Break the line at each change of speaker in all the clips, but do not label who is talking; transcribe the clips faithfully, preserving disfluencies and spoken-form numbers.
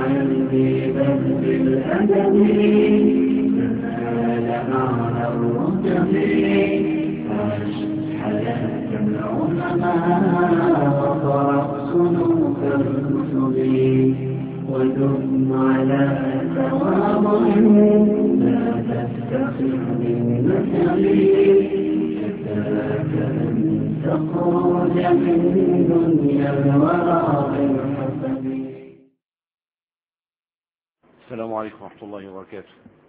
بالعلم بل بالأدب تنال أعلى الرتب عش حياة العلماء وقرأ صنوف الكتب ودم على تواضع لا تفتخر بالنسب كفاك أن تخرج من دنيا الورى بالحسب.
السلام عليكم ورحمة الله وبركاته.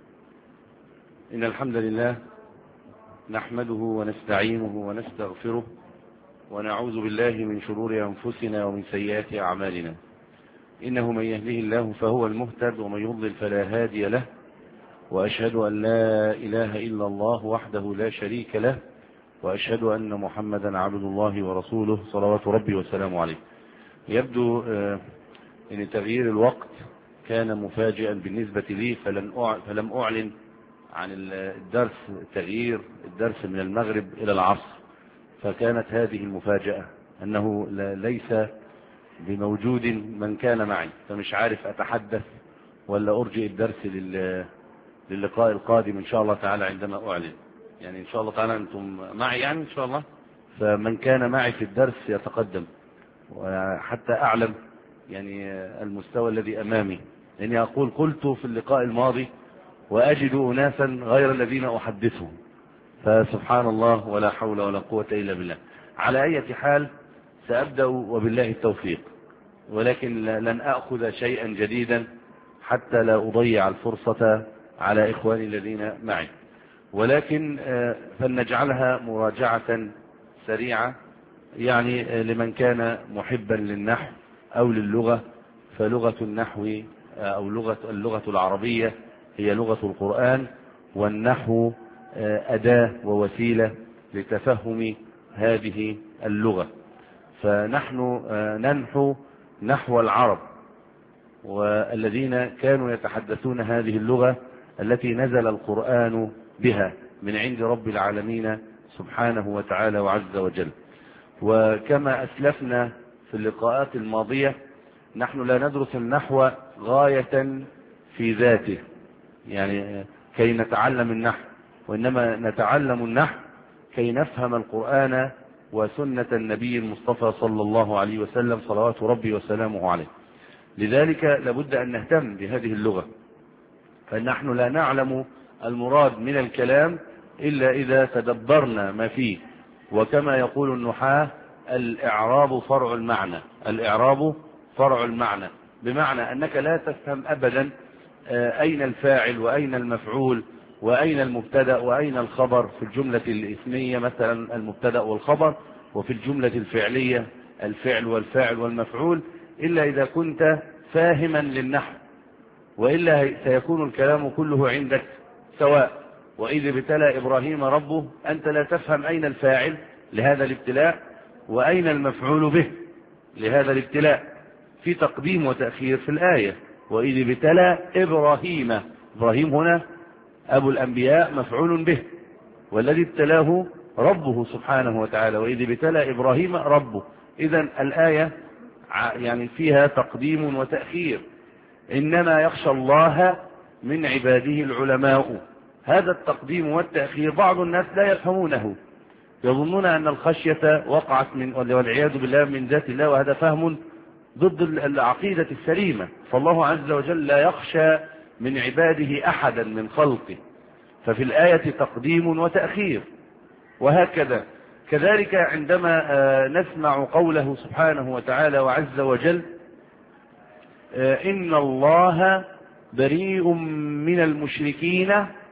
إن الحمد لله نحمده ونستعينه ونستغفره ونعوذ بالله من شرور أنفسنا ومن سيئات أعمالنا. إنه من يهده الله فهو المهتد ومن يضلل فلا هادي له، وأشهد أن لا إله إلا الله وحده لا شريك له، وأشهد أن محمدا عبد الله ورسوله صلوات ربي وسلامه عليه. يبدو أن تغيير الوقت كان مفاجئا بالنسبة لي، فلم أعلن عن الدرس تغيير الدرس من المغرب إلى العصر، فكانت هذه المفاجأة أنه ليس بموجود من كان معي، فمش عارف أتحدث ولا أرجئ الدرس للقاء القادم إن شاء الله تعالى عندما أعلن. يعني إن شاء الله تعالى أنتم معي يعني إن شاء الله، فمن كان معي في الدرس يتقدم وحتى أعلم يعني المستوى الذي أمامي، لأني أقول قلت في اللقاء الماضي وأجد أناسا غير الذين أحدثهم، فسبحان الله ولا حول ولا قوة إلا بالله. على أي حال سأبدأ وبالله التوفيق، ولكن لن أخذ شيئا جديدا حتى لا أضيع الفرصة على إخواني الذين معي، ولكن فلنجعلها مراجعة سريعة يعني لمن كان محبا للنحو أو للغة، فلغة النحو أو لغة اللغة العربية هي لغة القرآن، والنحو أداة ووسيلة لتفهم هذه اللغة. فنحن ننحو نحو العرب والذين كانوا يتحدثون هذه اللغة التي نزل القرآن بها من عند رب العالمين سبحانه وتعالى وعز وجل. وكما أسلفنا في اللقاءات الماضية نحن لا ندرس النحو غاية في ذاته يعني كي نتعلم النحو، وإنما نتعلم النحو كي نفهم القرآن وسنة النبي المصطفى صلى الله عليه وسلم صلوات ربي وسلامه عليه. لذلك لابد أن نهتم بهذه اللغة، فنحن لا نعلم المراد من الكلام إلا إذا تدبرنا ما فيه. وكما يقول النحاة الإعراب فرع المعنى، الإعراب فرع المعنى، بمعنى أنك لا تفهم أبدا أين الفاعل وأين المفعول وأين المبتدأ وأين الخبر في الجملة الاسمية مثلا المبتدأ والخبر، وفي الجملة الفعلية الفعل والفاعل والمفعول، إلا إذا كنت فاهما للنحو، وإلا سيكون الكلام كله عندك سواء. وإذ ابتلى إبراهيم ربه، أنت لا تفهم أين الفاعل لهذا الابتلاء وأين المفعول به لهذا الابتلاء، في تقديم وتأخير في الآية. وإذ ابتلى إبراهيم، إبراهيم هنا أبو الأنبياء مفعول به، والذي ابتلاه ربه سبحانه وتعالى، وإذ ابتلى إبراهيم ربه. إذن الآية يعني فيها تقديم وتأخير. إنما يخشى الله من عباده العلماء، هذا التقديم والتأخير بعض الناس لا يفهمونه، يظنون أن الخشية وقعت من والعياذ بالله من ذات الله، وهذا فهم ضد العقيدة السليمة. فالله عز وجل لا يخشى من عباده أحدا من خلقه، ففي الآية تقديم وتأخير. وهكذا كذلك عندما نسمع قوله سبحانه وتعالى وعز وجل إن الله بريء من المشركين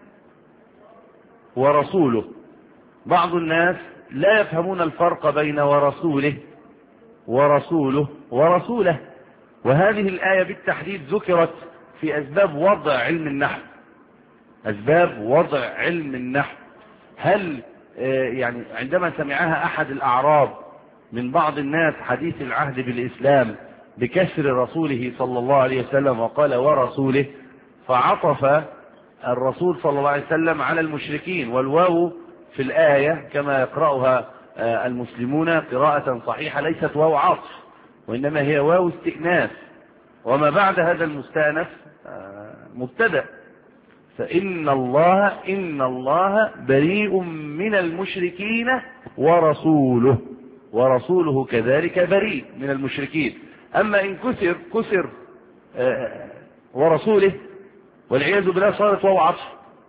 ورسوله، بعض الناس لا يفهمون الفرق بين ورسوله ورسوله ورسوله. وهذه الآية بالتحديد ذكرت في أسباب وضع علم النحو، أسباب وضع علم النحو. هل يعني عندما سمعها أحد الأعراب من بعض الناس حديث العهد بالإسلام بكسر رسوله صلى الله عليه وسلم وقال ورسوله، فعطف الرسول صلى الله عليه وسلم على المشركين، والواو في الآية كما يقرأها المسلمون قراءة صحيحة ليست واو عطف، وإنما هي واو استئناس. وما بعد هذا المستأنف مبتدأ. فإن الله إن الله بريء من المشركين ورسوله، ورسوله كذلك بريء من المشركين. أما إن كسر كسر ورسوله والعياذ بالله صارت واو عطف،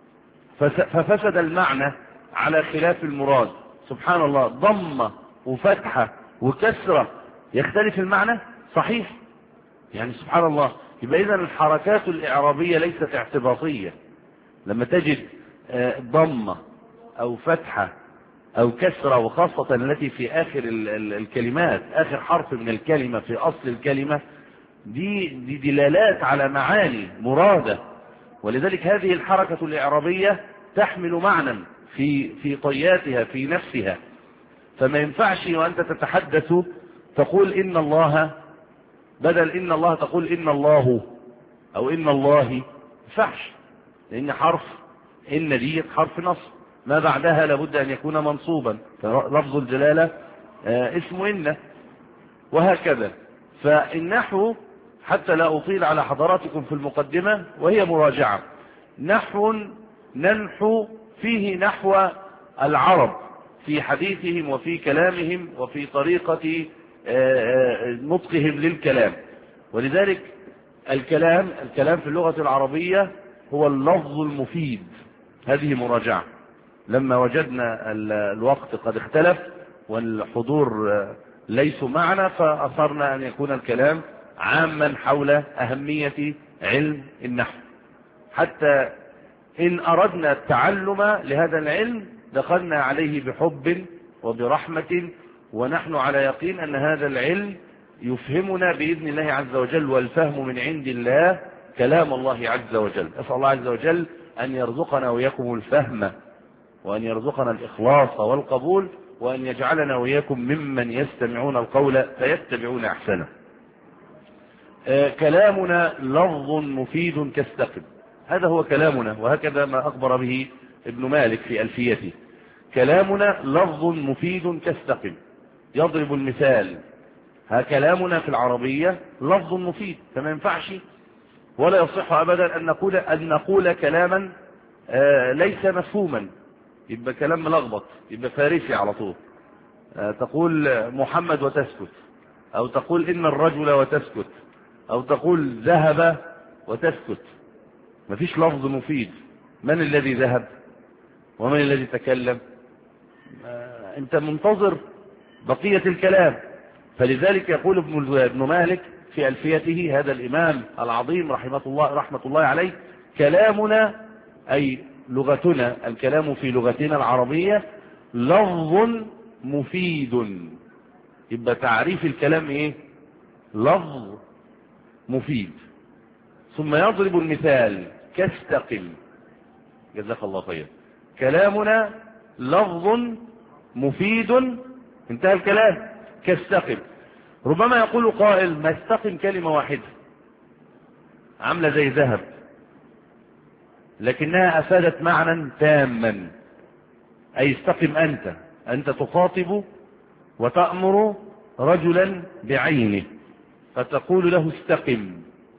ففسد المعنى على خلاف المراد. سبحان الله، ضمة وفتحة وكسرة يختلف المعنى صحيح، يعني سبحان الله. يبقى إذن الحركات الإعرابية ليست اعتباطية. لما تجد ضمة أو فتحة أو كسرة، وخاصة التي في آخر الكلمات، آخر حرف من الكلمة في أصل الكلمة، دي, دي دلالات على معاني مرادة. ولذلك هذه الحركة الإعرابية تحمل معنى في في طياتها في نفسها. فما ينفعش وأنت تتحدث تقول إن الله، بدل إن الله تقول إن الله أو إن الله، ينفعش، لأن حرف إن دي حرف نصب، ما بعدها لابد أن يكون منصوبا، لفظ الجلالة اسم إن، وهكذا. فالنحو، حتى لا أطيل على حضراتكم في المقدمة وهي مراجعة، نحو ننحو فيه نحو العرب في حديثهم وفي كلامهم وفي طريقة نطقهم للكلام. ولذلك الكلام الكلام في اللغة العربية هو اللفظ المفيد. هذه مراجعة. لما وجدنا الوقت قد اختلف والحضور ليسوا معنا، فأصرنا أن يكون الكلام عاما حول أهمية علم النحو، حتى إن أردنا التعلم لهذا العلم دخلنا عليه بحب وبرحمة، ونحن على يقين أن هذا العلم يفهمنا بإذن الله عز وجل، والفهم من عند الله كلام الله عز وجل. أسأل الله عز وجل أن يرزقنا وإياكم الفهم، وأن يرزقنا الإخلاص والقبول، وأن يجعلنا وإياكم ممن يستمعون القول فيتبعون أحسنه. آه كلامنا لفظ مفيد كاستقم، هذا هو كلامنا، وهكذا ما أخبر به ابن مالك في ألفيته. كلامنا لفظ مفيد كاستقم. يضرب المثال، ها كلامنا في العربية لفظ مفيد، فما ينفعش ولا يصح أبدا أن نقول أن نقول كلاما آه ليس مفهوما، يبقى كلام ملخبط، يبقى فارسي على طول. آه تقول محمد وتسكت، أو تقول إن الرجل وتسكت، أو تقول ذهب وتسكت. مفيش لفظ مفيد. من الذي ذهب ومن الذي تكلم؟ آه أنت منتظر بقية الكلام. فلذلك يقول ابن مالك في ألفيته، هذا الإمام العظيم رحمة الله رحمة الله عليه، كلامنا أي لغتنا، الكلام في لغتنا العربية لفظ مفيد. يبقى تعريف الكلام ايه؟ لفظ مفيد. ثم يضرب المثال كاستقم. جزاك الله خير. كلامنا لفظ مفيد، انتهى الكلام، كاستقم. ربما يقول قائل ما استقم كلمة واحدة عاملة زي ذهب، لكنها أفادت معنى تاما، أي استقم أنت أنت تخاطب وتأمر رجلا بعينه، فتقول له استقم.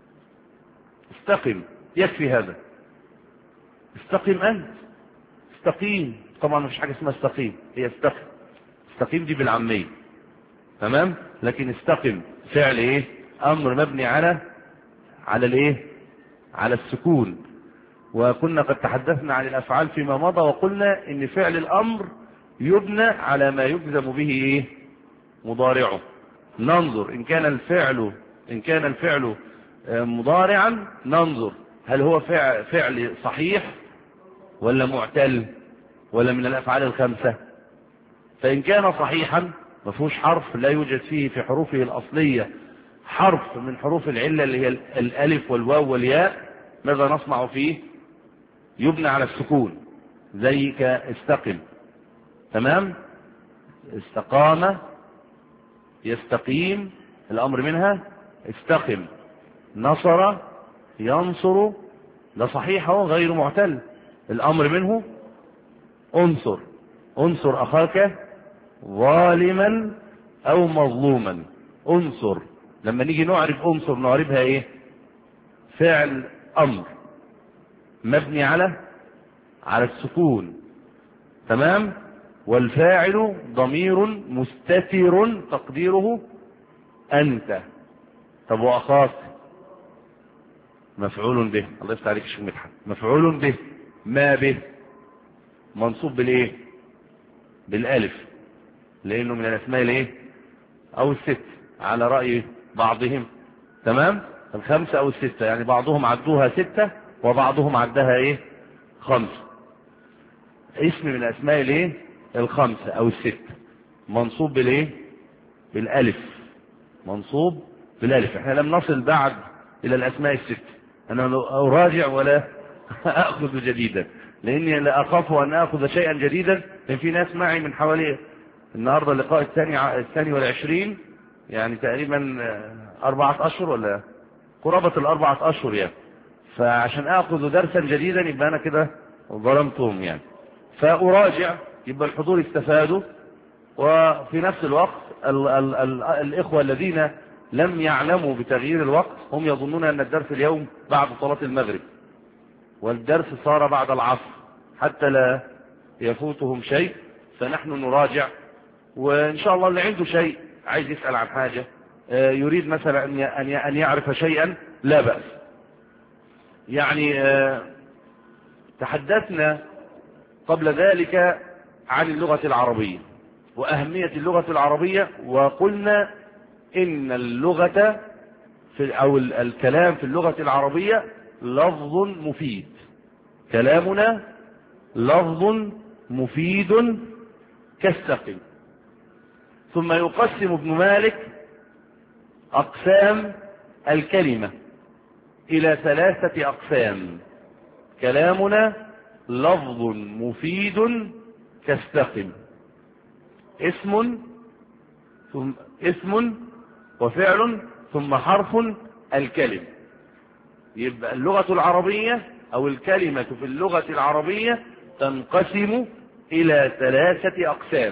استقم يكفي هذا. استقم أنت، استقيم. طبعا مفيش حاجة اسمها استقيم، هي استقم. استقيم دي بالعامية، تمام. لكن استقم فعل ايه؟ امر مبني على على الايه؟ على السكون. وكنا قد تحدثنا عن الافعال فيما مضى، وقلنا ان فعل الامر يبنى على ما يجزم به ايه؟ مضارعه. ننظر ان كان الفعل ان كان الفعل مضارعا، ننظر هل هو فعل, فعل صحيح ولا معتل ولا من الافعال الخمسة. فان كان صحيحا ما فيهوش حرف، لا يوجد فيه في حروفه الأصلية حرف من حروف العلة اللي هي الألف والواو والياء، ماذا نصنع فيه؟ يبنى على السكون، زي كاستقم. تمام. استقام، يستقيم، الأمر منها استقم. نصر، ينصر، ده صحيح هو غير معتل، الأمر منه انصر. انصر أخاك ظالما او مظلوما. انصر لما نيجي نعرف عنصر نعرفها ايه؟ فعل امر مبني على على السكون، تمام. والفاعل ضمير مستتر تقديره انت. طب واخاك؟ مفعول به. الله يفتح عليك يا شيخ مدحت. مفعول به. ما به منصوب بالايه؟ بالالف، لانه من الاسماء الايه؟ او الست على رأي بعضهم، تمام. الخمسة او الستة، يعني بعضهم عدوها ستة وبعضهم عدها ايه؟ خمسة. اسم من الاسماء الايه؟ الخمسة او الستة، منصوب بالايه؟ بالالف. منصوب بالالف. احنا لم نصل بعد الى الاسماء الستة. انا اراجع ولا اخذ جديدا، لاني لا اخاف ان اخذ شيئا جديدا، لان في ناس معي من حوالي النهارده اللقاء الثاني الثاني والعشرين، يعني تقريبا اربعة اشهر ولا قرابة الاربعة اشهر يعني. فعشان اخذ درسا جديدا يبقى انا كده ظلمتهم يعني. فاراجع، يبقى الحضور استفادوا، وفي نفس الوقت ال ال ال الاخوة الذين لم يعلموا بتغيير الوقت هم يظنون ان الدرس اليوم بعد صلاة المغرب، والدرس صار بعد العصر، حتى لا يفوتهم شيء. فنحن نراجع، وان شاء الله اللي عنده شيء عايز يسأل عن حاجة، يريد مثلا ان يعرف شيئا، لا بأس. يعني تحدثنا قبل ذلك عن اللغة العربية وأهمية اللغة العربية، وقلنا إن اللغة في أو الكلام في اللغة العربية لفظ مفيد. كلامنا لفظ مفيد كالسقي. ثم يقسم ابن مالك أقسام الكلمة إلى ثلاثة أقسام. كلامنا لفظ مفيد كالسقي، اسم ثم اسم وفعل ثم حرف الكلم. يبقى اللغة العربية أو الكلمة في اللغة العربية تنقسم إلى ثلاثة أقسام.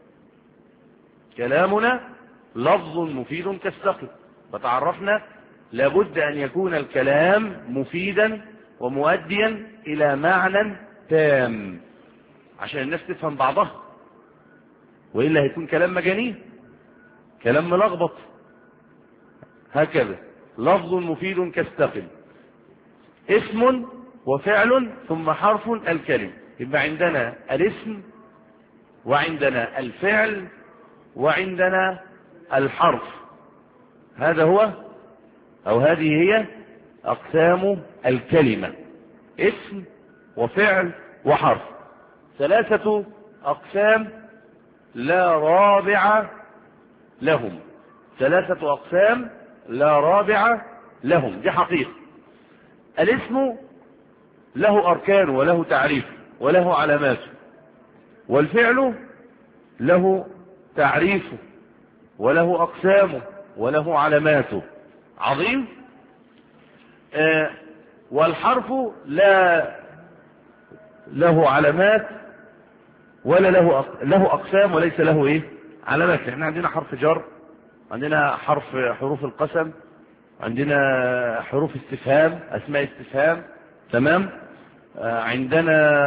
كلامنا لفظ مفيد كالسقي، فتعرفنا لابد أن يكون الكلام مفيدا ومؤديا إلى معنى تام عشان الناس تفهم بعضها، وإلا هيكون كلام مجانين، كلام ملخبط. هكذا لفظ مفيد كالسقي، اسم وفعل ثم حرف الكلم. يبقى عندنا الاسم وعندنا الفعل وعندنا الحرف. هذا هو أو هذه هي أقسام الكلمة: اسم وفعل وحرف. ثلاثة أقسام لا رابع لهم. ثلاثة أقسام لا رابع لهم، دي حقيقة. الاسم له أركان وله تعريف وله علامات، والفعل له تعريفه وله أقسامه وله علاماته. عظيم. آه والحرف لا له علامات ولا له له أقسام وليس له إيه علامات. احنا عندنا حرف جر، عندنا حرف حروف القسم، عندنا حروف استفهام، أسماء استفهام، تمام. آه عندنا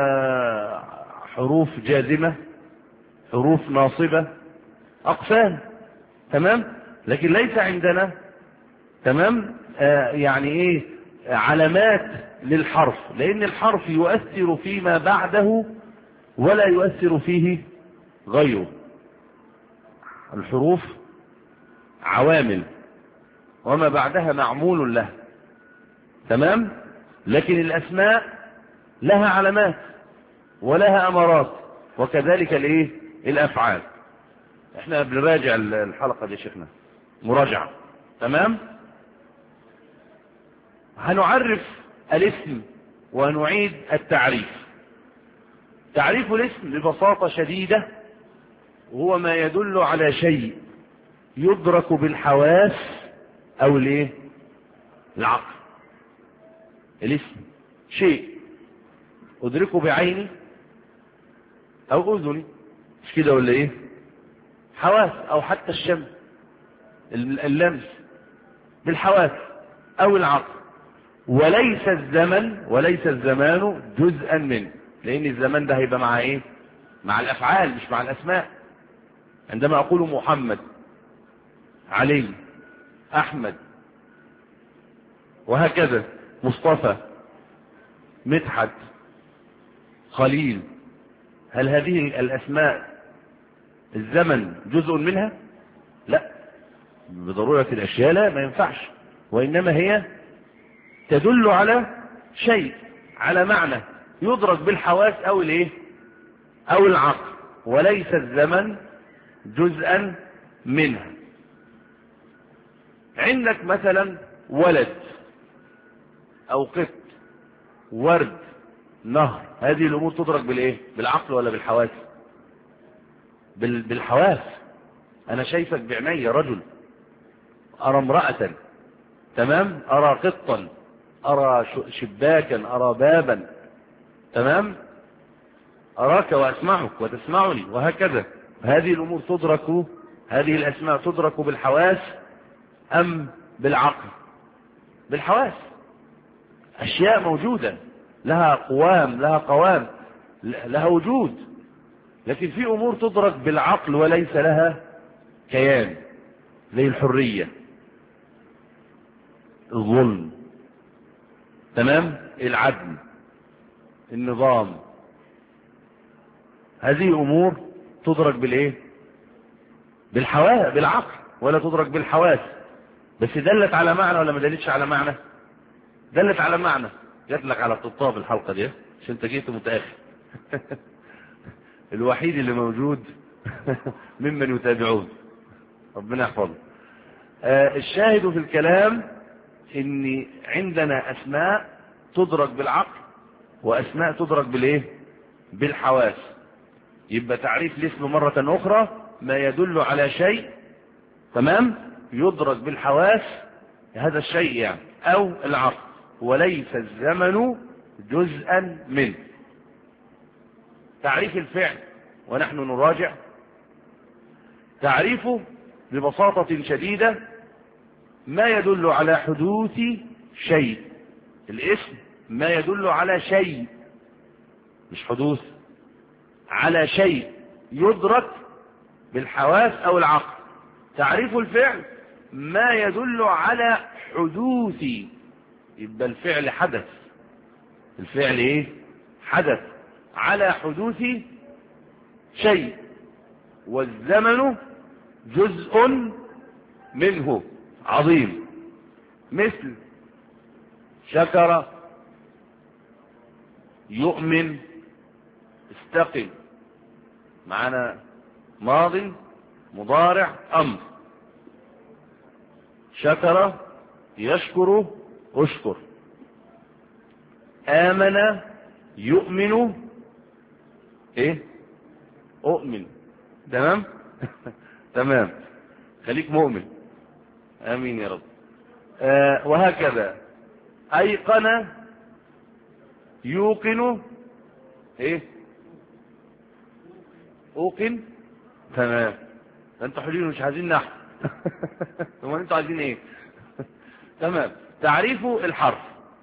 حروف جازمة، حروف ناصبة، أقسام، تمام. لكن ليس عندنا، تمام، آه يعني ايه علامات للحرف، لان الحرف يؤثر فيما بعده ولا يؤثر فيه غيره. الحروف عوامل وما بعدها معمول له، تمام. لكن الاسماء لها علامات ولها امارات، وكذلك الايه الافعال. احنا بنراجع الحلقة دي شيخنا مراجعة، تمام. هنعرف الاسم ونعيد التعريف. تعريف الاسم ببساطة شديدة هو ما يدل على شيء يدرك بالحواس او الايه العقل. الاسم شيء ادركه بعيني او اذني، مش كده ولا ايه؟ حواس، او حتى الشم، اللمس، بالحواس او العقل، وليس الزمن وليس الزمان جزءا منه، لان الزمان ده هيبقى مع ايه؟ مع الافعال مش مع الاسماء. عندما اقول محمد، علي، احمد، وهكذا، مصطفى، مدحت، خليل، هل هذه الاسماء الزمن جزء منها؟ لا، بضرورة الاشياء لا، ما ينفعش، وانما هي تدل على شيء، على معنى يدرك بالحواس او الايه او العقل، وليس الزمن جزءا منها. عندك مثلا ولد او قط، ورد، نهر، هذه الامور تدرك بالايه؟ بالعقل ولا بالحواس؟ بالحواس. انا شايفك بعيني رجل، ارى امرأة، تمام، ارى قطا، ارى شباكا، ارى بابا، تمام، اراك واسمعك وتسمعني، وهكذا. هذه الامور تدرك، هذه الاسماء تدرك بالحواس ام بالعقل؟ بالحواس. اشياء موجودة لها قوام، لها قوام، لها وجود، لكن في امور تدرك بالعقل وليس لها كيان، زي الحرية، الظلم، تمام، العدل، النظام. هذه امور تدرك بالايه؟ بالحواس، بالعقل، ولا تدرك بالحواس. بس دلت على معنى ولا ما دلتش على معنى؟ دلت على معنى. جات لك على الطبطاب الحلقه دي عشان انت جيت متاخر. الوحيد اللي موجود ممن يتابعون، ربنا يحفظه. آه الشاهد في الكلام ان عندنا اسماء تدرك بالعقل واسماء تدرك بالايه؟ بالحواس. يبقى تعريف الاسم مرة اخرى ما يدل على شيء، تمام، يدرك بالحواس، هذا الشيء يعني، او العقل، وليس الزمن جزءا منه. تعريف الفعل ونحن نراجع تعريفه ببساطة شديدة: ما يدل على حدوث شيء. الاسم ما يدل على شيء، مش حدوث، على شيء يدرك بالحواس او العقل. تعريف الفعل ما يدل على حدوث، يبقى الفعل حدث، الفعل ايه؟ حدث على حدوث شيء، والزمن جزء منه عظيم. مثل شكر، يؤمن، استقم، معنا ماض، مضارع، امر. شكر، يشكر، اشكر. امن، يؤمن، ايه؟ اؤمن. تمام. تمام، خليك مؤمن. امين يا رب. آه وهكذا. ايقن، يوقن، ايه؟ اوقن. تمام. انتوا حلوين مش عايزين نحو. ثم انتوا عايزين ايه؟ تمام. تعريف الحرف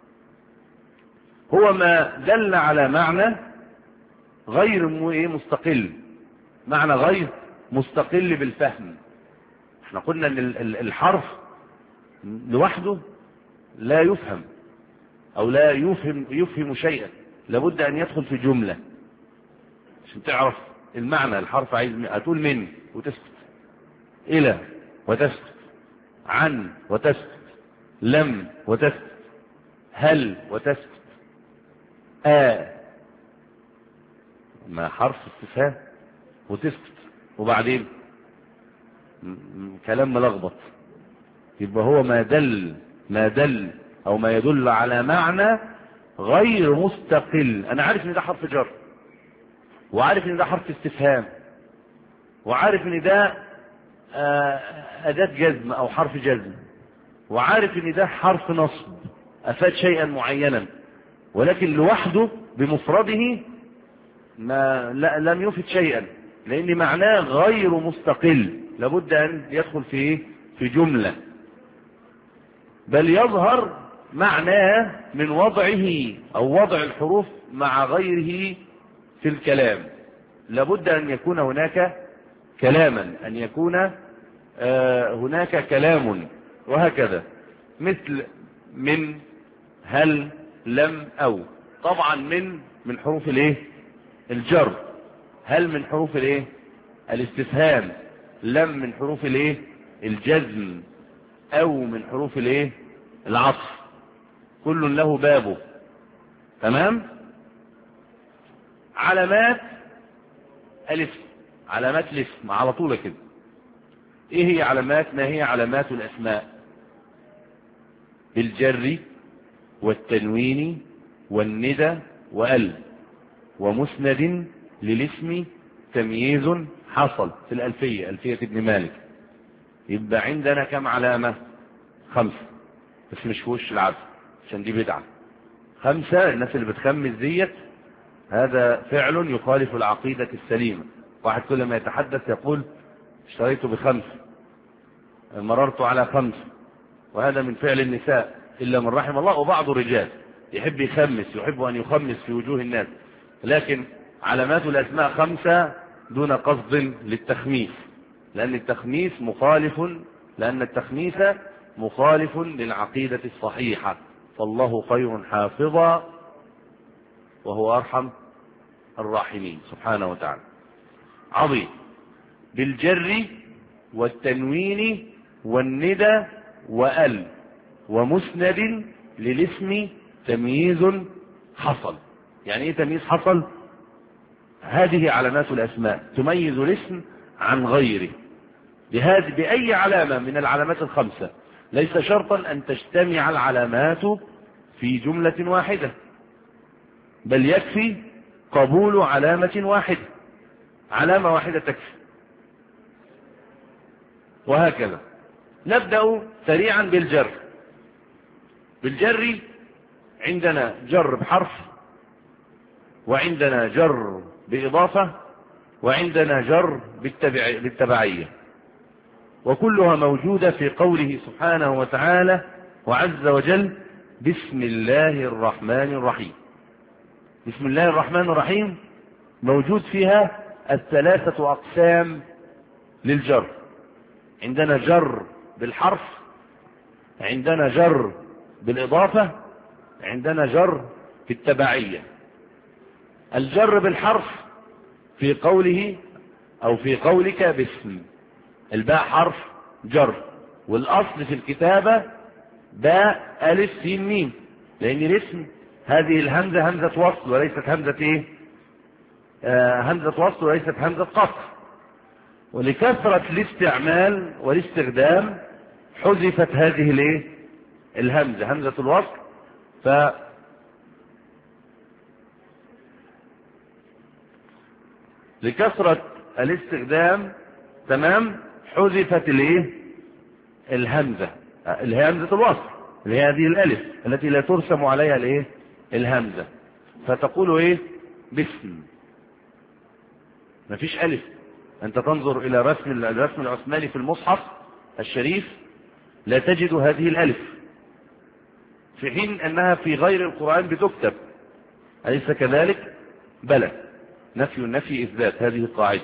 هو ما دل على معنى غير مستقل، معنى غير مستقل بالفهم. احنا قلنا ان الحرف لوحده لا يفهم او لا يفهم يفهم شيئا، لابد ان يدخل في جملة عشان تعرف المعنى. الحرف عايز هتقول من وتسكت، الى وتسكت، عن وتسكت، لم وتسكت، هل وتسكت، آ، ما حرف استفهام وتسكت، وبعدين كلام ملخبط. يبقى هو ما دل ما دل او ما يدل على معنى غير مستقل. انا عارف ان ده حرف جر، وعارف ان ده حرف استفهام، وعارف ان ده اداة جزم او حرف جزم، وعارف ان ده حرف نصب افاد شيئا معينا، ولكن لوحده بمفرده ما لا لم يفد شيئا، لان معناه غير مستقل، لابد ان يدخل في في جملة. بل يظهر معناه من وضعه أو وضع الحروف مع غيره في الكلام. لابد أن يكون هناك كلاما، أن يكون آه هناك كلام، وهكذا. مثل من، هل، لم، أو. طبعا من من حروف الايه؟ الجر. هل من حروف الايه؟ الاستفهام. لم من حروف الايه؟ الجزم. أو من حروف الايه؟ العطف. كل له بابه. تمام. علامات الاسم، علامات الاسم على طول كده. ايه هي علامات؟ ما هي علامات الاسماء؟ بالجر والتنوين والندى وال، ومسند للاسم تمييز حصل في الألفية، ألفية ابن مالك. يبقى عندنا كم علامة؟ خمسة، بس مش في وش العبد عشان دي بدعة. خمسة. الناس اللي بتخمس ديت هذا فعل يخالف العقيدة السليمة. واحد كل ما يتحدث يقول اشتريت بخمس، مررت على خمس، وهذا من فعل النساء إلا من رحم الله، وبعض الرجال يحب يخمس، يحب أن يخمس في وجوه الناس. لكن علامات الأسماء خمسة دون قصد للتخميس، لأن التخميس مخالف لأن التخميس مخالف للعقيدة الصحيحة. فالله خير حافظا وهو أرحم الراحمين سبحانه وتعالى. عظيم. بالجر والتنوين والندى وال، ومسند للاسم تمييز حصل. يعني ايه تمييز حصل؟ هذه علامات الاسماء تميز الاسم عن غيره بهذه باي علامة من العلامات الخمسة. ليس شرطا ان تجتمع العلامات في جملة واحدة، بل يكفي قبول علامة واحدة، علامة واحدة تكفي، وهكذا. نبدأ سريعا بالجر. بالجر عندنا جر بحرف، وعندنا جر بإضافة، وعندنا جر بالتبع... بالتبعية، وكلها موجودة في قوله سبحانه وتعالى وعز وجل: بسم الله الرحمن الرحيم. بسم الله الرحمن الرحيم موجود فيها الثلاثة أقسام للجر. عندنا جر بالحرف، عندنا جر بالإضافة، عندنا جر بالتبعية. الجر بالحرف في قوله أو في قولك باسم، الباء حرف جر، والأصل في الكتابة باء ألف سين ميم، لأن الاسم هذه الهمزة همزة وصل وليست همزة إيه؟ آه همزة وصل وليست همزة قطع. ولكثرة الاستعمال والاستخدام حذفت هذه الايه؟ الهمزة، همزة الوصل. ف لكثرة الاستخدام تمام حذفت الايه؟ الهمزة، اللي هي همزة الوصل، اللي هي هذه الالف التي لا ترسم عليها الايه؟ الهمزة. فتقول ايه؟ باسم، مفيش الف. انت تنظر الى رسم الرسم العثماني في المصحف الشريف لا تجد هذه الالف، في حين انها في غير القرآن بتكتب. أليس كذلك؟ بلى. نفي النفي اثبات، هذه القاعدة.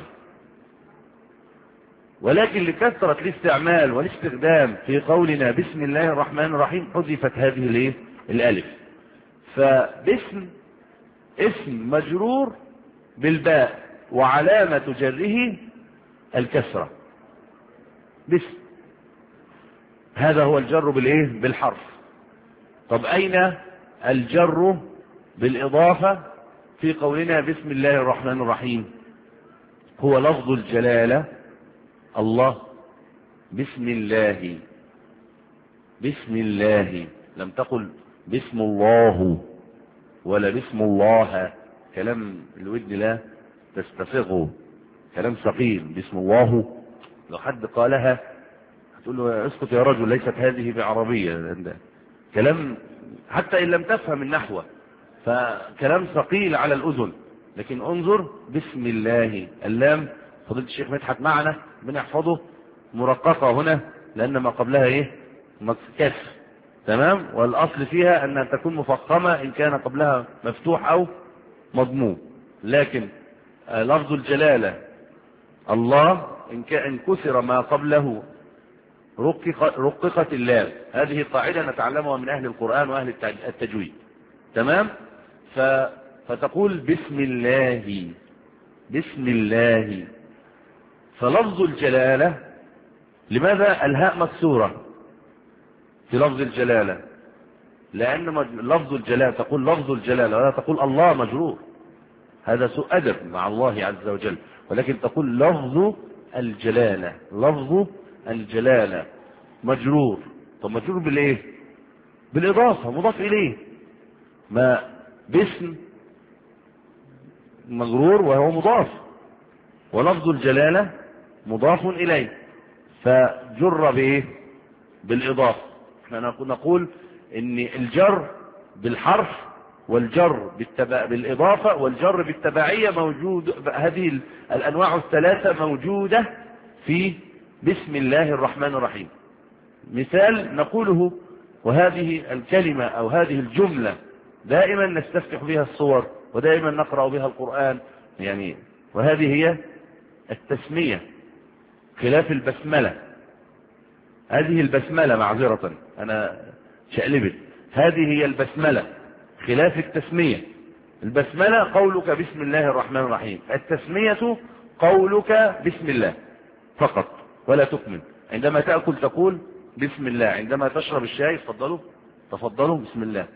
ولكن لكثرة الاستعمال والاستخدام في قولنا بسم الله الرحمن الرحيم حذفت هذه الايه؟ الالف. فباسم اسم مجرور بالباء، وعلامة جره الكسرة. باسم، هذا هو الجر بالايه؟ بالحرف. طب اين الجر بالاضافة في قولنا بسم الله الرحمن الرحيم؟ هو لفظ الجلالة الله. بسم الله، بسم الله، لم تقل بسم الله ولا بسم الله. كلام الودن لا تستفغه، كلام ثقيل. بسم الله لو حد قالها هتقول له اسكت يا رجل، ليست هذه بعربية. كلام حتى ان لم تفهم النحو فكلام ثقيل على الاذن. لكن انظر بسم الله، اللام فضيلة الشيخ مدحت معنا بنحفظه مرققة هنا، لان ما قبلها ايه؟ كسر، تمام. والأصل فيها أنها تكون مفخمة إن كان قبلها مفتوح أو مضموم. لكن لفظ الجلالة الله إن كان كسر ما قبله رقق رققت اللام. هذه قاعدة نتعلمها من أهل القرآن وأهل التجويد. تمام. فتقول بسم الله، بسم الله. فلفظ الجلالة لماذا الهاء مكسورة في لفظ الجلالة؟ لأن لفظ الجلالة تقول لفظ الجلالة ولا تقول الله مجرور، هذا سوء أدب مع الله عز وجل. ولكن تقول لفظ الجلالة، لفظ الجلالة مجرور. طب مجرور بالايه؟ بالإضافة، مضاف إليه. ما باسم مجرور وهو مضاف، ولفظ الجلالة مضاف إليه فجر بايه؟ بالإضافة. احنا نقول ان الجر بالحرف والجر بالتبع بالإضافة والجر بالتبعية موجود، هذه الأنواع الثلاثة موجودة في بسم الله الرحمن الرحيم. مثال نقوله، وهذه الكلمة أو هذه الجملة دائما نستفتح بها الصور ودائما نقرأ بها القرآن يعني، وهذه هي التسمية خلاف البسملة. هذه البسملة معذرة أنا شقلبت، هذه هي البسملة خلاف التسمية. البسملة قولك بسم الله الرحمن الرحيم، التسمية قولك بسم الله فقط ولا تكمل. عندما تأكل تقول بسم الله، عندما تشرب الشاي تفضلوا تفضلوا بسم الله.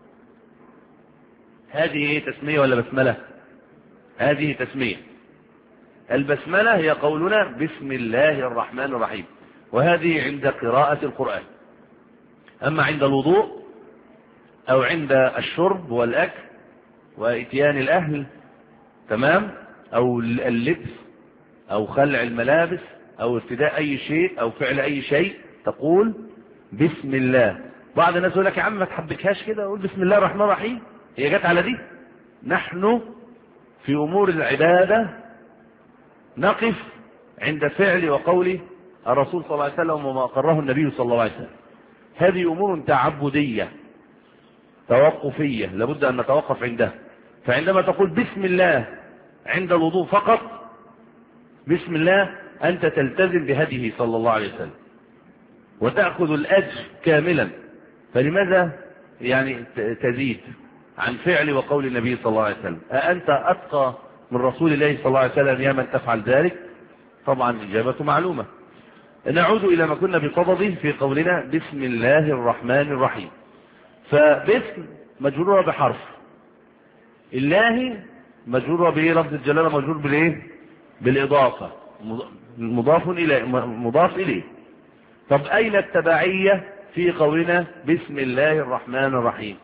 هذه هي تسمية ولا بسملة؟ هذه تسمية. البسملة هي قولنا بسم الله الرحمن الرحيم، وهذه عند قراءة القرآن. أما عند الوضوء أو عند الشرب والأكل وإتيان الأهل، تمام، أو اللبس أو خلع الملابس أو ارتداء أي شيء أو فعل أي شيء تقول بسم الله. بعض الناس يقول لك يا عم ما تحبكهاش كده، قول بسم الله الرحمن الرحيم، هي جت على دي. نحن في أمور العبادة نقف عند فعل وقول الرسول صلى الله عليه وسلم وما أقره النبي صلى الله عليه وسلم. هذه أمور تعبدية توقفية لابد أن نتوقف عندها. فعندما تقول بسم الله عند الوضوء فقط، بسم الله أنت تلتزم بهديه صلى الله عليه وسلم وتأخذ الأجر كاملا. فلماذا يعني تزيد عن فعل وقول النبي صلى الله عليه وسلم؟ أأنت أتقى من رسول الله صلى الله عليه وسلم يا من تفعل ذلك؟ طبعا الإجابة معلومة. نعود إلى ما كنا بقضضه في قولنا بسم الله الرحمن الرحيم. فبسم مجرورة بحرف، الله مجرورة بإيه؟ لفظ الجلالة مجرور بالإيه؟ بالإضافة، مضاف إليه مضاف إليه. طب أين التبعية في قولنا بسم الله الرحمن الرحيم؟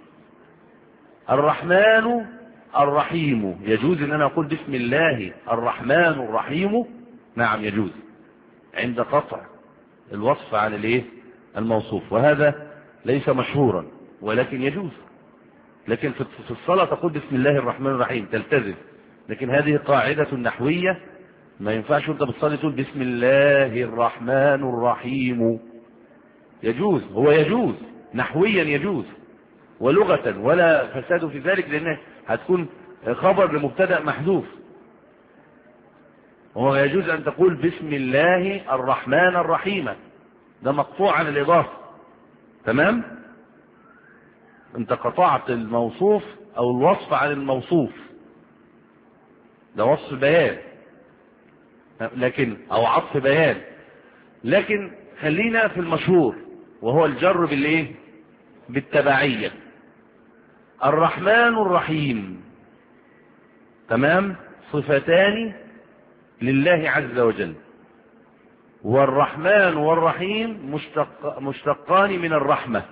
الرحمن الرحيم يجوز ان انا اقول بسم الله الرحمن الرحيم؟ نعم يجوز عند قطع الوصف عن الايه؟ الموصوف، وهذا ليس مشهورا ولكن يجوز. لكن في الصلاة تقول بسم الله الرحمن الرحيم تلتزم، لكن هذه قاعدة نحوية ما ينفعش انت بتصلي تقول بسم الله الرحمن الرحيم. يجوز، هو يجوز نحويا يجوز، ولغة ولا فساد في ذلك، لأنه هتكون خبر لمبتدأ محذوف. وهو يجوز أن تقول بسم الله الرحمن الرحيم، ده مقطوع عن الإضافة. تمام؟ أنت قطعت الموصوف أو الوصف عن الموصوف، ده وصف بيان لكن أو عطف بيان. لكن خلينا في المشهور وهو الجر بالإيه؟ بالتبعية. الرحمن الرحيم، تمام، صفتان لله عز وجل، والرحمن والرحيم مشتق مشتقان من الرحمة،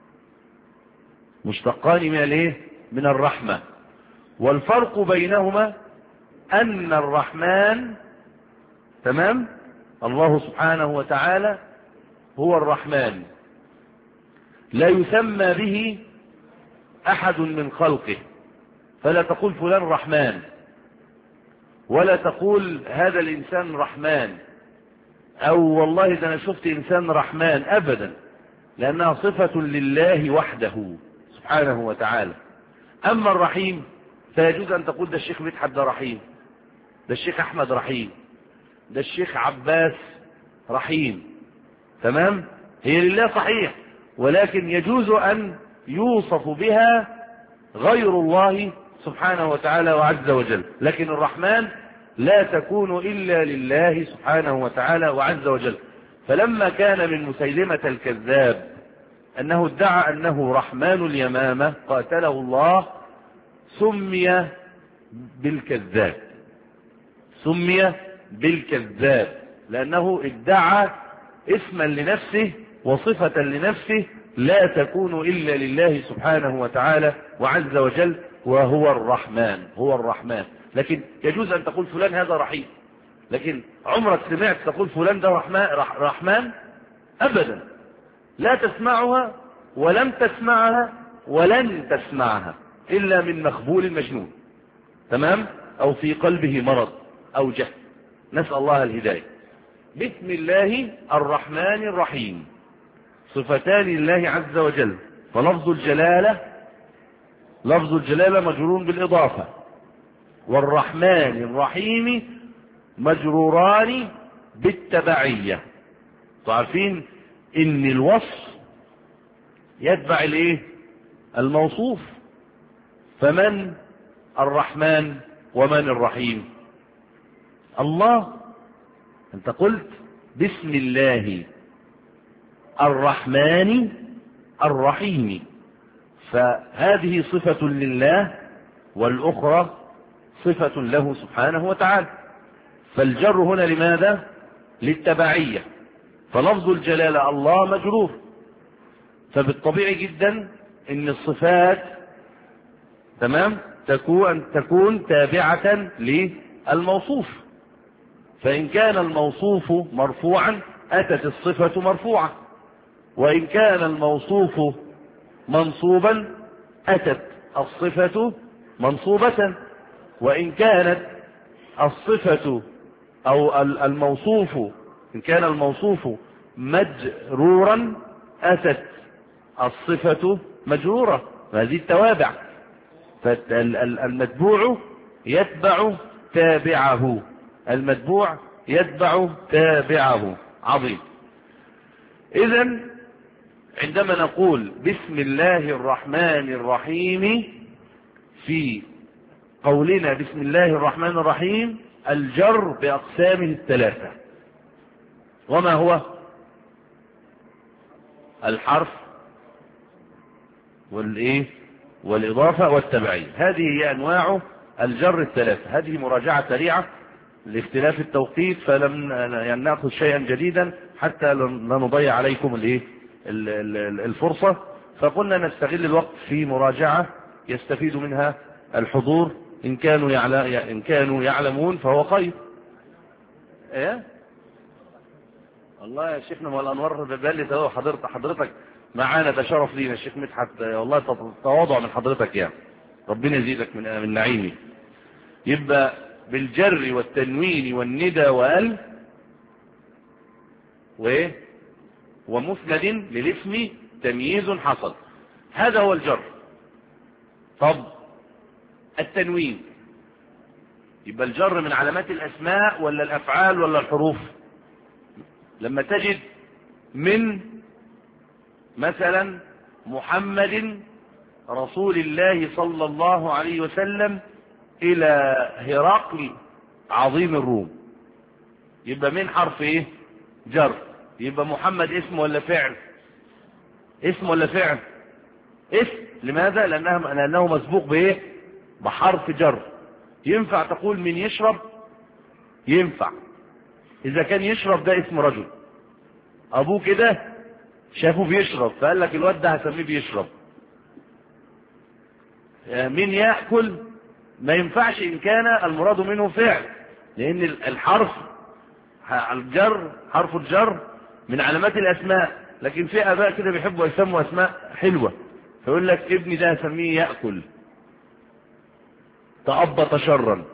مشتقان من الايه؟ من الرحمة. والفرق بينهما ان الرحمن، تمام، الله سبحانه وتعالى هو الرحمن، لا يسمى به احد من خلقه، فلا تقول فلان رحمن، ولا تقول هذا الانسان رحمن، او والله ده انا شفت انسان رحمن، ابدا. لأنها صفة لله وحده سبحانه وتعالى. أما الرحيم فيجوز أن تقول ده الشيخ مدحت ده رحيم، ده الشيخ أحمد رحيم، ده الشيخ عباس رحيم، تمام؟ هي لله صحيح، ولكن يجوز أن يوصف بها غير الله سبحانه وتعالى وعز وجل. لكن الرحمن لا تكون إلا لله سبحانه وتعالى وعز وجل. فلما كان من مسيلمة الكذاب أنه ادعى أنه رحمن اليمامة قاتله الله، سمي بالكذاب، سمي بالكذاب لأنه ادعى اسما لنفسه وصفة لنفسه لا تكون إلا لله سبحانه وتعالى وعز وجل، وهو الرحمن، هو الرحمن. لكن يجوز أن تقول فلان هذا رحيم، لكن عمرك سمعت تقول فلان ده رحمن, رحمن؟ أبدا، لا تسمعها ولم تسمعها ولن تسمعها إلا من مخبول مجنون، تمام؟ أو في قلبه مرض أو جهل، نسأل الله الهداية. بسم الله الرحمن الرحيم صفتان لله عز وجل، فلفظ الجلالة لفظ الجلالة مجرور بالإضافة، والرحمن الرحيم مجروران بالتبعية. تعرفين ان الوصف يتبع الايه؟ الموصوف. فمن الرحمن ومن الرحيم؟ الله. انت قلت بسم الله الرحمن الرحيم، فهذه صفة لله والأخرى صفة له سبحانه وتعالى. فالجر هنا لماذا؟ للتبعية. فلفظ الجلالة الله مجرور، فبالطبيعي جدا ان الصفات تمام تكون تكون تابعة للموصوف. فإن كان الموصوف مرفوعا أتت الصفة مرفوعة، وإن كان الموصوف منصوبا أتت الصفة منصوبة، وإن كانت الصفة أو الموصوف إن كان الموصوف مجرورا أتت الصفة مجرورة. هذه التوابع، فالمتبوع يتبع تابعه، المتبوع يتبع تابعه. عظيم. إذن عندما نقول بسم الله الرحمن الرحيم في قولنا بسم الله الرحمن الرحيم الجر بأقسامه الثلاثة. وما هو؟ الحرف والإيه والإضافة والتبعية. هذه هي أنواع الجر الثلاثة. هذه مراجعة سريعة لاختلاف التوقيت، فلم يعني نأخذ شيئا جديدا حتى لا نضيع عليكم الإيه الفرصة. فقلنا نستغل الوقت في مراجعة يستفيد منها الحضور، إن كانوا يعلم إن كانوا يعلمون فهو خير. إيه؟ والله يا شيخنا والأنوار ببالي هو حضرتك حضرتك معانا، ده شرف لينا الشيخ مدحت، والله تواضع من حضرتك يعني، ربنا يزيدك من من نعيمي. يبقى بالجر والتنوين والندى وال وايه ومسند للاسم تمييز حصل، هذا هو الجر. طب التنوين يبقى الجر من علامات الأسماء ولا الأفعال ولا الحروف؟ لما تجد من مثلا محمد رسول الله صلى الله عليه وسلم إلى هرقل عظيم الروم، يبقى من حرف ايه؟ جر. يبقى محمد اسم ولا فعل؟ اسم ولا فعل؟ اسم. لماذا؟ لأنه, لأنه مسبوق بايه؟ بحرف جر. ينفع تقول من يشرب؟ ينفع إذا كان يشرب ده اسم رجل، أبوه كده شافه بيشرب فقال لك الواد ده هسميه بيشرب. من يأكل ما ينفعش إن كان المراد منه فعل، لأن الحرف الجر حرف الجر من علامات الأسماء. لكن في آباء كده بيحبوا يسموا أسماء حلوة، فيقول لك ابني ده هسميه يأكل. تأبط شرا،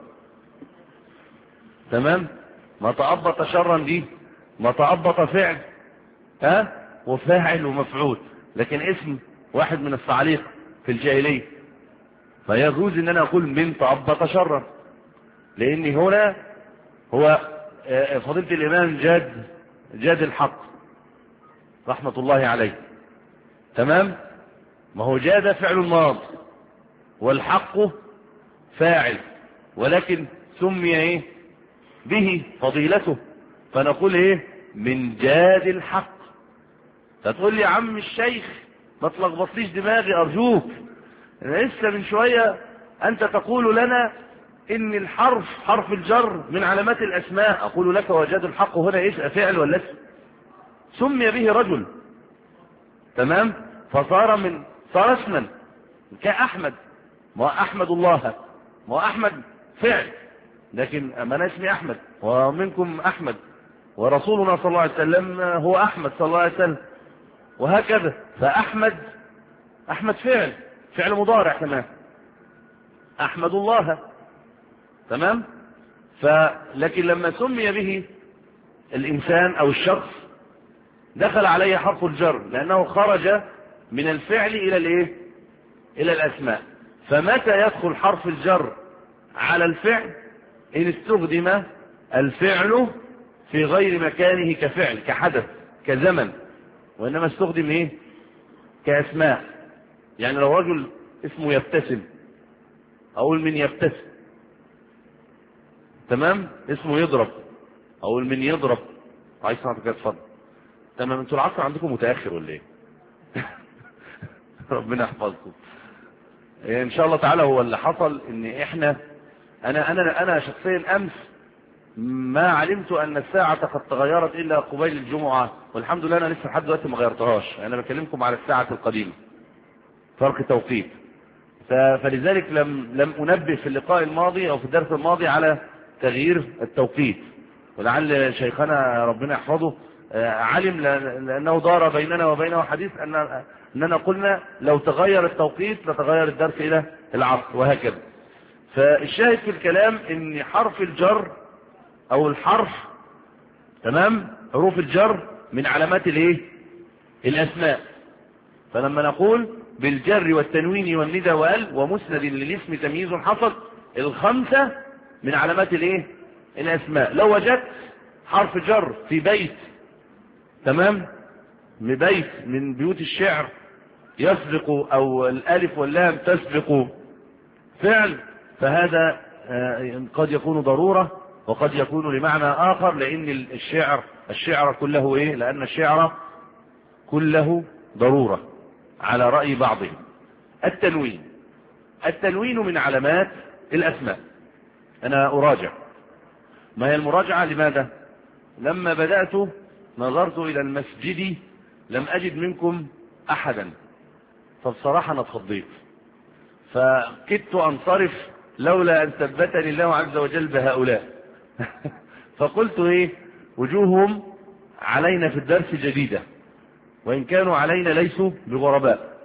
تمام؟ ما تأبط شرا دي ما تأبط فعل، ها؟ وفاعل ومفعول، لكن اسم واحد من الصعاليق في الجاهلية، فيجوز ان انا اقول من تأبط شرا، لان هنا هو فضيلة الامام جاد جاد الحق رحمة الله عليه، تمام. ما هو جاد فعل ماض والحق فاعل، ولكن سمي ايه به فضيلته، فنقول ايه من جاد الحق. فتقول لي يا عم الشيخ ما تلخبطليش دماغي ارجوك، انا لسه من شوية انت تقول لنا ان الحرف حرف الجر من علامات الاسماء، اقول لك وجاد الحق هنا ايه فعل ولا اسم؟ سمي به رجل، تمام، فصار من صار اسما كأحمد، ما احمد الله، ما احمد فعل، لكن ما انا اسمي احمد ومنكم احمد، ورسولنا صلى الله عليه وسلم هو احمد صلى الله عليه وسلم، وهكذا. فاحمد احمد فعل فعل مضارع كمان، احمد الله، تمام. فلكن لما سمي به الانسان او الشخص دخل عليه حرف الجر، لانه خرج من الفعل الى الايه الى الاسماء. فمتى يدخل حرف الجر على الفعل؟ ان استخدم الفعل في غير مكانه كفعل كحدث كزمن، وانما استخدم ايه كاسماء. يعني لو رجل اسمه يبتسم اقول من يبتسم، تمام. اسمه يضرب اقول من يضرب. عايز سمعت كده اتفضل. تمام. انتوا العصر عندكم متاخر ولا ايه؟ ربنا يحفظكم. ان شاء الله تعالى هو اللي حصل ان احنا انا انا انا شخصيا امس ما علمت ان الساعه قد تغيرت الا قبيل الجمعه، والحمد لله انا لسه لحد دلوقتي ما غيرتهاش، انا بكلمكم على الساعه القديمه فرق توقيت. فلذلك لم لم انبه في اللقاء الماضي او في الدرس الماضي على تغيير التوقيت، ولعل شيخنا ربنا يحفظه علم، لانه دار بيننا وبينه حديث ان اننا قلنا لو تغير التوقيت لتغير الدرس الى العصر وهكذا. فالشاهد في الكلام ان حرف الجر او الحرف، تمام، حروف الجر من علامات الايه الاسماء. فلما نقول بالجر والتنوين والندى وال ومسند للاسم تمييز حصل، الخمسه من علامات الايه الاسماء. لو وجدت حرف جر في بيت، تمام، من بيت من بيوت الشعر يسبق او الالف واللام تسبق فعل، فهذا قد يكون ضرورة وقد يكون لمعنى اخر، لان الشعر الشعر كله ايه لان الشعر كله ضرورة على رأي بعضهم. التنوين التنوين من علامات الاسماء. انا اراجع، ما هي المراجعة لماذا؟ لما بدأت نظرت الى المسجد لم اجد منكم احدا، فبصراحة انا اتخضيت، فكدت انصرف لولا ان ثبتني الله عز وجل بهؤلاء. فقلت ايه وجوههم علينا في الدرس جديدة، وان كانوا علينا ليسوا بغرباء،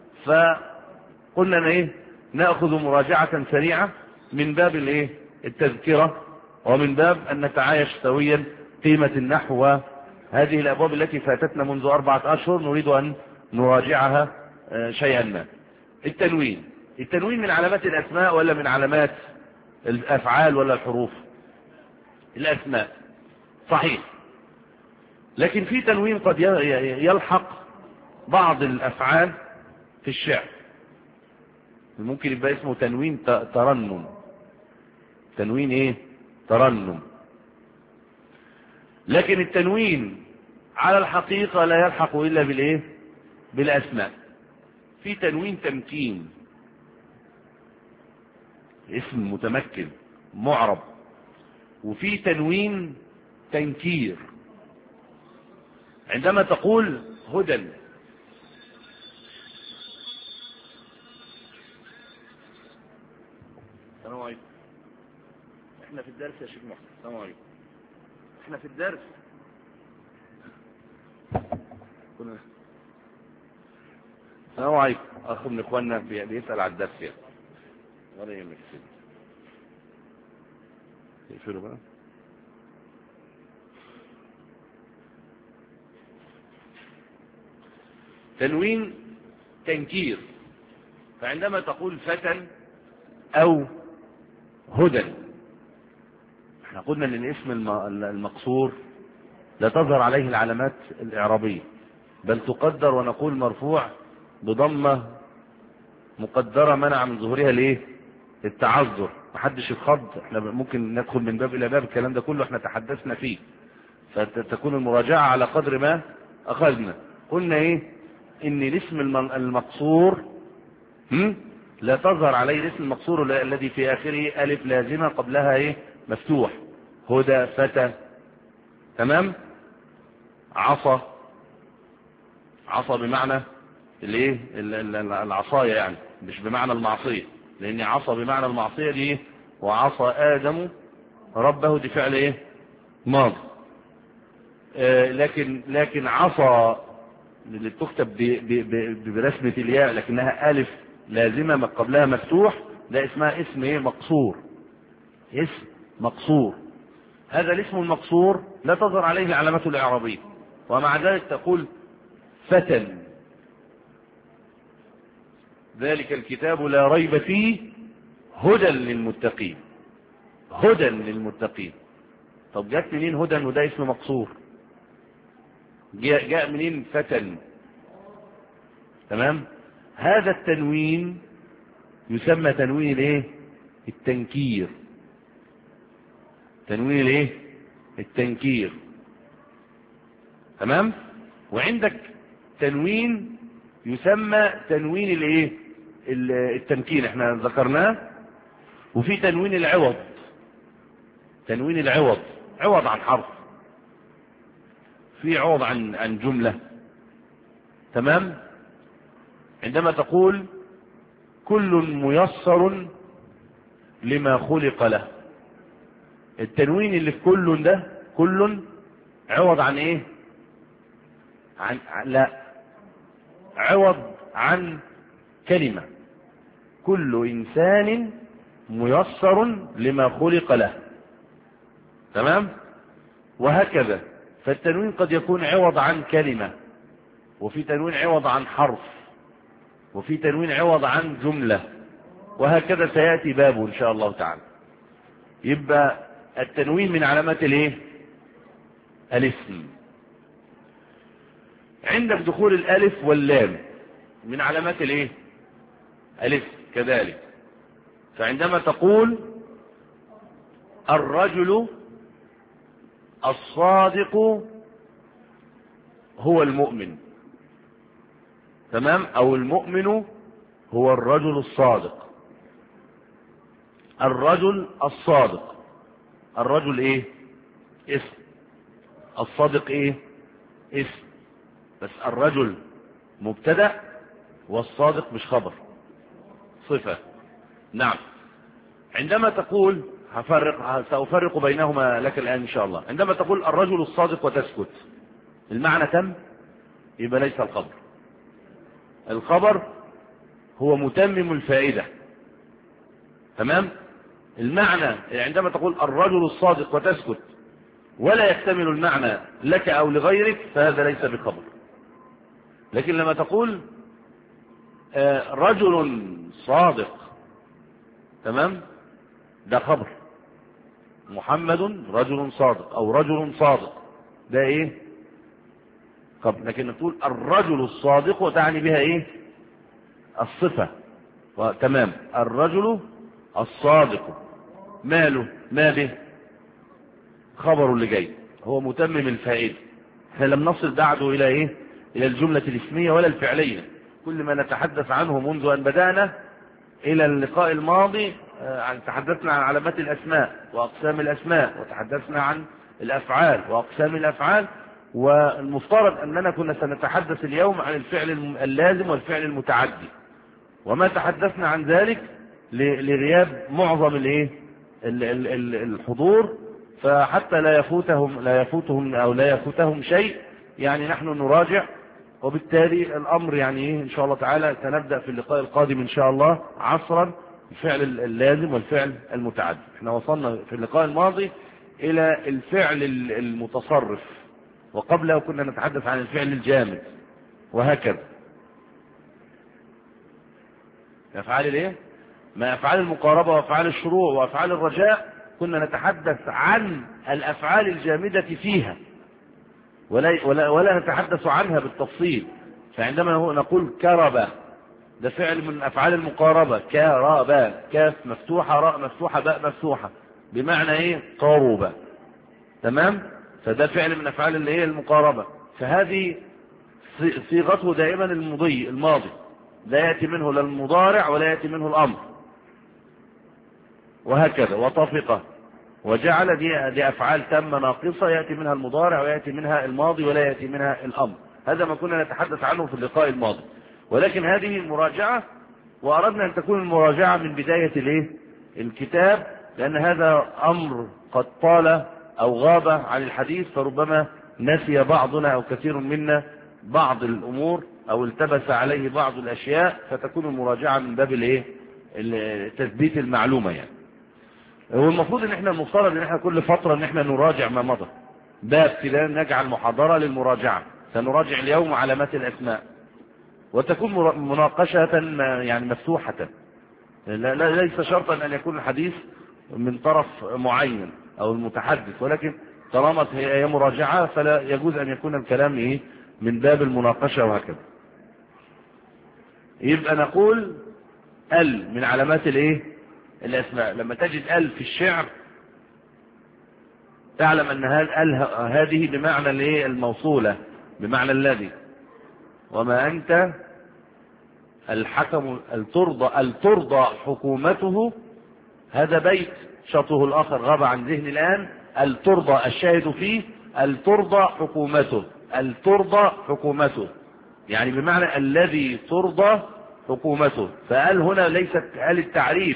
فقلنا ايه نأخذ مراجعة سريعة من باب الايه التذكرة، ومن باب ان نتعايش سويا قيمة النحو وهذه الابواب التي فاتتنا منذ اربعة اشهر نريد ان نراجعها شيئا ما. التنوين التنوين من علامات الاسماء ولا من علامات الافعال ولا الحروف؟ الاسماء صحيح، لكن في تنوين قد يلحق بعض الافعال في الشعر، ممكن يبقى اسمه تنوين ترنم. تنوين ايه ترنم. لكن التنوين على الحقيقة لا يلحق الا بالايه بالاسماء. في تنوين تمكين، اسم متمكن معرب، وفي تنوين تنكير. عندما تقول هدى، السلام عليكم، احنا في الدرس يا شيخ محمد، السلام عليكم، احنا في الدرس كنا. السلام عليكم، اخ من اخواننا بيسأل على الدرس يعني، ولا يهمك سيدي يقفلوا بقى. تنوين تنكير. فعندما تقول فتى أو هدى، احنا قلنا ان الاسم المقصور لا تظهر عليه العلامات الإعرابية، بل تقدر ونقول مرفوع بضمة مقدرة منع من ظهورها الايه؟ التعذر، محدش يتخض. احنا ممكن ندخل من باب الى باب، الكلام ده كله احنا تحدثنا فيه، فتكون المراجعة على قدر ما اخذنا. قلنا ايه؟ ان الاسم المقصور لا تظهر عليه الاسم المقصور الذي في اخره الف لازمة قبلها ايه؟ مفتوح. هدى، فتى، تمام. عصا، عصا بمعنى الايه؟ العصاية يعني، مش بمعنى المعصية، لان عصا بمعنى المعصية دي، وعصى آدم ربه دي فعل ايه؟ ماضي. آه لكن لكن عصا اللي بتكتب برسمة الياء لكنها ألف لازمة ما قبلها مفتوح، ده اسمها اسم ايه؟ مقصور. اسم مقصور. هذا الاسم المقصور لا تظهر عليه العلامات الإعرابية، ومع ذلك تقول فتى ذلك الكتاب لا ريب فيه هدى للمتقين. هدى للمتقين. طب جاءت منين هدى وده اسم مقصور؟ جاء, جاء منين فتى؟ تمام. هذا التنوين يسمى تنوين الايه؟ التنكير. تنوين الايه؟ التنكير. تمام. وعندك تنوين يسمى تنوين الايه؟ التمكين، احنا ذكرناه. وفي تنوين العوض. تنوين العوض عوض عن حرف، في عوض عن عن جملة. تمام. عندما تقول كل ميسر لما خلق له، التنوين اللي في كل ده، كل عوض عن ايه؟ عن لا عوض عن كلمة. كل إنسان ميسر لما خلق له. تمام. وهكذا. فالتنوين قد يكون عوض عن كلمة، وفي تنوين عوض عن حرف، وفي تنوين عوض عن جملة، وهكذا سيأتي بابه إن شاء الله تعالى. يبقى التنوين من علامات الايه؟ الاسم. عندك دخول الالف واللام من علامات الايه؟ الاسم كذلك. فعندما تقول الرجل الصادق هو المؤمن، تمام، او المؤمن هو الرجل الصادق. الرجل الصادق، الرجل ايه؟ اسم. الصادق ايه؟ اسم. بس الرجل مبتدأ والصادق مش خبر، صفة. نعم. عندما تقول هفرق سأفرق بينهما لك الآن إن شاء الله. عندما تقول الرجل الصادق وتسكت، المعنى تم، يبقى ليس الخبر. الخبر هو متمم الفائدة. تمام. المعنى عندما تقول الرجل الصادق وتسكت ولا يحتمل المعنى لك أو لغيرك فهذا ليس بخبر. لكن لما تقول رجل صادق، تمام، ده خبر. محمد رجل صادق او رجل صادق، ده ايه؟ خبر. لكن تقول الرجل الصادق وتعني بها ايه؟ الصفة. تمام. الرجل الصادق ماله؟ ما به؟ خبر اللي جاي، هو متمم الفائدة. احنا لم نصل بعده الى ايه؟ الى الجملة الاسمية ولا الفعلية. كل ما نتحدث عنه منذ ان بدأنا الى اللقاء الماضي تحدثنا عن علامات الاسماء واقسام الاسماء، وتحدثنا عن الافعال واقسام الافعال، والمفترض اننا كنا سنتحدث اليوم عن الفعل اللازم والفعل المتعدي، وما تحدثنا عن ذلك لغياب معظم الايه؟ الحضور، فحتى لا يفوتهم لا يفوتهم او لا يفوتهم شيء، يعني نحن نراجع. وبالتالي الامر يعني ايه؟ ان شاء الله تعالى سنبدأ في اللقاء القادم ان شاء الله عصرا الفعل اللازم والفعل المتعدي. احنا وصلنا في اللقاء الماضي الى الفعل المتصرف، وقبله كنا نتحدث عن الفعل الجامد، وهكذا. أفعال الايه؟ ما أفعال المقاربة وأفعال الشروع وأفعال الرجاء كنا نتحدث عن الأفعال الجامدة فيها ولا, ولا, ولا نتحدث عنها بالتفصيل. فعندما نقول كربة ده فعل من أفعال المقاربة، كربة، كاف مفتوحة راء مفتوحة باء مفتوحة، بمعنى ايه؟ قربة. تمام؟ فده فعل من أفعال اللي هي المقاربة. فهذه صيغته دائما المضي الماضي، لا يأتي منه لا المضارع ولا يأتي منه الأمر، وهكذا. وطفقة وجعل دي, دي أفعال تامة ناقصة يأتي منها المضارع ويأتي منها الماضي ولا يأتي منها الأمر. هذا ما كنا نتحدث عنه في اللقاء الماضي، ولكن هذه المراجعة، وأردنا أن تكون المراجعة من بداية الايه؟ الكتاب، لأن هذا أمر قد طال أو غاب عن الحديث، فربما نسي بعضنا أو كثير منا بعض الأمور أو التبس عليه بعض الأشياء، فتكون المراجعة من باب الايه؟ تثبيت المعلومة. يعني هو المفروض ان احنا المفترض ان احنا كل فترة ان احنا نراجع ما مضى، باب كده نجعل محاضرة للمراجعة. سنراجع اليوم علامات الأسماء، وتكون مناقشة يعني مفتوحة، لا لا ليس شرطا ان يكون الحديث من طرف معين او المتحدث، ولكن طالما هي مراجعة فلا يجوز ان يكون الكلام ايه؟ من باب المناقشة وهكذا. يبقى نقول ال من علامات الايه؟ الاسماء. لما تجد ال في الشعر تعلم ان ال هذه بمعنى الايه؟ الموصولة، بمعنى الذي. وما انت الحكم الترضى الترضى حكومته، هذا بيت شطه الاخر غاب عن ذهني الان. الترضى الشاهد فيه الترضى حكومته، الترضى حكومته يعني بمعنى الذي ترضى حكومته. فقال هنا ليست قال التعريف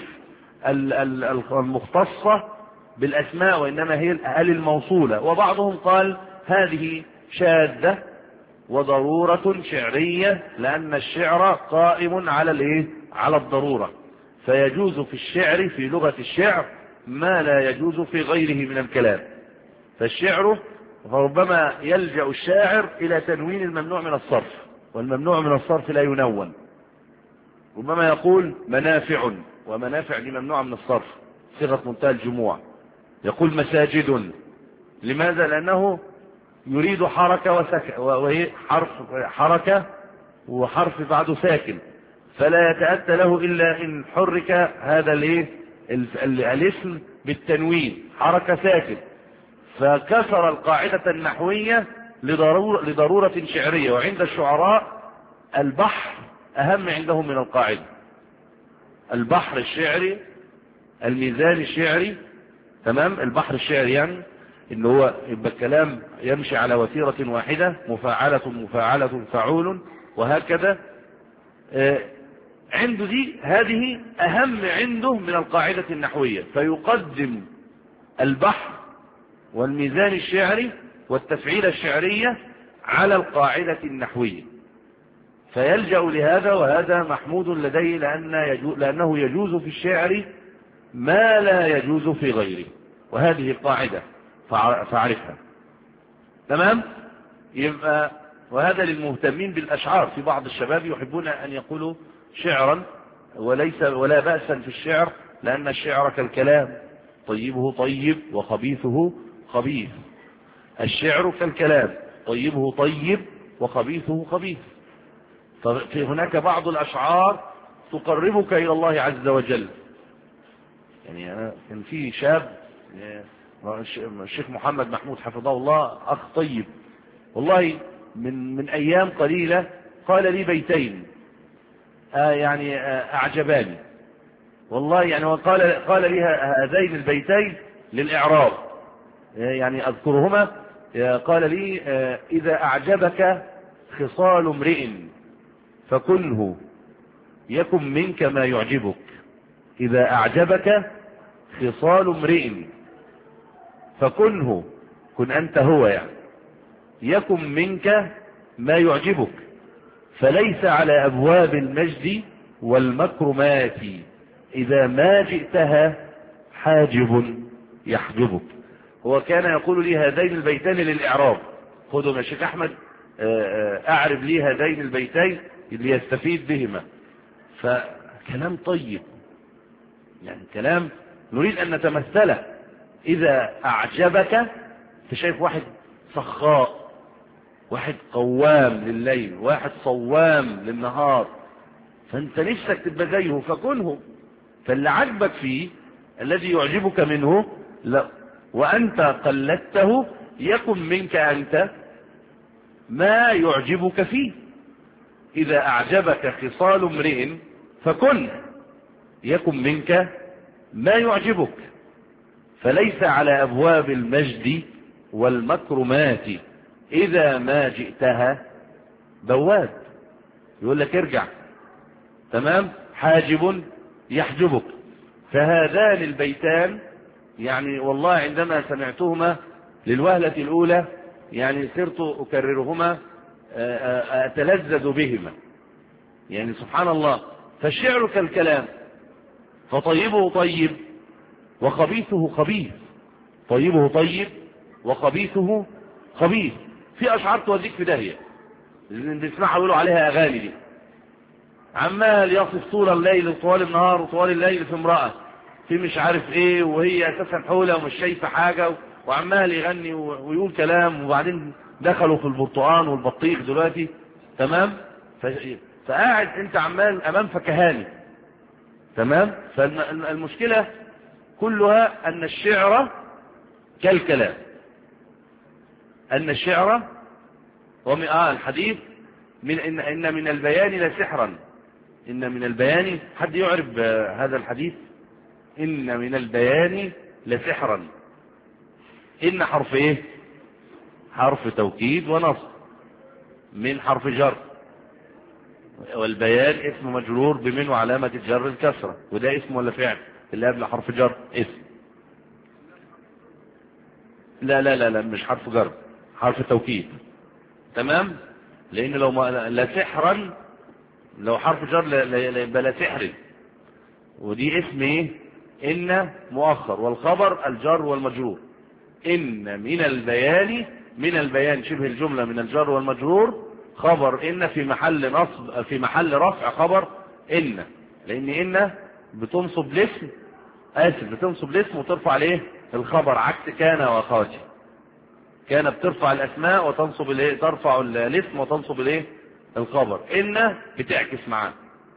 المختصة بالأسماء، وإنما هي الآل الموصولة. وبعضهم قال هذه شاذة وضرورة شعرية، لأن الشعر قائم على الايه؟ على الضرورة، فيجوز في الشعر في لغة الشعر ما لا يجوز في غيره من الكلام. فالشعر فربما يلجأ الشاعر إلى تنوين الممنوع من الصرف، والممنوع من الصرف لا ينون. ربما يقول منافع، ومنافع دي ممنوعة من الصرف، صيغة منتهى الجموع. يقول مساجد، لماذا؟ لأنه يريد حركة وسكن، وهي حرف حركة وحرف بعده ساكن، فلا يتأتى له إلا إن حرك هذا الايه؟ الاسم بالتنوين، حركة ساكن. فكسر القاعدة النحوية لضرورة, لضرورة شعرية. وعند الشعراء البحر أهم عندهم من القاعدة. البحر الشعري، الميزان الشعري، تمام؟ البحر الشعري يعني إن هو يبقى الكلام يمشي على وتيرة واحدة، مفاعلة مفاعلة فعول وهكذا. آه عنده دي هذه أهم عنده من القاعدة النحوية، فيقدم البحر والميزان الشعري والتفعيل الشعرية على القاعدة النحوية، فيلجأ لهذا. وهذا محمود لديه، لأن يجوز لأنه يجوز في الشعر ما لا يجوز في غيره، وهذه القاعدة فاعرفها. تمام؟ يبقى وهذا للمهتمين بالأشعار. في بعض الشباب يحبون أن يقولوا شعرا، وليس ولا بأسا في الشعر، لأن الشعر كالكلام، طيبه طيب وخبيثه خبيث. الشعر كالكلام، طيبه طيب وخبيثه خبيث. فهناك بعض الأشعار تقربك إلى الله عز وجل. يعني أنا كان في شاب الشيخ محمد محمود حفظه الله، أخ طيب والله، من من أيام قليلة قال لي بيتين آه يعني آه أعجباني والله. يعني وقال قال لي هذين البيتين للإعراب، يعني أذكرهما. قال لي آه إذا أعجبك خصال امرئ فكنه يكن منك ما يعجبك. إذا أعجبك خصال امرئ فكنه، كن أنت هو يعني، يكن منك ما يعجبك، فليس على أبواب المجد والمكرمات إذا ما جئتها حاجب يحجبك. هو كان يقول لي هذين البيتين للإعراب. خذوا يا شيخ أحمد أعرب لي هذين البيتين ليستفيد بهما. كلام طيب، يعني كلام نريد أن نتمثله. إذا أعجبك تشايف واحد سخاء، واحد قوام لليل، واحد صوام للنهار، فأنت نفسك تبقى زيه فكنه. فاللي عجبك فيه الذي يعجبك منه لا، وأنت قلدته يكن منك أنت ما يعجبك فيه. إذا أعجبك خصال امرئ فكن يكن منك ما يعجبك. فليس على أبواب المجد والمكرمات إذا ما جئتها بواب، يقول لك ارجع، تمام، حاجب يحجبك. فهذان البيتان يعني والله عندما سمعتهما للوهلة الأولى يعني صرت أكررهما أتلذذ بهما، يعني سبحان الله. فالشعر كالكلام، فطيبه طيب وخبيثه خبيث، طيبه طيب وخبيثه خبيث. في أشعار توديك في داهية، بنسمعها يقولوا عليها أغاني دي، عمال يصف طول الليل وطوال النهار وطوال الليل في امرأة في مش عارف ايه، وهي اساسا حولة ومش شايفة حاجة، وعمال يغني ويقول كلام، وبعدين دخلوا في البرتقان والبطيخ دلوقتي، تمام. فقاعد انت عمال امام فكهاني، تمام. فالمشكلة كلها ان الشعر كالكلام، ان الشعر ومن آه الحديث من إن, إن من البيان لسحرا، إن من البيان، حد يعرف هذا الحديث؟ إن من البيان لسحرا. إن حرف إيه؟ حرف توكيد ونصب من حرف جر، والبيان اسم مجرور بمن وعلامة الجر الكسرة. وده اسم ولا فعل اللي قبل حرف جر؟ اسم. لا لا لا لا مش حرف جر، حرف توكيد، تمام. لأن لو ما لا سحرا لو حرف جر يبقى لا سحر، ودي اسم ايه؟ إن مؤخر، والخبر الجر والمجرور. إن من البيان، من البيان شبه الجملة من الجر والمجرور، خبر إن في محل نصب في محل رفع خبر إن، لأن إن بتنصب الاسم، آسف بتنصب الاسم وترفع عليه الخبر، عكس كان وأخواتي. كان بترفع الأسماء وتنصب الايه، ترفع الاسم وتنصب الايه الخبر. إن بتعكس معاه،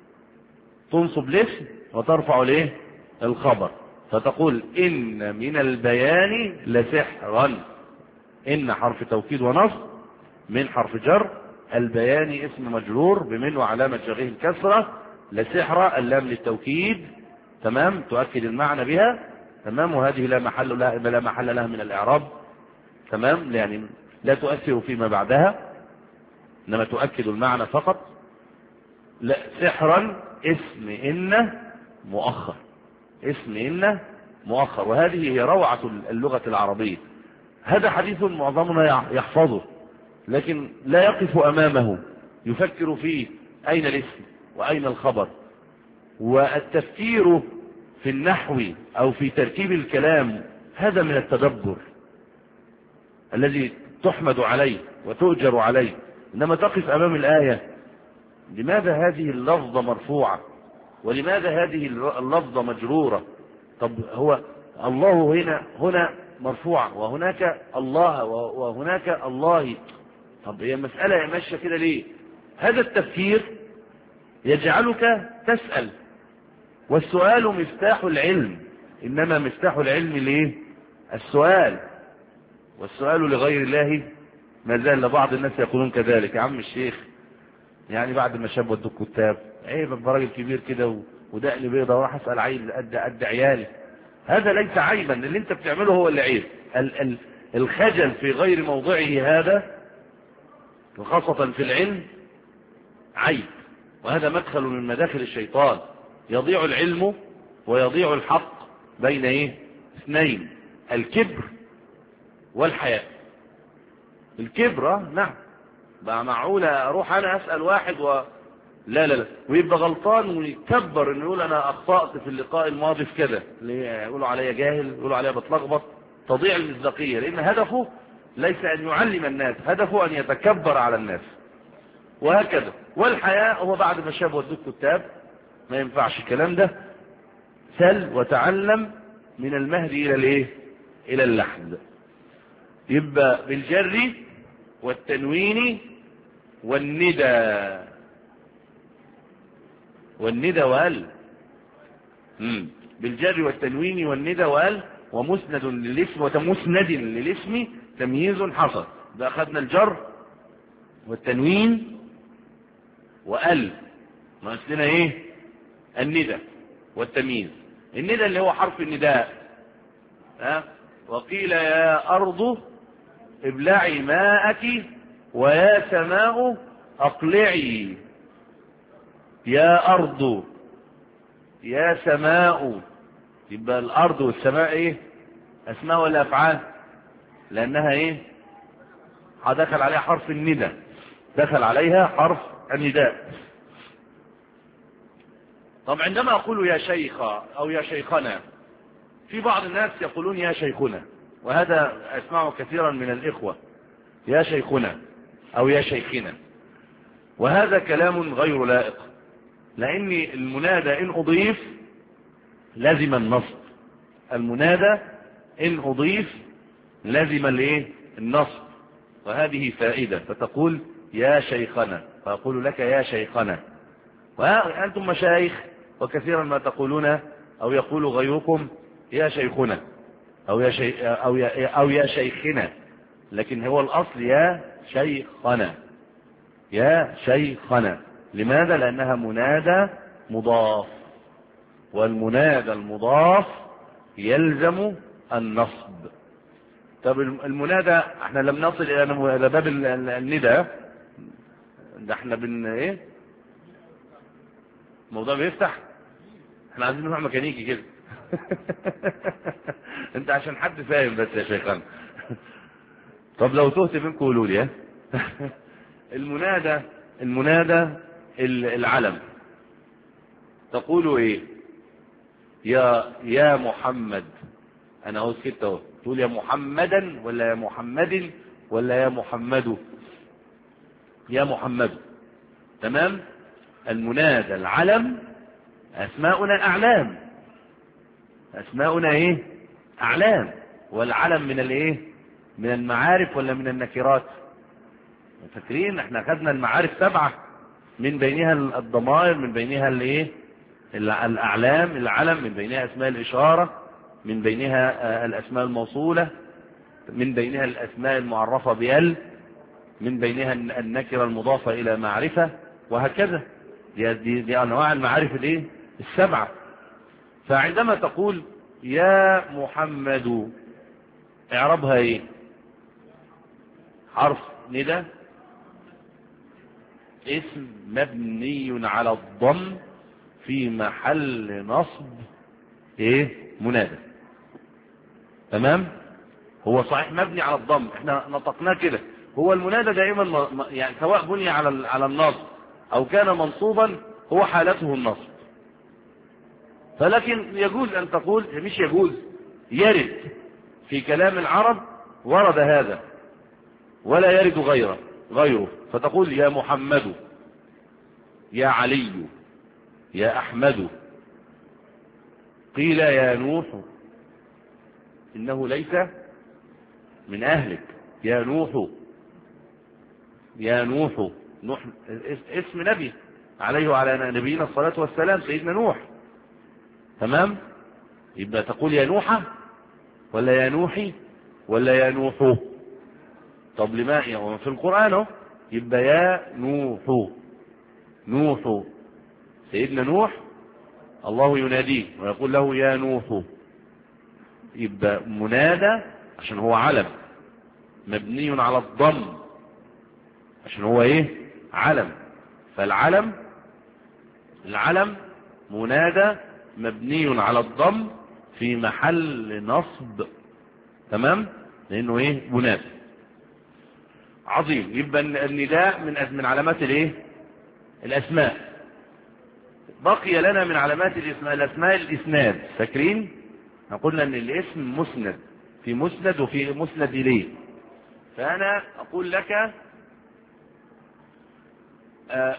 تنصب الاسم وترفع الايه الخبر. فتقول إن من البيان لسحرا. إن حرف توكيد ونصب من حرف جر، البيان اسم مجرور بمن وعلامة جره الكسرة، لسحرة اللام للتوكيد، تمام، تؤكد المعنى بها، تمام. وهذه لا محل لها لا محل لها من الإعراب، تمام، يعني لا تؤثر فيما بعدها، إنما تؤكد المعنى فقط. لا سحرا اسم إن مؤخر، اسم إن مؤخر. وهذه هي روعة اللغة العربية. هذا حديث معظمنا يحفظه لكن لا يقف أمامه يفكر فيه، أين الاسم وأين الخبر. والتفكير في النحو أو في تركيب الكلام هذا من التدبر الذي تحمد عليه وتؤجر عليه. إنما تقف أمام الآية، لماذا هذه اللفظة مرفوعة ولماذا هذه اللفظة مجرورة؟ طب هو الله هنا هنا مرفوعة وهناك الله وهناك الله، طب هي المسألة ماشية كده ليه؟ هذا التفكير يجعلك تسأل، والسؤال مفتاح العلم. إنما مفتاح العلم ليه؟ السؤال، والسؤال لغير الله ما زال بعض الناس يقولون كذلك. يا عم الشيخ يعني بعد ما شاب ودوك كتاب عيب ابقى راجل كبير كده ودقني بيضة وراح اسال عيل قد قد عيالي. هذا ليس عيبا، اللي انت بتعمله هو اللي عيب. ال ال الخجل في غير موضعه هذا وخاصة في العلم عيب، وهذا مدخل من مداخل الشيطان. يضيع العلم ويضيع الحق بين ايه؟ اثنين، الكبر والحياء. الكبر نعم بقى معقولة اروح انا اسأل واحد و لا لا لا ويبقى غلطان ويكبر انه يقول انا اخطأت في اللقاء الماضي في كذا، يقولوا عليا جاهل، يقولوا عليا بتلخبط، تضيع المصداقية. لان هدفه ليس ان يعلم الناس، هدفه ان يتكبر على الناس، وهكذا. والحياء هو بعد ما شاب ودوك كتاب ما ينفعش الكلام ده. سل وتعلم من المهد الى الايه؟ الى اللحد. يبقى بالجر والتنوين والندى والندى وال امم بالجر والتنوين والندى وال ومسند للاسم ومسند للاسم تمييز حصل. ده اخذنا الجر والتنوين وال، ناقص لنا ايه؟ الندى والتمييز. الندى اللي هو حرف النداء. ها؟ وقيل يا ارض ابلعي ماءك ويا سماء اقلعي. يا ارض يا سماء. يبقى الارض والسماء ايه؟ اسماء ولا افعال؟ لانها ايه؟ دخل عليها حرف الندى، دخل عليها حرف النداء. طب عندما اقول يا شيخ او يا شيخنا، في بعض الناس يقولون يا شيخنا، وهذا اسمعه كثيرا من الاخوة، يا شيخنا او يا شيخنا، وهذا كلام غير لائق، لان المنادى ان اضيف لازم النصب. المنادى ان اضيف لازم الايه؟ النصب. وهذه فائدة، فتقول يا شيخنا، فاقول لك يا شيخنا، وأنتم مشايخ، وكثيرا ما تقولون او يقول غيركم يا شيخنا او يا شي او يا او يا شيخنا، لكن هو الاصل يا شيخنا، يا شيخنا. لماذا؟ لانها منادى مضاف، والمنادى المضاف يلزم النصب. طب المنادى احنا لم نصل الى باب الندى، ده احنا بن ايه؟ الموضوع بيفتح، احنا عايزين نروح ميكانيكي كده. انت عشان حد فاهم بس يا شيخان. طب لو تهت منكم قولوا لي. المنادى المنادى العلم، تقولوا ايه؟ يا يا محمد، انا اهو سكت اهو، تقول يا محمدا ولا يا محمد ولا يا محمد؟ يا محمد. تمام. المنادى العلم اسماؤنا اعلام، اسماؤنا ايه؟ اعلام. والعلم من الايه؟ من المعارف ولا من النكرات؟ فاكرين احنا اخذنا المعارف سبعة، من بينها الضمائر، من بينها الايه؟ الاعلام. العلم من بينها اسماء الاشارة، من بينها الاسماء الموصولة، من بينها الاسماء المعرفة بال، من بينها النكرة المضافة الى معرفة، وهكذا. دي, دي, دي انواع المعارف الايه؟ السبعة. فعندما تقول يا محمد، اعربها ايه؟ حرف ندى، اسم مبني على الضم في محل نصب ايه؟ منادى. تمام. هو صحيح مبني على الضم، احنا نطقناه كده. هو المنادى دائما يعني سواء بني على على النصب او كان منصوبا هو حالته النصب. فلكن يجوز ان تقول، مش يجوز، يرد في كلام العرب ورد هذا ولا يرد غيره غيره فتقول يا محمد، يا علي، يا احمد. قيل يا نوح انه ليس من اهلك، يا نوح، يا نوح. نوح اسم نبي عليه وعلى نبينا الصلاة والسلام، سيدنا نوح. تمام. يبقى تقول يا نوحة ولا يا نوحي ولا يا نوح؟ طب لما يعني في القرآن يبقى يا نوح، نوح سيدنا نوح الله يناديه ويقول له يا نوح. يبقى منادى عشان هو علم مبني على الضم، عشان هو ايه؟ علم. فالعلم العلم منادى مبني على الضم في محل نصب. تمام. لانه ايه؟ منادى. عظيم. يبقى النداء من من علامات الايه؟ الاسماء. بقي لنا من علامات الاسماء الاسماء الاسناد. فاكرين قلنا ان الاسم مسند، في مسند وفي مسند اليه. فانا اقول لك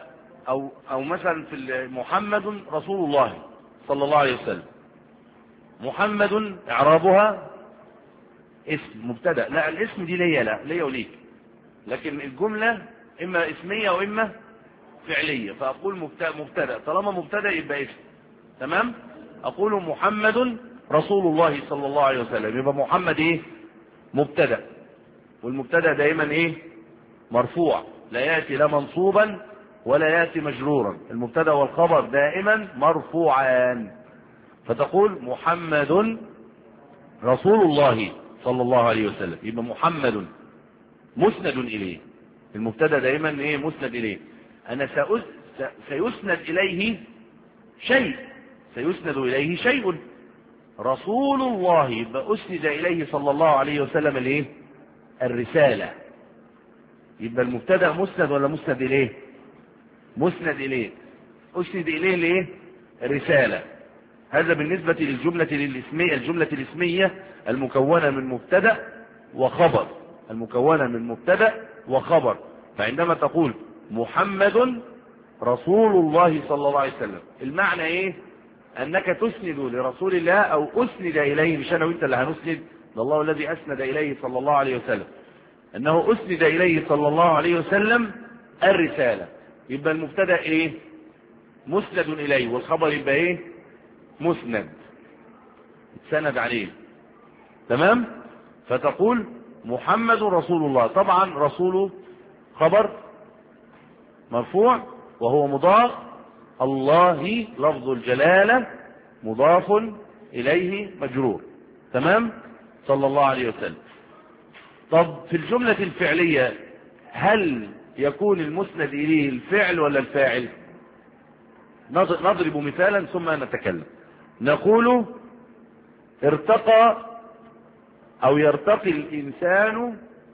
أو, أو مثلا في محمد رسول الله صلى الله عليه وسلم. محمد إعرابها اسم مبتدأ، لا الاسم دي ليا، لا ليا وليك، لكن الجملة إما اسمية وإما فعلية، فأقول مبتدأ، طالما مبتدأ يبقى اسم. تمام. أقول محمد رسول الله صلى الله عليه وسلم، يبقى محمد إيه؟ مبتدأ، والمبتدأ دائما إيه؟ مرفوع، لا يأتي لا منصوبا ولا يأتي مجرورا، المبتدأ والخبر دائما مرفوعان. فتقول محمد رسول الله صلى الله عليه وسلم، يبقى محمد مسند إليه، المبتدأ دائما إيه؟ مسند إليه. أنا سيسند إليه شيء، سيسند إليه شيء. رسول الله يبقى أسند إليه صلى الله عليه وسلم الإيه؟ الرسالة. يبقى المبتدأ مسند ولا مسند إليه؟ مسند إليه. أسند إليه ليه؟ رسالة. هذا بالنسبة للجملة الاسمية، الجملة الاسمية المكونة من مبتدأ وخبر، المكونة من مبتدأ وخبر. فعندما تقول محمد رسول الله صلى الله عليه وسلم، المعنى ايه؟ انك تسند لرسول الله او اسند اليه، مش انا وانت اللي هنسند، ده الله الذي اسند اليه صلى الله عليه وسلم، انه اسند اليه صلى الله عليه وسلم الرسالة. يبقى المبتدأ ايه؟ مسند اليه، والخبر يبقى ايه؟ مسند، سند عليه. تمام. فتقول محمد رسول الله، طبعا رسول خبر مرفوع وهو مضاف، الله لفظ الجلالة مضاف إليه مجرور. تمام. صلى الله عليه وسلم. طب في الجملة الفعلية هل يكون المسند إليه الفعل ولا الفاعل؟ نضرب مثالا ثم نتكلم. نقول ارتقى أو يرتقي الإنسان،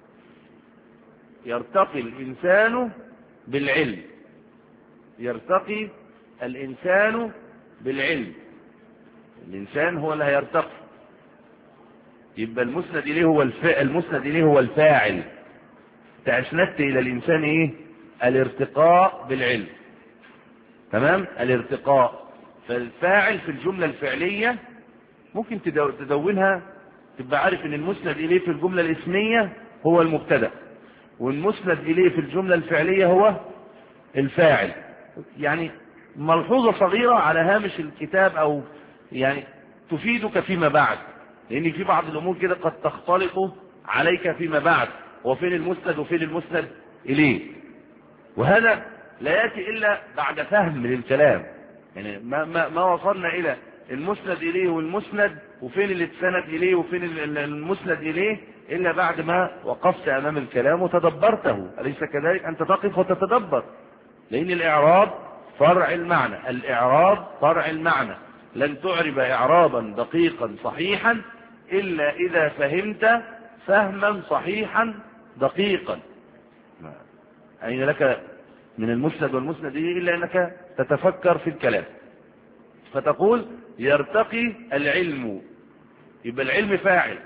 يرتقي الإنسان بالعلم، يرتقي الإنسان بالعلم، الإنسان هو اللي هيرتقي، يبقى المسند إليه هو الفاعل، المسند إليه هو الفاعل. تأسندت إلى الإنسان إيه؟ الارتقاء بالعلم. تمام. الارتقاء. فالفاعل في الجملة الفعلية ممكن تدونها، تبقى عارف ان المسند إليه في الجملة الاسمية هو المبتدأ، والمسند إليه في الجملة الفعلية هو الفاعل. يعني ملحوظة صغيرة على هامش الكتاب، او يعني تفيدك فيما بعد، لان في بعض الامور كده قد تختلط عليك فيما بعد، وفين المسند وفين المسند إليه، وهذا لا يأتي إلا بعد فهم للكلام. يعني ما, ما, ما وصلنا إلى المسند إليه والمسند وفين اللي اتسند إليه وفين المسند إليه إلا بعد ما وقفت أمام الكلام وتدبرته. أليس كذلك؟ أنت تقف وتتدبر، لأن الإعراب فرع المعنى، الإعراب فرع المعنى. لن تعرب إعرابا دقيقا صحيحا إلا إذا فهمت فهما صحيحا دقيقا. أين لك من المسند والمسند إلا أنك تتفكر في الكلام. فتقول يرتقي العلم، يبقى العلم فاعل،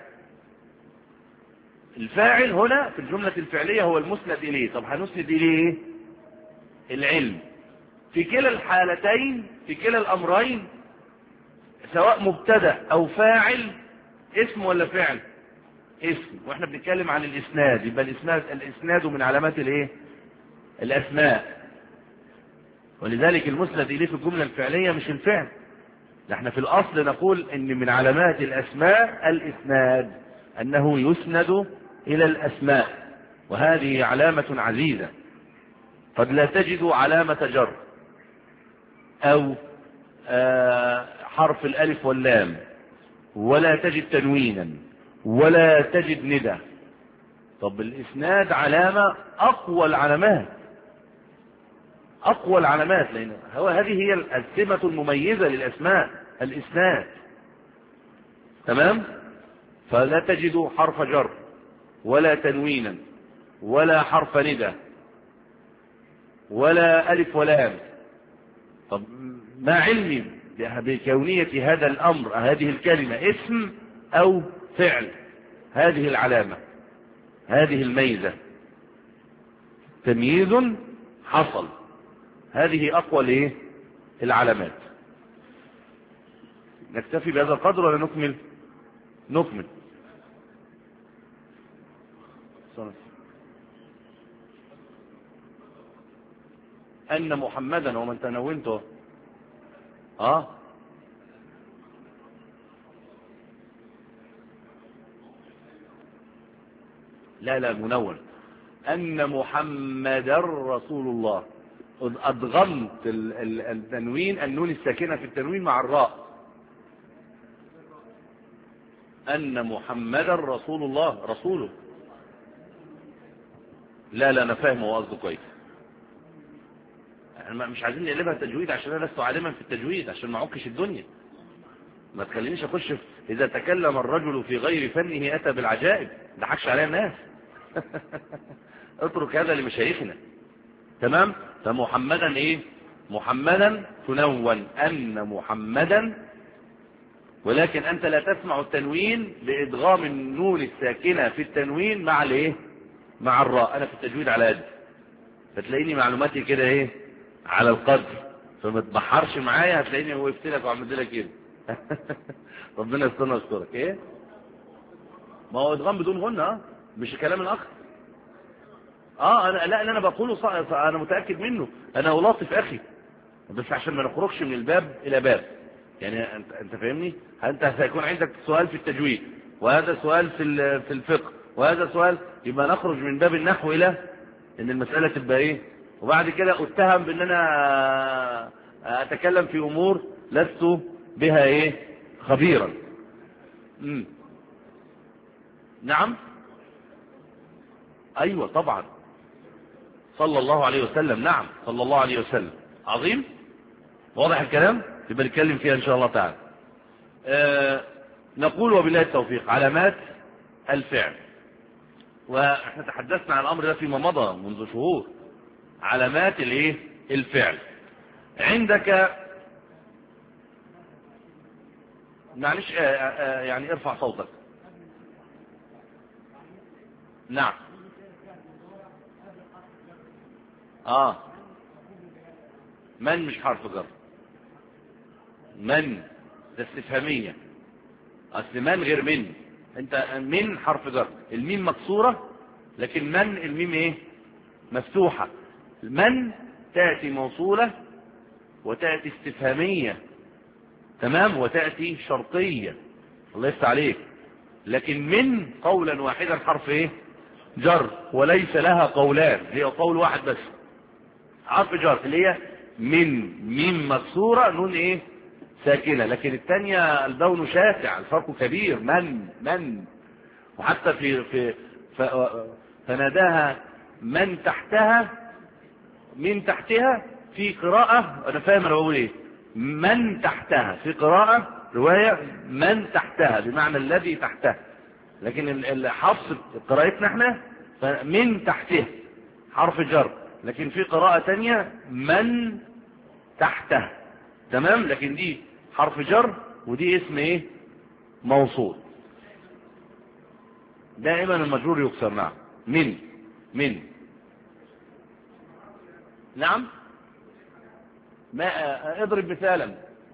الفاعل هنا في الجملة الفعلية هو المسند إليه. طب هنسند إليه العلم في كلا الحالتين، في كلا الأمرين، سواء مبتدأ أو فاعل، اسم ولا فعل؟ اسم. واحنا بنتكلم عن الإسناد، يبقى الإسناد الإسناد من علامات الايه؟ الأسماء. ولذلك المسند إليه في الجملة الفعلية مش الفعل. نحن في الأصل نقول إن من علامات الأسماء الإسناد، أنه يسند إلى الأسماء، وهذه علامة عزيزة. قد لا تجد علامة جر أو آه حرف الألف واللام، ولا تجد تنوينا، ولا تجد ندى. طب الإسناد علامة أقوى العلامات، أقوى العلامات، لأن هو هذه هي السمة المميزة للأسماء، الإسناد. تمام. فلا تجد حرف جر ولا تنوينا ولا حرف ندى ولا ألف ولام. طب ما علمي بكونية هذا الأمر، هذه الكلمة اسم أو فعل؟ هذه العلامة، هذه الميزة، تمييز حصل. هذه أقوى الايه العلامات. نكتفي بهذا القدر ولا نكمل؟ نكمل. أن محمدا ومن تنونته اه لا لا منون. أن محمدا رسول الله، أضغمت التنوين، النون الساكنة في التنوين مع الراء. أن محمدا رسول الله، رسوله. لا لا أنا فاهم هو قصده كويس. مش عايزين نقلبها تجويد عشان أنا لست عالما في التجويد، عشان ما اعكش الدنيا. ما تخلينيش أخش في إذا تكلم الرجل في غير فنه أتى بالعجائب، ده حكش عليها الناس. اترك هذا لمشايخنا. تمام. فمحمدا ايه؟ محمدا تنون أن محمدا، ولكن أنت لا تسمع التنوين بإدغام النون الساكنة في التنوين مع الايه مع الراء. أنا في التجويد على قد، فتلاقيني معلوماتي كده ايه على القدر، فما تبحرش معايا، هتلاقيني وقفت لك وعملت لك كده. ربنا يسترنا ويسترك. ايه ما هو ادغام بدون غنة، مش كلام الاخ. اه انا لا انا بقوله صح، انا متاكد منه، انا الاطف اخي، بس عشان ما نخرجش من الباب الى باب. يعني انت انت فاهمني؟ انت سيكون عندك سؤال في التجويد، وهذا سؤال في في الفقه، وهذا سؤال، يبقى نخرج من باب النحو الى ان المساله تبقى ايه، وبعد كده اتهم بان انا اتكلم في امور لست بها ايه خبيرا. امم نعم ايوه طبعا صلى الله عليه وسلم. نعم صلى الله عليه وسلم. عظيم. واضح الكلام؟ يبقى نتكلم فيها ان شاء الله تعالى. آه نقول وبالله التوفيق. علامات الفعل، واحنا تحدثنا عن الامر ده فيما مضى منذ شهور. علامات الايه الفعل عندك، معلش آه آه يعني ارفع صوتك. نعم اه من مش حرف جر، من ده استفهامية، اصل من غير من. انت من حرف جر، الميم مكسورة، لكن من الميم ايه مفتوحة. من تأتي موصولة وتأتي استفهامية، تمام، وتأتي شرطية، الله يفتح عليك. لكن من قولا واحدا حرف ايه جر، وليس لها قولان، هي قول واحد بس حرف جر، اللي هي من ميم مكسورة نون ايه ساكنة، لكن الثانية اللون شاسع، الفرق كبير. من من وحتى في في فناداها من تحتها، من تحتها في قراءة، انا فاهم انا بقول ايه، من تحتها في قراءة رواية من تحتها بمعنى الذي تحتها، لكن الحفص قراءتنا احنا من تحتها حرف جر، لكن في قراءة تانية من تحتها، تمام، لكن دي حرف جر ودي اسم ايه موصول. دائما المجرور يكسر. نعم من من نعم ما اضرب مثالا.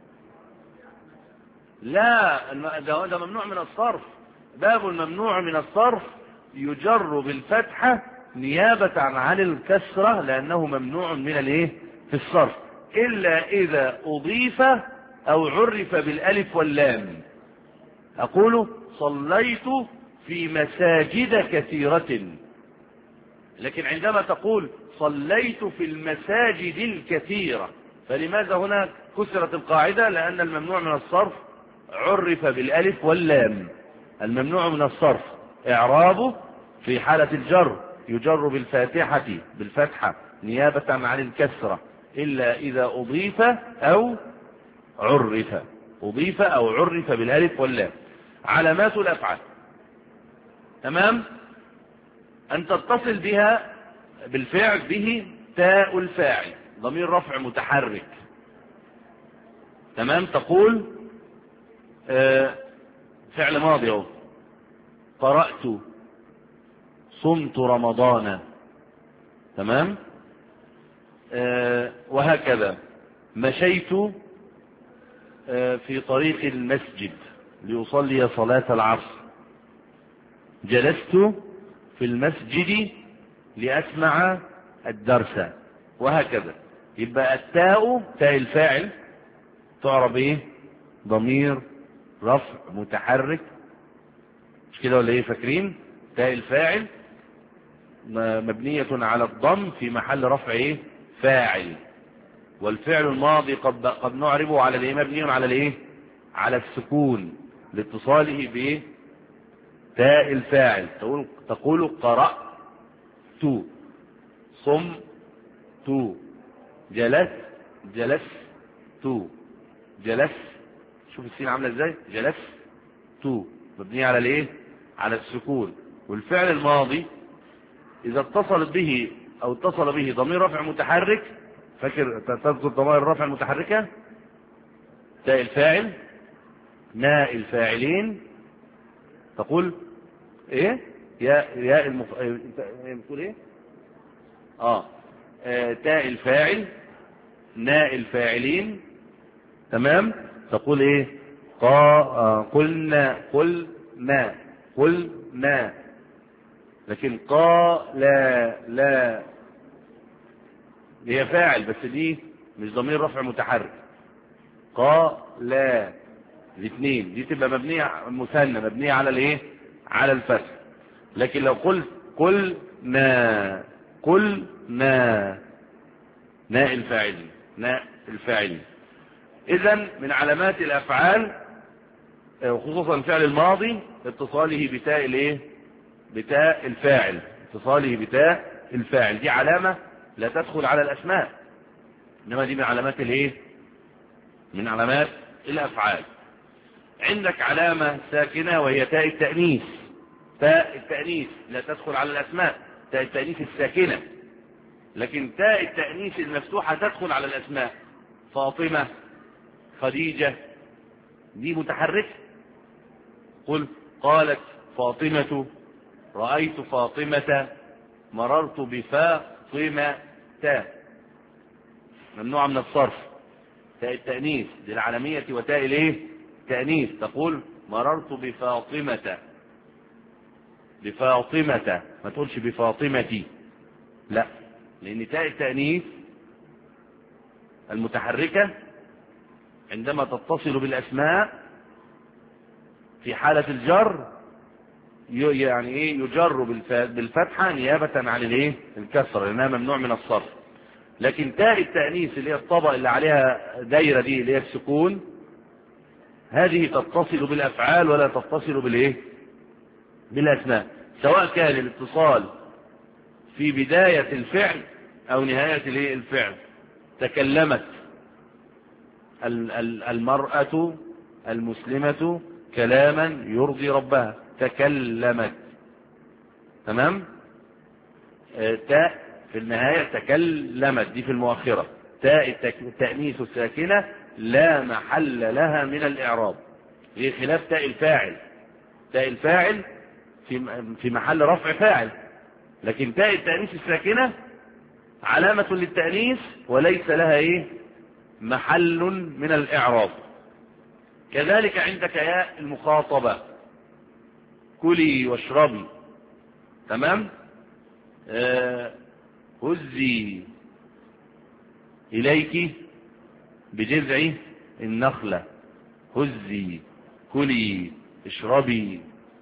لا ده, ده ممنوع من الصرف. باب الممنوع من الصرف يجر بالفتحة نيابة عن الكسرة، لأنه ممنوع من الايه في الصرف، إلا إذا أضيف أو عرف بالألف واللام. أقول صليت في مساجد كثيرة، لكن عندما تقول صليت في المساجد الكثيرة، فلماذا هنا كسرت القاعدة؟ لأن الممنوع من الصرف عرف بالألف واللام. الممنوع من الصرف إعرابه في حالة الجر يجر بالفاتحة بالفتحة نيابة عن الكسرة، إلا إذا أضيف أو عرف، أضيف أو عرف بالألف واللام. علامات الأفعال، تمام، أن تتصل بها بالفعل به تاء الفاعل ضمير رفع متحرك، تمام. تقول آه فعل ماضي اهو، قرأت صمت رمضان، تمام. آه وهكذا. مشيت آه في طريق المسجد لأصلي صلاة العصر. جلست في المسجد لأسمع الدرس، وهكذا. يبقى التاء تاء الفاعل تعرب ايه؟ ضمير رفع متحرك، مش كده ولا ايه؟ فاكرين تاء الفاعل مبنية على الضم في محل رفع ايه؟ فاعل. والفعل الماضي قد قد نعربه على الايه؟ مبني على الايه؟ على السكون لاتصاله بايه؟ تاء الفاعل. تقول تقول قرأت، صمت، جلست، جلست، جلست. شوف السين عامله ازاي؟ جلست مبنيه على الايه؟ على السكون. والفعل الماضي اذا اتصلت به او اتصل به ضمير رفع متحرك، فاكر تذكر ضمائر الرفع المتحركه؟ تاء الفاعل، ناء الفاعلين، تقول ايه؟ يا يا المف... بتقول ايه؟ اه, آه. تاء الفاعل، ناء الفاعلين، تمام. تقول ايه؟ قا آه. قلنا قلنا قلنا. لكن قا لا لا هي فاعل، بس دي مش ضمير رفع متحرك. قا لا الاثنين دي تبقى مبنيه مثنى، مبنيه على الايه؟ على الفتح. لكن لو قلت قلنا قلنا ناء الفاعلين، ناء الفاعلين. اذا من علامات الافعال خصوصا الفعل الماضي اتصاله بتاء الايه؟ بتاء الفاعل. اتصاله بتاء الفاعل دي علامة لا تدخل على الاسماء، انما دي من علامات الايه؟ من علامات الافعال. عندك علامة ساكنة وهي تاء التأنيث. تاء التأنيث لا تدخل على الاسماء، تاء التأنيث الساكنة. لكن تاء التأنيث المفتوحة تدخل على الاسماء. فاطمة، خديجة، دي متحركة. قل قالت فاطمة، رأيت فاطمة، مررت بفاطمة. ممنوعة من الصرف. تاء التأنيث للعالمية وتاء الايه؟ تأنيث. تقول مررت بفاطمة، بفاطمة، ما تقولش بفاطمتي، لا، لأن تاء التأنيث المتحركة عندما تتصل بالأسماء في حالة الجر يعني ايه؟ يجر بالفتحة نيابة عن الايه؟ الكسر، لأنها ممنوع من الصرف. لكن تاء التأنيث اللي هي الطبق اللي عليها دايرة دي اللي هي السكون، هذه تتصل بالأفعال ولا تتصل بالايه؟ بالأسماء، سواء كان الاتصال في بداية الفعل أو نهاية الايه؟ الفعل. تكلمت المرأة المسلمة كلاما يرضي ربها، تكلمت، تمام. تاء في النهاية تكلمت دي في المؤخرة. تاء التأنيث الساكنة لا محل لها من الإعراب، هي خلاف تاء الفاعل. تاء الفاعل في في محل رفع فاعل، لكن تاء التأنيث الساكنة علامة للتأنيث وليس لها ايه؟ محل من الإعراب. كذلك عندك ياء المخاطبة، كلي واشربي، تمام. آه هزي إليك بجذع النخلة، هزي، كلي، اشربي،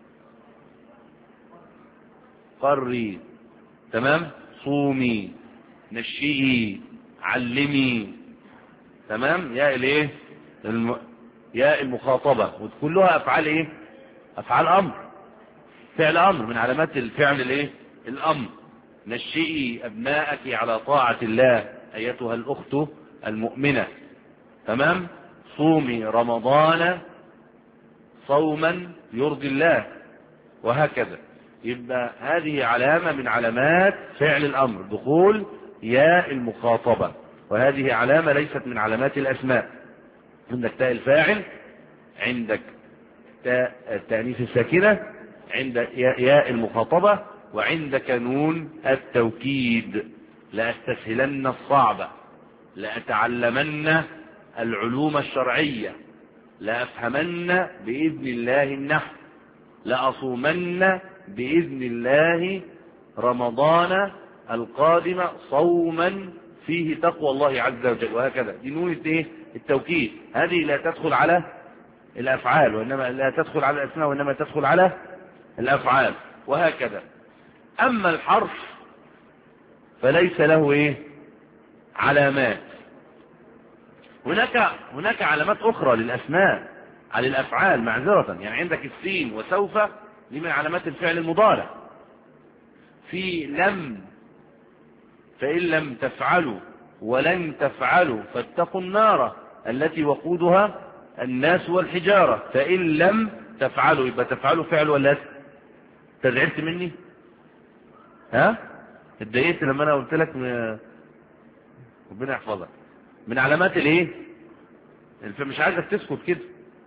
قري، تمام. صومي، نشئي، علمي، تمام. ياء الايه؟ الم... ياء المخاطبة، وكلها افعال ايه؟ افعال امر، فعل امر من علامات الفعل الايه؟ الامر. نشئي ابناءك على طاعة الله ايتها الاخت المؤمنة، تمام. صومي رمضان صوما يرضي الله، وهكذا. يبقى هذه علامة من علامات فعل الامر، دخول ياء المخاطبة، وهذه علامة ليست من علامات الاسماء. عندك تاء الفاعل، عندك تاء التأنيث الساكنة، عندك ياء المخاطبة، وعندك نون التوكيد. لأستسهلن الصعب، لأتعلمن العلوم الشرعية، لأفهمن بإذن الله النحو، لأصومن بإذن الله رمضان القادم صوما فيه تقوى الله عز وجل، وهكذا. دي نون ايه؟ التوكيد. هذه لا تدخل على الأفعال، وإنما لا تدخل على الأسماء، وإنما تدخل على الأفعال، وهكذا. أما الحرف فليس له ايه؟ علامات. هناك هناك علامات أخرى للأسماء على الأفعال معذرة. يعني عندك السين وسوف، دي من علامات الفعل المضارع. في لم، فإن لم تفعلوا ولن تفعلوا فاتقوا النار التي وقودها الناس والحجارة. فإن لم تفعلوا، يبقى تفعلوا فعل ولا اسم؟ تزعلت مني؟ ها؟ اتضايقت لما انا قلت لك م... ربنا يحفظك. من علامات الايه؟ مش عايزك تسكت كده.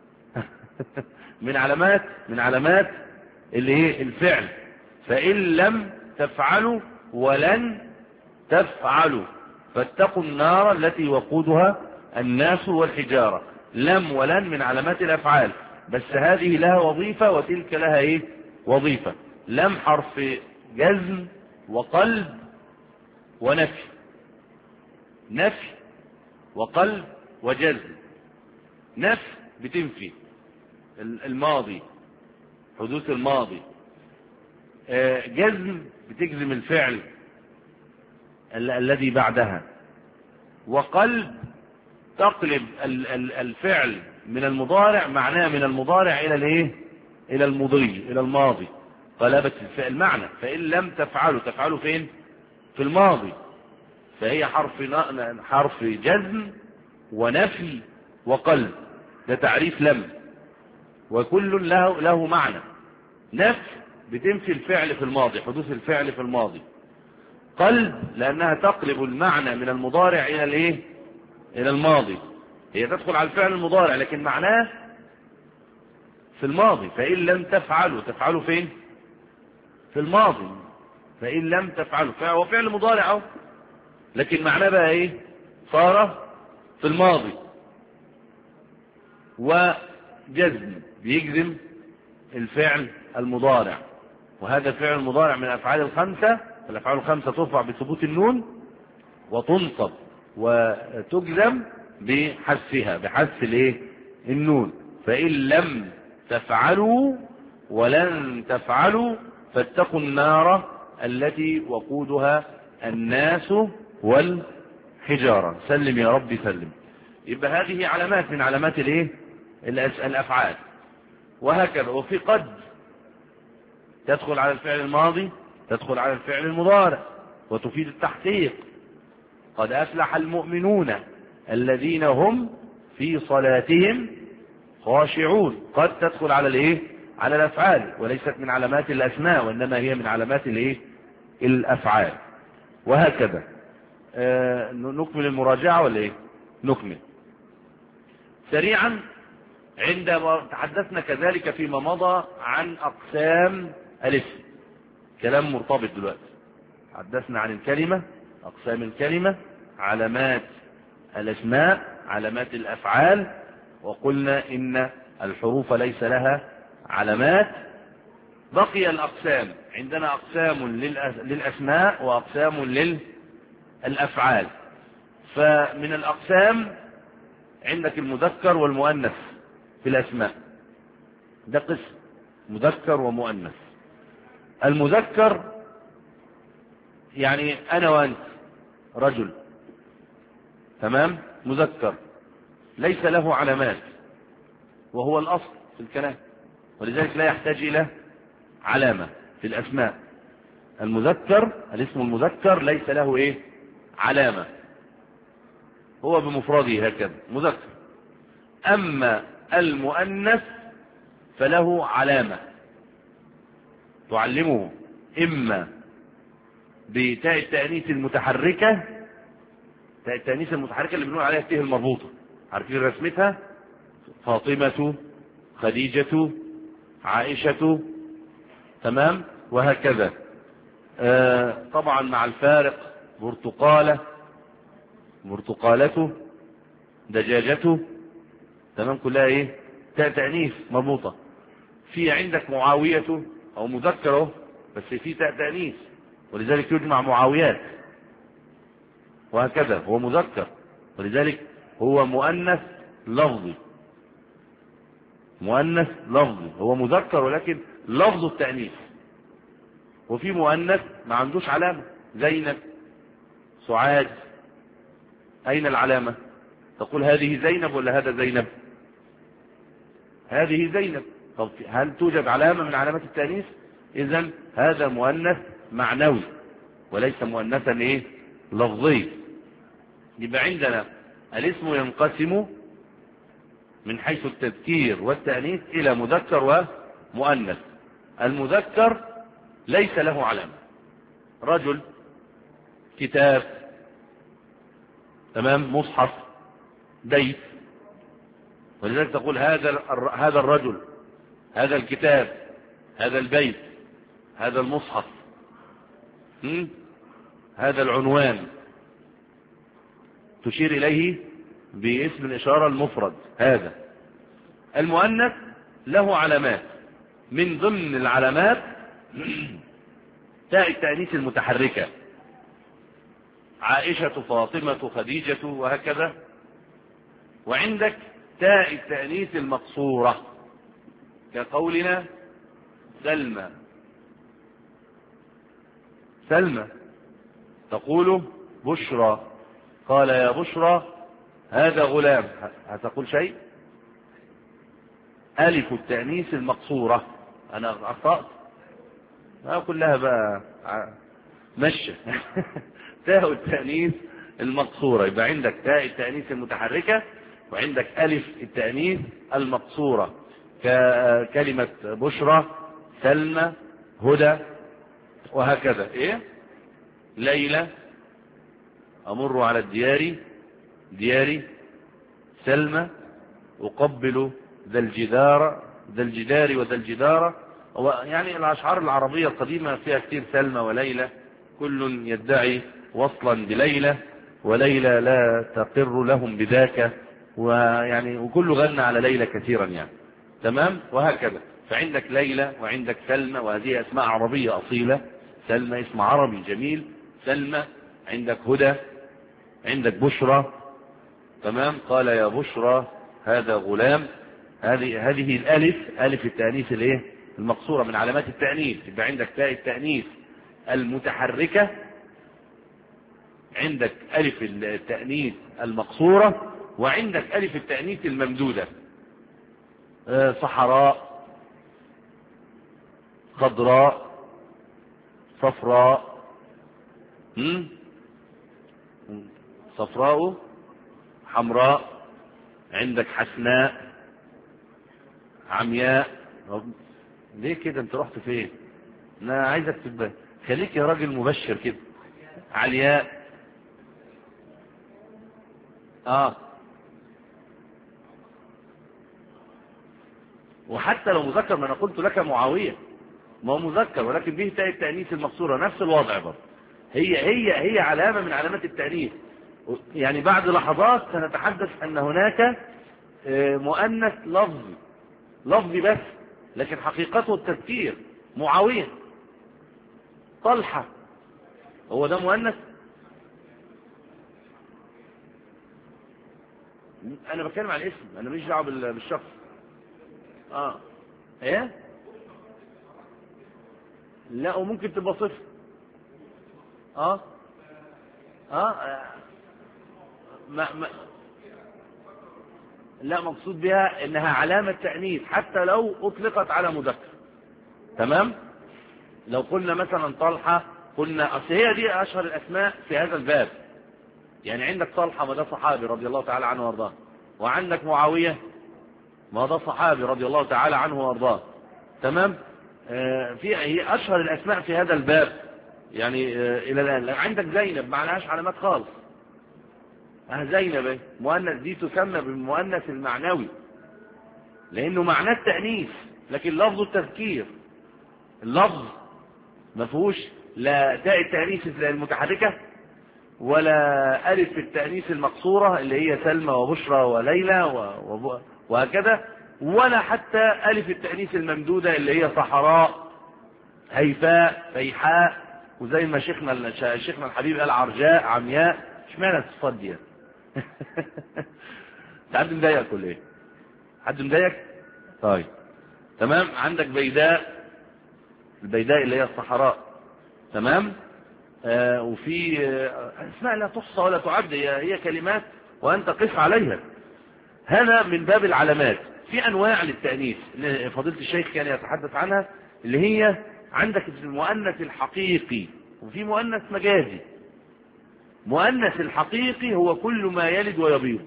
من علامات من علامات الايه؟ الفعل. فإن لم تفعلوا ولن تفعلوا فاتقوا النار التي وقودها الناس والحجارة. لم ولن من علامات الأفعال، بس هذه لها وظيفة وتلك لها ايه؟ وظيفة. لم حرف جزم وقلب ونفي، نفي وقلب وجزم. نفي بتنفي الماضي، حدوث الماضي. جزم بتجزم الفعل ال الذي بعدها. وقلب تقلب الفعل من المضارع، معناه من المضارع الى الايه؟ الى المضي، الى الماضي. قلبت الفعل معنى. فإن لم تفعلوا، تفعلوا فين؟ في الماضي. فهي حرف حرف جزم ونفي وقلب. ده تعريف لم، وكل له له معنى. نفي بتنفي الفعل في الماضي، حدوث الفعل في الماضي. قلب لأنها تقلب المعنى من المضارع إلى الايه؟ إلى الماضي. هي تدخل على الفعل المضارع لكن معناه في الماضي. فإن لم تفعلوا، تفعلوا فين؟ في الماضي. فإن لم تفعلوا، هو فعل مضارع اهو، لكن معناه بقى ايه؟ صار في الماضي. وجزم بيجزم الفعل المضارع، وهذا الفعل المضارع من الأفعال الخمسة. الأفعال الخمسة ترفع بثبوت النون وتنصب وتجزم بحذفها، بحذف الايه؟ النون. فإن لم تفعلوا ولن تفعلوا فاتقوا النار التي وقودها الناس والحجارة. سلم يا رب سلم. يبقى هذه علامات من علامات الايه؟ الأفعال. وهكذا. وفي قد تدخل على الفعل الماضي، تدخل على الفعل المضارع وتفيد التحقيق. قد أفلح المؤمنون الذين هم في صلاتهم خاشعون. قد تدخل على الايه؟ على الأفعال، وليست من علامات الأسماء، وإنما هي من علامات الايه؟ الأفعال. وهكذا. آه نكمل المراجعة ولا ايه؟ نكمل سريعا. عندما تحدثنا كذلك فيما مضى عن أقسام الاسم، كلام مرتبط دلوقتي. تحدثنا عن الكلمة، أقسام الكلمة، علامات الأسماء، علامات الأفعال. وقلنا إن الحروف ليس لها علامات. بقي الأقسام. عندنا أقسام للأسماء وأقسام للأفعال. فمن الأقسام عندك المذكر والمؤنث في الأسماء. ده قسم مذكر ومؤنث. المذكر يعني أنا وأنت، رجل، تمام، مذكر ليس له علامات، وهو الأصل في الكلام، ولذلك لا يحتاج إلى علامة في الأسماء. المذكر، الاسم المذكر ليس له إيه؟ علامة، هو بمفرده هكذا مذكر. أما المؤنث فله علامة تعلمه، إما بتاء التأنيث المتحركة، تاء التأنيث المتحركة اللي بنقول عليها التاء المربوطة، عارفين رسمتها؟ فاطمة، خديجة، عائشة، تمام، وهكذا. آه طبعا مع الفارق برتقالة، برتقالته، دجاجته، تمام، كلها ايه؟ تاء تأنيث مربوطة. في عندك معاويته او مذكره بس في تاء تأنيث، ولذلك يجمع معاويات، وهكذا هو مذكر، ولذلك هو مؤنث لفظي. مؤنث لفظي، هو مذكر ولكن لفظ التأنيث. وفي مؤنث ما عندوش علامة، زينب، سعاد، أين العلامة؟ تقول هذه زينب ولا هذا زينب؟ هذه زينب. طب هل توجد علامة من علامات التأنيث؟ إذن هذا مؤنث معنوي وليس مؤنثا ايه؟ لفظي. يبقى عندنا الاسم ينقسم من حيث التذكير والتأنيث إلى مذكر ومؤنث. المذكر ليس له علامة، رجل، كتاب، تمام، مصحف، بيت، ولذلك تقول هذا هذا الرجل، هذا الكتاب، هذا البيت، هذا المصحف، هذا العنوان، تشير إليه باسم الإشارة المفرد. هذا المؤنث له علامات، من ضمن العلامات تاء التأنيث المتحركة، عائشة، فاطمة، خديجة، وهكذا. وعندك تاء التأنيث المقصورة كقولنا سلمى، سلمى، تقول بشرى، قال يا بشرى هذا غلام، هتقول شيء؟ ألف التأنيث المقصورة، أنا أخطأت، ما كلها بقى مشى. تاء التأنيث المقصورة، يبقى عندك تاء التأنيث المتحركة، وعندك ألف التأنيث المقصورة ككلمة بشرى، سلمى، هدى، وهكذا. إيه؟ ليلى، أمر على الديار، دياري، سلمى، أقبل ذا الجدار، ذا الجدار وذا الجدار. يعني الأشعار العربية القديمة فيها كثير سلمى وليلى، كل يدعي وصلا بليلى، وليلى لا تقر لهم بذاك، ويعني وكل غنى على ليلى كثيرا يعني، تمام، وهكذا. فعندك ليلى وعندك سلمى، وهذه أسماء عربية أصيلة. سلمى اسم عربي جميل، سلمى. عندك هدى، عندك بشرى، تمام، قال يا بشرى هذا غلام. هذه هذه الألف، ألف التأنيث الايه؟ المقصورة، من علامات التأنيث. يبقى عندك تاء التأنيث المتحركة، عندك ألف التأنيث المقصورة، وعندك ألف التأنيث الممدودة، صحراء، خضراء، صفراء، صفراء، حمراء، عندك حسناء، عمياء. ليه كده؟ انت رحت فين؟ انا عايزك تبقى خليك يا راجل مبشر كده. علياء، اه وحتى لو مذكر، ما انا قلت لك معاوية، ما هو مذكر ولكن به تاء التأنيث المقصورة، نفس الوضع برضه، هي هي هي علامة من علامات التأنيث. يعني بعد لحظات سنتحدث ان هناك مؤنث لفظي، لفظي بس، لكن حقيقته التذكير. معاوية، طلحة، هو ده مؤنث؟ انا بتكلم عن الاسم، انا ماليش دعوه بالشخص. اه ايه؟ لا، وممكن تبقى صفر. اه اه, آه. ما ما لا، مقصود بها انها علامة تأنيث حتى لو اطلقت على مذكر، تمام. لو قلنا مثلا طلحة، قلنا اصل هي دي اشهر الاسماء في هذا الباب. يعني عندك طلحة، ما ده صحابي رضي الله تعالى عنه وارضاه، وعندك معاوية، ما ده صحابي رضي الله تعالى عنه وارضاه، تمام. آه في هي اشهر الاسماء في هذا الباب يعني آه الى الان. عندك زينب ما لهاش علامات خالص، اه زينب مؤنث، دي تسمى بالمؤنث المعنوي لانه معناه التأنيث، لكن لفظ التذكير، اللفظ ما فيهوش لا تاء التأنيث المتحركة ولا ألف التأنيث المقصورة اللي هي سلمى وبشرى وليلى وهكذا، ولا حتى ألف التأنيث الممدودة اللي هي صحراء هيفاء فيحاء، وزي ما شيخنا شيخنا الحبيب قال عرجاء عمياء. اشمعنى الصفات دي؟ حد مضايقك ولا ايه؟ حد مضايقك؟ طيب تمام. عندك بيداء، البيداء اللي هي الصحراء، تمام. آه وفي آه اسماء لا تحصى ولا تعد، هي, هي كلمات وانت قف عليها. هذا من باب العلامات. في انواع للتأنيث فضيلة الشيخ كان يتحدث عنها، اللي هي عندك المؤنث الحقيقي وفي مؤنث مجازي. مؤنث الحقيقي هو كل ما يلد ويبيض،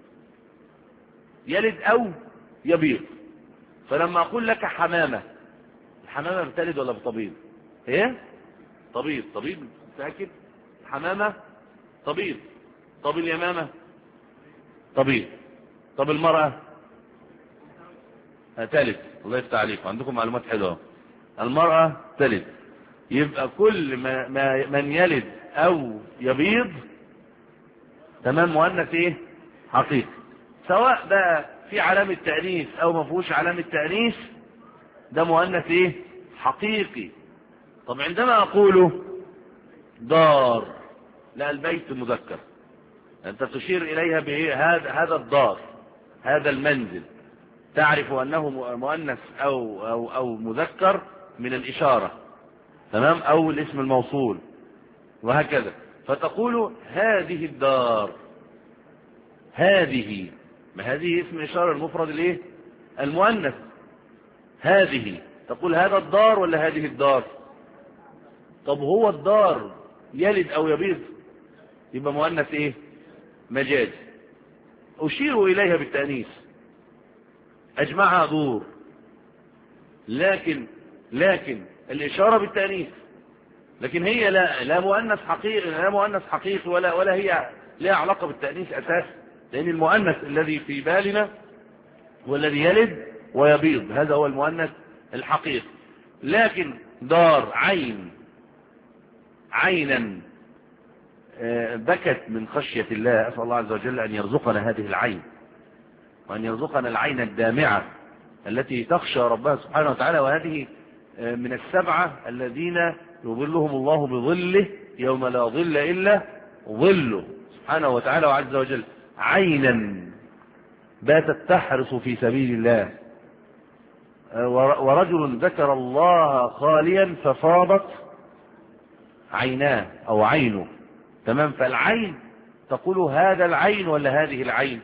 يلد او يبيض. فلما اقول لك حمامة، الحمامة بتلد ولا بتبيض؟ ايه؟ طبيب. طبيب متأكد؟ حمامة طبيب. طب اليمامة طبيب. طب المرأة تلد. الله يفتح عليكم، عندكم معلومات حلوة. المرأة تلد. يبقى كل ما, ما من يلد او يبيض تمام مؤنث ايه؟ حقيقي. سواء بقى في علامة تأنيث او ما فيهوش علامة تأنيث، ده مؤنث ايه؟ حقيقي. طب عندما اقوله دار، لا البيت مذكر، انت تشير اليها بايه؟ هذا هذا الدار، هذا المنزل، تعرف انه مؤنث او او او مذكر من الاشاره، تمام، او الاسم الموصول وهكذا. فتقول هذه الدار، هذه، ما هذه اسم اشاره المفرد الايه؟ المؤنث. هذه، تقول هذا الدار ولا هذه الدار؟ طب هو الدار يلد او يبيض؟ يبقى مؤنث ايه؟ مجاز. اشير اليها بالتأنيث، اجمعها دور، لكن لكن الاشاره بالتأنيث، لكن هي لا لا مؤنث حقيقي، لا مؤنث حقيقي ولا ولا هي لها علاقه بالتأنيث اساس، لان المؤنث الذي في بالنا والذي يلد ويبيض هذا هو المؤنث الحقيقي. لكن دار عين، عينا بكت من خشية الله، أسأل الله عز وجل أن يرزقنا هذه العين، وأن يرزقنا العين الدامعة التي تخشى ربها سبحانه وتعالى. وهذه من السبعة الذين يظلهم الله بظله يوم لا ظل إلا ظله سبحانه وتعالى وعز وجل. عينا باتت تحرس في سبيل الله. ورجل ذكر الله خاليا ففاضت عيناه أو عينه، تمام. فالعين تقول هذا العين ولا هذه العين؟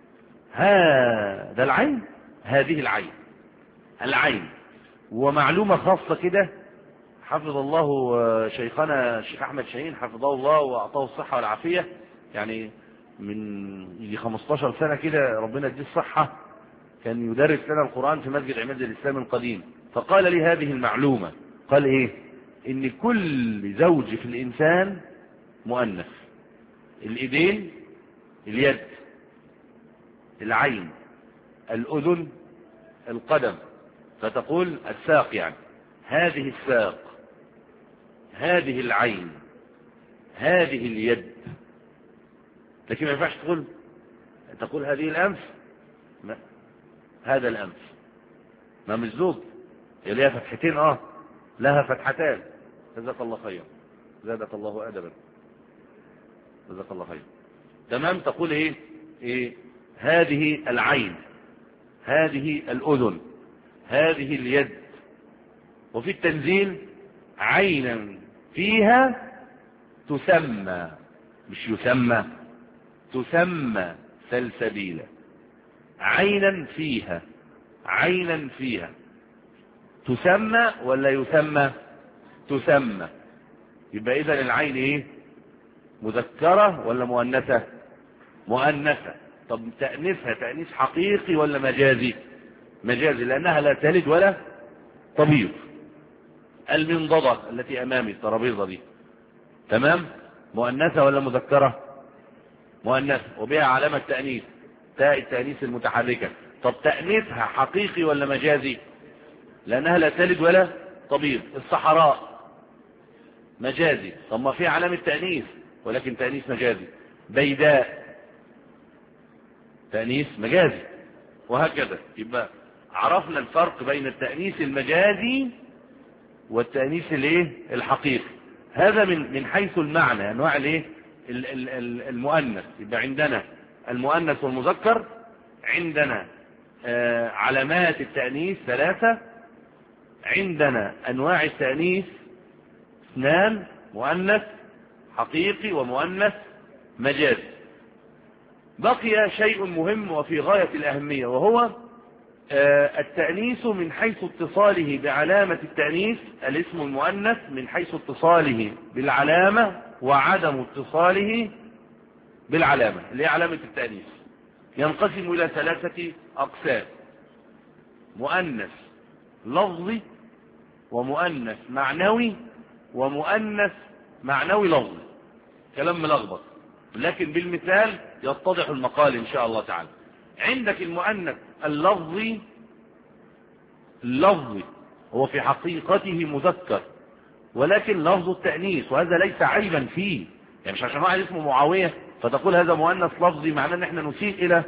هذا العين، هذه العين، العين. ومعلومة خاصة كده، حفظ الله شيخنا الشيخ أحمد شاهين حفظه الله وأعطاه الصحة والعافية، يعني من خمستاشر سنة كده ربنا يديه الصحة، كان يدرس لنا القرآن في مسجد عماد الإسلام القديم. فقال لي هذه المعلومة، قال إيه؟ إن كل زوج في الإنسان مؤنث. الإيدين، اليد، العين، الأذن، القدم. فتقول الساق، يعني هذه الساق، هذه العين، هذه اليد. لكن ما ينفعش تقول تقول هذه الأنف، ما. هذا الأنف، ما مش زوج، لها فتحتين، اه لها فتحتان. جزاك الله خيرا، زادك الله أدبا، جزاك الله خيرا، تمام. تقول ايه؟ ايه؟ هذه العين، هذه الأذن، هذه اليد. وفي التنزيل عينا فيها تسمى، مش يسمى، تسمى سلسبيلا. عينا فيها، عينا فيها تسمى ولا يسمى؟ تسمى. يبقى اذا العين ايه؟ مذكرة ولا مؤنثة؟ مؤنثة. طب تأنيثها تأنيث حقيقي ولا مجازي؟ مجازي، لأنها لا تلد ولا تبيض. المنضدة التي أمامي، الترابيزة دي، تمام، مؤنثة ولا مذكرة؟ مؤنثة، وبها علامة تأنيث، تاء التأنيث المتحركة. طب تأنيثها حقيقي ولا مجازي؟ لأنها لا تلد ولا تبيض. الصحراء مجازي. طب ما في علامة تأنيث، ولكن تأنيث مجازي. بيداء تأنيث مجازي، وهكذا. يبقى عرفنا الفرق بين التأنيث المجازي والتأنيث الايه الحقيقي. هذا من من حيث المعنى، انواع الايه المؤنث. يبقى عندنا المؤنث والمذكر، عندنا آه علامات التأنيث ثلاثة، عندنا انواع التأنيث اثنان، مؤنث حقيقي ومؤنث مجازي. بقي شيء مهم وفي غاية الأهمية، وهو التأنيث من حيث اتصاله بعلامة التأنيث، الاسم المؤنث من حيث اتصاله بالعلامة وعدم اتصاله بالعلامة اللي هي علامة التأنيث. ينقسم إلى ثلاثة أقسام: مؤنث لفظي، ومؤنث معنوي، ومؤنث معنوي لفظي. كلام ملخبط، لكن بالمثال يتضح المقال إن شاء الله تعالى. عندك المؤنث اللفظي، اللفظي هو في حقيقته مذكر ولكن لفظ التأنيث، وهذا ليس عيبا فيه. يعني مش عشان واحد اسمه معاوية فتقول هذا مؤنث لفظي معناه ان احنا نسيء الى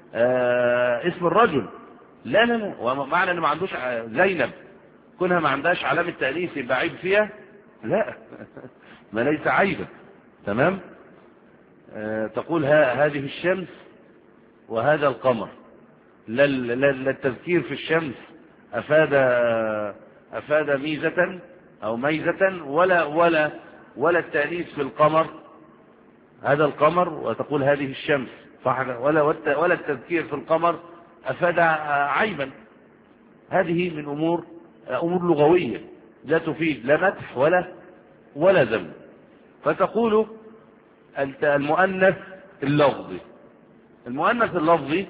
آه اسم الرجل. لا لا لا، ومعنى ان ما عندوش زينب كونها ما عندهاش علامة تأنيث يبقى عيب فيها؟ لا ما ليس عيبا. تمام. آه تقول هذه الشمس وهذا القمر، لا التذكير في الشمس أفاد أفاد ميزة أو ميزة، ولا ولا ولا التأنيث في القمر، هذا القمر، وتقول هذه الشمس، ولا ولا التذكير في القمر أفاد عيبا. هذه من أمور أمور لغوية لا تفيد لا مدح ولا ولا ذم. فتقول المؤنث اللفظي. المؤنث اللفظي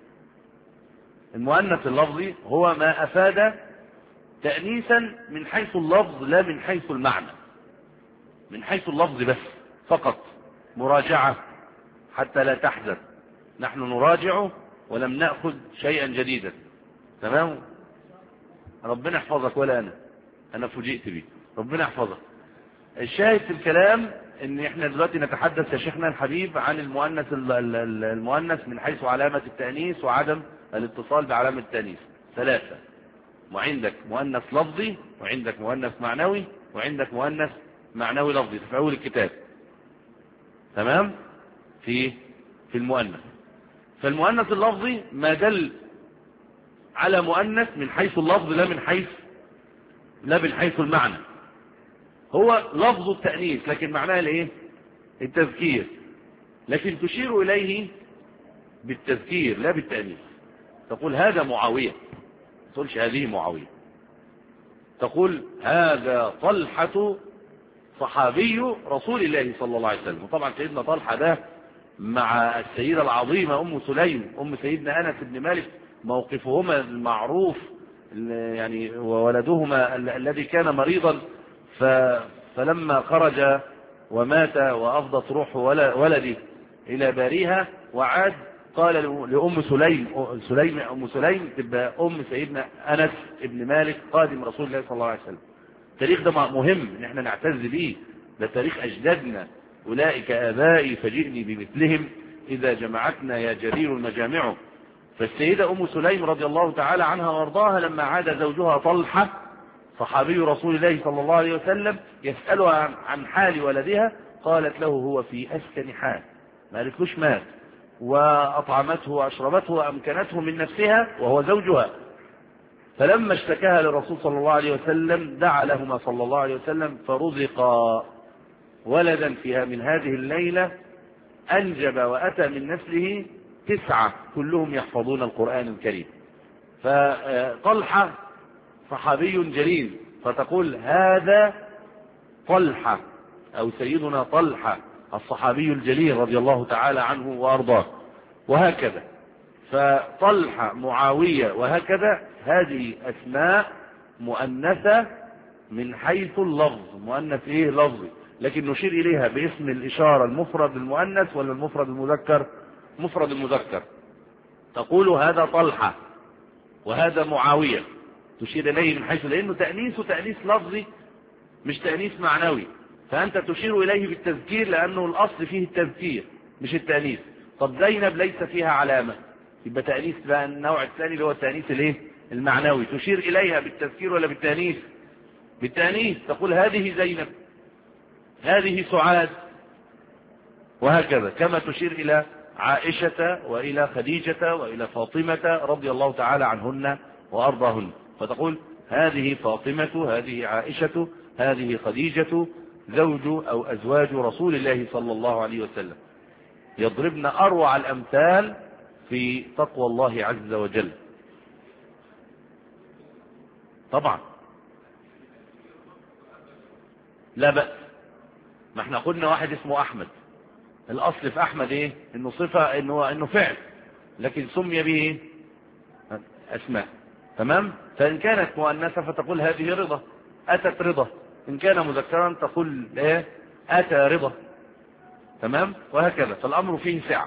المؤنث اللفظي هو ما أفاد تأنيثا من حيث اللفظ لا من حيث المعنى، من حيث اللفظ بس فقط. مراجعة حتى لا تحزن، نحن نراجع ولم نأخذ شيئا جديدا. تمام. ربنا يحفظك ولا أنا أنا فوجئت بي، ربنا يحفظك. الشاهد في الكلام ان احنا دلوقتي نتحدث يا شيخنا الحبيب عن المؤنث المؤنث من حيث علامة التأنيث وعدم الاتصال بعلامة التأنيث. ثلاثة: وعندك مؤنث لفظي، وعندك مؤنث معنوي، وعندك مؤنث معنوي لفظي في أول الكتاب. تمام. في في المؤنث، فالمؤنث اللفظي ما دل على مؤنث من حيث اللفظ لا من حيث لا من حيث المعنى. هو لفظ التأنيث لكن معناه الايه؟ التذكير، لكن تشير اليه بالتذكير لا بالتأنيث. تقول هذا معاوية، ما تقولش هذه معاوية. تقول هذا طلحة صحابي رسول الله صلى الله عليه وسلم. وطبعا سيدنا طلحة ده مع السيدة العظيمة ام سليم ام سيدنا انس بن مالك موقفهما المعروف، يعني وولدهما الذي كان مريضا فلما خرج ومات وأفضت روح ولدي إلى باريها وعاد قال لأم سليم سليم أم سليم تبقى أم سيدنا أنس ابن مالك قادم رسول الله صلى الله عليه وسلم. التاريخ ده مهم ان احنا نعتز به، ده تاريخ أجدادنا، أولئك آبائي فجئني بمثلهم إذا جمعتنا يا جرير المجامع. فالسيدة أم سليم رضي الله تعالى عنها وارضاها لما عاد زوجها طلحة صحابي رسول الله صلى الله عليه وسلم يسألها عن حال ولدها، قالت له هو في أسكن حال، ما قالتلوش مات، وأطعمته وأشربته وأمكنته من نفسها وهو زوجها. فلما اشتكاها للرسول صلى الله عليه وسلم دعا لهما صلى الله عليه وسلم فرزقا ولدا فيها من هذه الليلة، أنجب وأتى من نسله تسعة كلهم يحفظون القرآن الكريم. فطلحة صحابي جليل، فتقول هذا طلحة أو سيدنا طلحة الصحابي الجليل رضي الله تعالى عنه وأرضاه، وهكذا. فطلحة معاوية وهكذا، هذه أسماء مؤنثة من حيث اللفظ، مؤنث إيه؟ لفظي، لكن نشير إليها باسم الإشارة المفرد المؤنث ولا المفرد المذكر؟ مفرد المذكر. تقول هذا طلحة وهذا معاوية، تشير إليه من حيث، لأنه تأنيث تأنيث لفظي مش تأنيث معنوي. فأنت تشير إليه بالتذكير لأنه الأصل فيه التذكير مش التأنيث. طب زينب ليس فيها علامة، يبقى تأنيث بقى النوع الثاني اللي هو التأنيث الايه المعنوي. تشير إليها بالتذكير ولا بالتأنيث؟ بالتأنيث. تقول هذه زينب، هذه سعاد، وهكذا. كما تشير إلى عائشة وإلى خديجة وإلى فاطمة رضي الله تعالى عنهن وأرضاهن، فتقول هذه فاطمة، هذه عائشة، هذه خديجة زوج أو أزواج رسول الله صلى الله عليه وسلم. يضربن أروع الأمثال في تقوى الله عز وجل. طبعا لا بأس. ما احنا قلنا واحد اسمه أحمد، الأصل في أحمد ايه؟ انه صفة، انه, إنه فعل، لكن سمي به ايه؟ أسماء. تمام. فإن كانت مؤنثة فتقول هذه رضا، أتت رضا. إن كان مذكرا تقول ايه؟ أتى رضا. تمام. وهكذا. فالأمر فيه سعة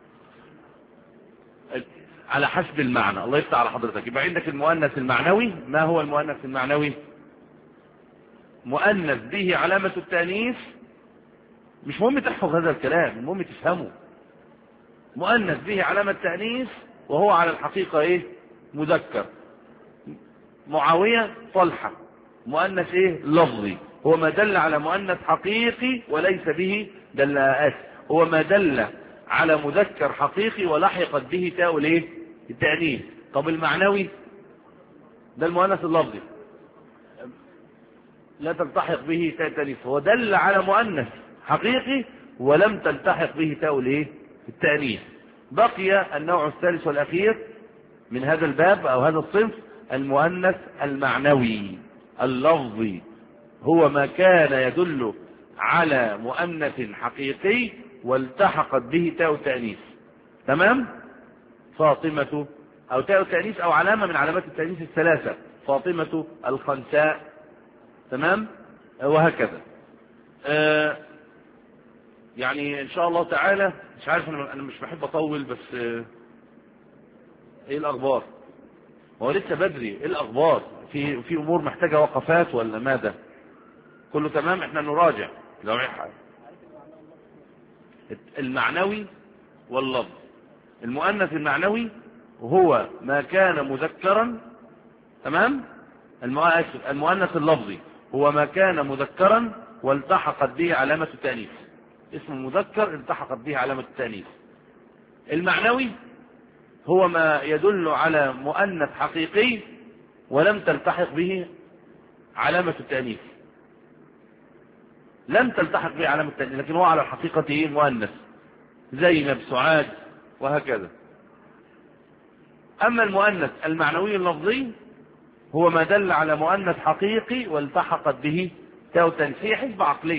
على حسب المعنى. الله يفتح على حضرتك. يبقى عندك المؤنث المعنوي. ما هو المؤنث المعنوي؟ مؤنث به علامة التأنيث. مش مهم تحفظ هذا الكلام، المهم تفهمه. مؤنث به علامة تأنيث وهو على الحقيقة ايه؟ مذكر. معاوية، طلحة، مؤنث ايه؟ لفظي. هو ما دل على مؤنث حقيقي وليس به دلالات، هو ما دل على مذكر حقيقي ولحقت به تاء الايه؟ التأنيث. طب المعنوي ده المؤنث اللفظي لا تلتحق به تاء التأنيث، هو دل على مؤنث حقيقي ولم تلتحق به تاء الايه؟ التأنيث. بقي النوع الثالث والأخير من هذا الباب أو هذا الصنف، المؤنث المعنوي اللفظي، هو ما كان يدل على مؤنث حقيقي والتحقت به تاء التأنيث. تمام. فاطمة، أو تاء التأنيث أو علامة من علامات التأنيث الثلاثة، فاطمة، الخنساء. تمام. وهكذا. آه يعني إن شاء الله تعالى، مش عارف، أنا مش بحب أطول، بس آه إيه الأخبار؟ هو لسه بدري. إيه الأخبار؟ في في أمور محتاجة وقفات ولا ماذا؟ كله تمام. إحنا نراجع لو حاجة. المعنوي واللفظ. المؤنث المعنوي هو ما كان مذكرا. تمام. المؤنث اللفظي هو ما كان مذكرا والتحقت به علامة التأنيث، اسم المذكر التحقت به علامة التأنيث. المعنوي هو ما يدل على مؤنث حقيقي ولم تلتحق به علامة التأنيث، لم تلتحق به علامة التأنيث، لكن هو على الحقيقة ايه؟ مؤنث، زينب، سعاد، وهكذا. أما المؤنث المعنوي اللفظي هو ما دل على مؤنث حقيقي والتحقت به تاء التأنيث. هي حسبة عقلية،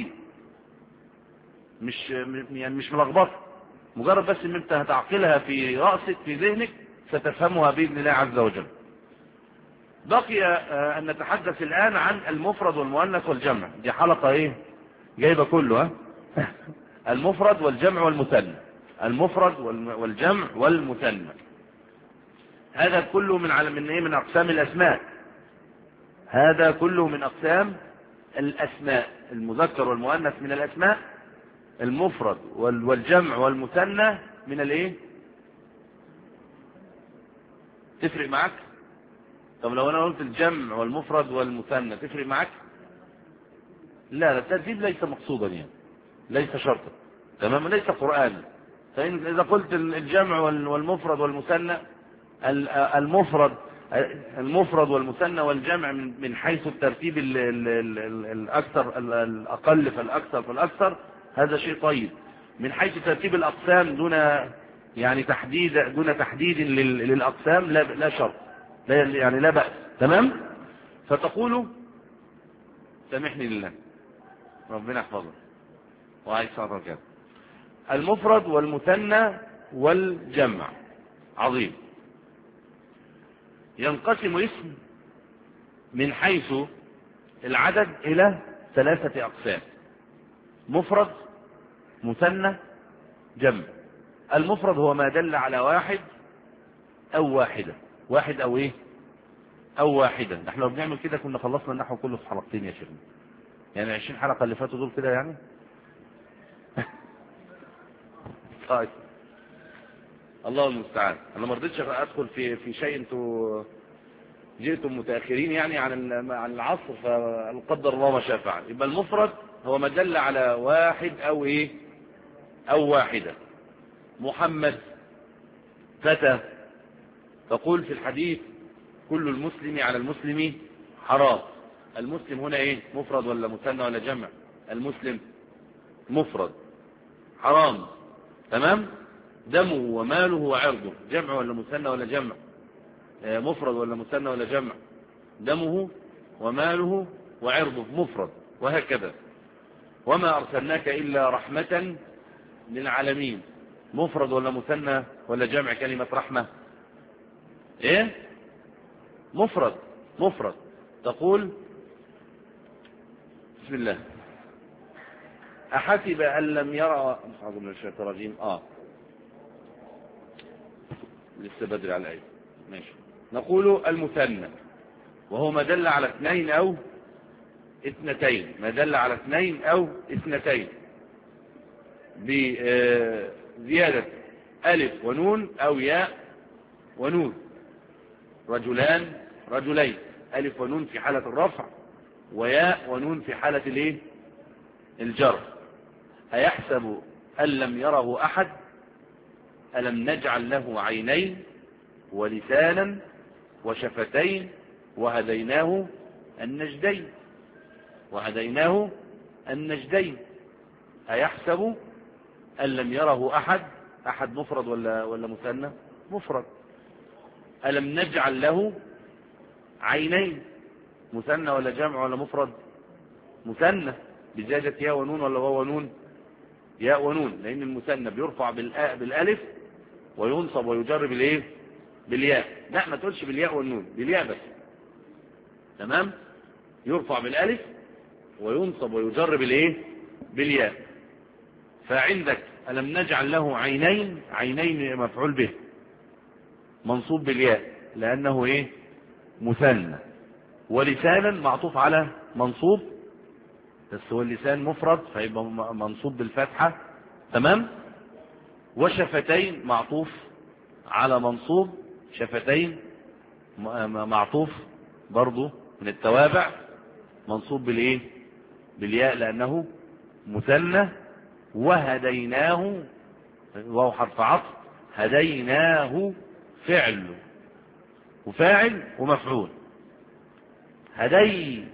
مش يعني مش ملخبطة، مجرد بس ان انت هتعقلها في رأسك في ذهنك ستفهمها بإذن الله عز وجل. بقي أن نتحدث الآن عن المفرد والمؤنث والجمع. دي حلقة ايه؟ جايبة كله. ها المفرد والجمع والمثنى. المفرد والجمع والمثنى، هذا كله من على من ايه؟ من أقسام الأسماء. هذا كله من أقسام الأسماء. المذكر والمؤنث من الأسماء، المفرد والجمع والمثنى من الايه؟ تفرق معك؟ طب لو انا قلت الجمع والمفرد والمثنى تفرق معك؟ لا لا، الترتيب ليس مقصودا يعني، ليس شرطا. تمام. ليس قرآنا. فإن إذا قلت الجمع والمفرد والمثنى، المفرد المفرد والمثنى والجمع من حيث الترتيب الأكثر الأقل فالأكثر فالأكثر، هذا شيء طيب. من حيث ترتيب الأقسام دون يعني تحديد دون تحديد للأقسام لا لا شرط، لا يعني لا بأس. تمام. فتقول سامحني لله، ربنا يحفظك وعليك الصلاة والسلام. المفرد والمثنى والجمع عظيم. ينقسم اسم من حيث العدد إلى ثلاثة أقسام: مفرد، مثنى، جمع. المفرد هو ما دل على واحد أو واحدة. واحد أو إيه؟ أو واحدة. نحن لو بنعمل كده كنا خلصنا النحو كله في حلقتين يا شيخنا. يعني عشرين حلقة اللي فاتوا دول كده يعني. طيب الله المستعان. انا ما رضيتش ادخل في في شيء انتوا جئتم متاخرين يعني عن عن العصر، فقدر الله ما شاء فعل. يبقى المفرد هو ما دل على واحد او ايه او واحده. محمد، فتى. تقول في الحديث كل المسلم على المسلم حرام. المسلم هنا ايه؟ مفرد ولا مثنى ولا جمع؟ المسلم مفرد. حرام، تمام. دمه وماله وعرضه، جمع ولا مثنى ولا جمع؟ مفرد ولا مثنى ولا جمع؟ دمه وماله وعرضه مفرد، وهكذا. وما أرسلناك إلا رحمة للعالمين، مفرد ولا مثنى ولا جمع كلمة رحمة؟ ايه؟ مفرد مفرد. تقول بسم الله أحسب أن لم يرى أعوذ من الشيطان الرجيم اه لسه بدري على الآية. ماشي. نقول المثنى وهو ما دل على اثنين أو اثنتين، ما دل على اثنين أو اثنتين بزيادة ألف ونون أو ياء ونون. رجلان، رجلين، ألف ونون في حالة الرفع، وياء ونون في حالة الايه؟ الجر. أيحسب أن لم يره أحد؟ ألم نجعل له عينين ولسانا وشفتين وهديناه النجدين، وهديناه النجدين. أيحسب أن لم يره أحد؟ أحد مفرد ولا ولا مثنى؟ مفرد. ألم نجعل له عينين، مثنى ولا جمع ولا مفرد؟ مثنى بزيادة ياء ونون ولا واو ونون؟ ياء ونون، لأن المثنى بيرفع بالألف وينصب ويجر بالايه؟ بالياء. لا ما تقولش بالياء والنون، بالياء بس، تمام. يرفع بالألف وينصب ويجر بالايه؟ بالياء. فعندك ألم نجعل له عينين، عينين مفعول به منصوب بالياء لأنه ايه؟ مثنى. ولسانا معطوف على منصوب، بس هو اللسان مفرد فيبقى منصوب بالفتحة، تمام. وشفتين معطوف على منصوب، شفتين معطوف برضو من التوابع منصوب بالايه؟ بالياء لأنه مثنى. وهديناه، وهو حرف عطف، هديناه فعل وفاعل ومفعول. هدي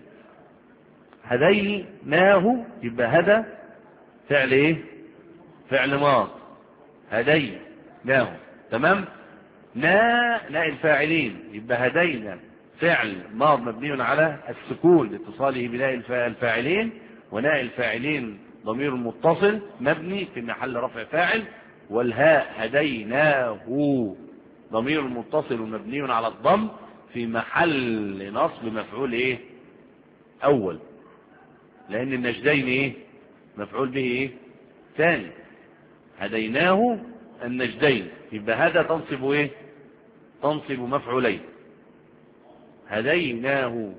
هديناه يبقى هدى فعل ايه؟ فعل ماض. هديناه، تمام. نا ناء الفاعلين يبقى هدينا فعل ماض مبني على السكون لاتصاله بناء الفاعلين، وناء الفاعلين ضمير متصل مبني في محل رفع فاعل، والهاء هديناه ضمير متصل مبني على الضم في محل نصب مفعول ايه؟ اول، لان النجدين ايه؟ مفعول به ايه؟ ثاني. هديناه النجدين يبقى هذا تنصب ايه؟ تنصب مفعولين. هديناه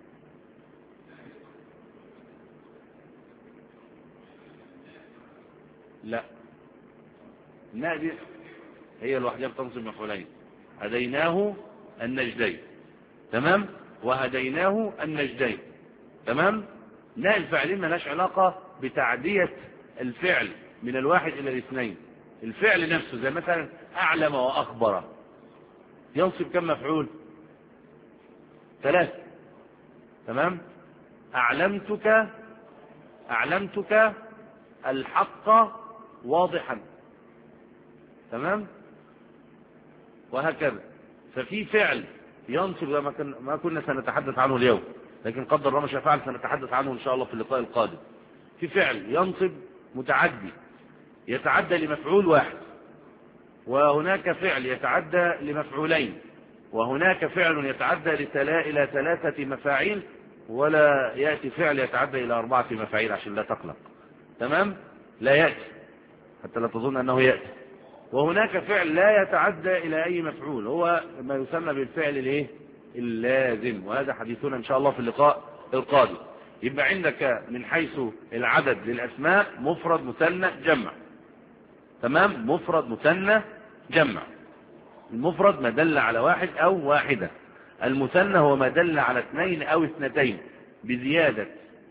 لا الناء دي هي الوحدة بتنصب مفعولين. هديناه النجدين، تمام. وهديناه النجدين، تمام. ناء الفاعلين مالهاش علاقة بتعدية الفعل من الواحد إلى الاثنين. الفعل نفسه زي مثلا أعلم وأخبر ينصب كم مفعول؟ ثلاثة، تمام. أعلمتك، أعلمتك الحق واضحا، تمام. وهكذا. ففي فعل ينصب ما كنا سنتحدث عنه اليوم، لكن قدر الله ما شاء فعل سنتحدث عنه إن شاء الله في اللقاء القادم. في فعل ينصب متعدي يتعدى لمفعول واحد، وهناك فعل يتعدى لمفعولين، وهناك فعل يتعدى إلى ثلاثة مفاعيل، ولا يأتي فعل يتعدى إلى أربعة مفاعيل عشان لا تقلق، تمام. لا يأتي حتى لا تظن أنه يأتي. وهناك فعل لا يتعدى إلى أي مفعول، هو ما يسمى بالفعل الايه؟ اللازم، وهذا حديثنا إن شاء الله في اللقاء القادم. يبقى عندك من حيث العدد للأسماء مفرد مثنى جمع. تمام؟ مفرد مثنى جمع. المفرد ما دل على واحد أو واحدة، المثنى هو ما دل على اثنين أو اثنتين بزيادة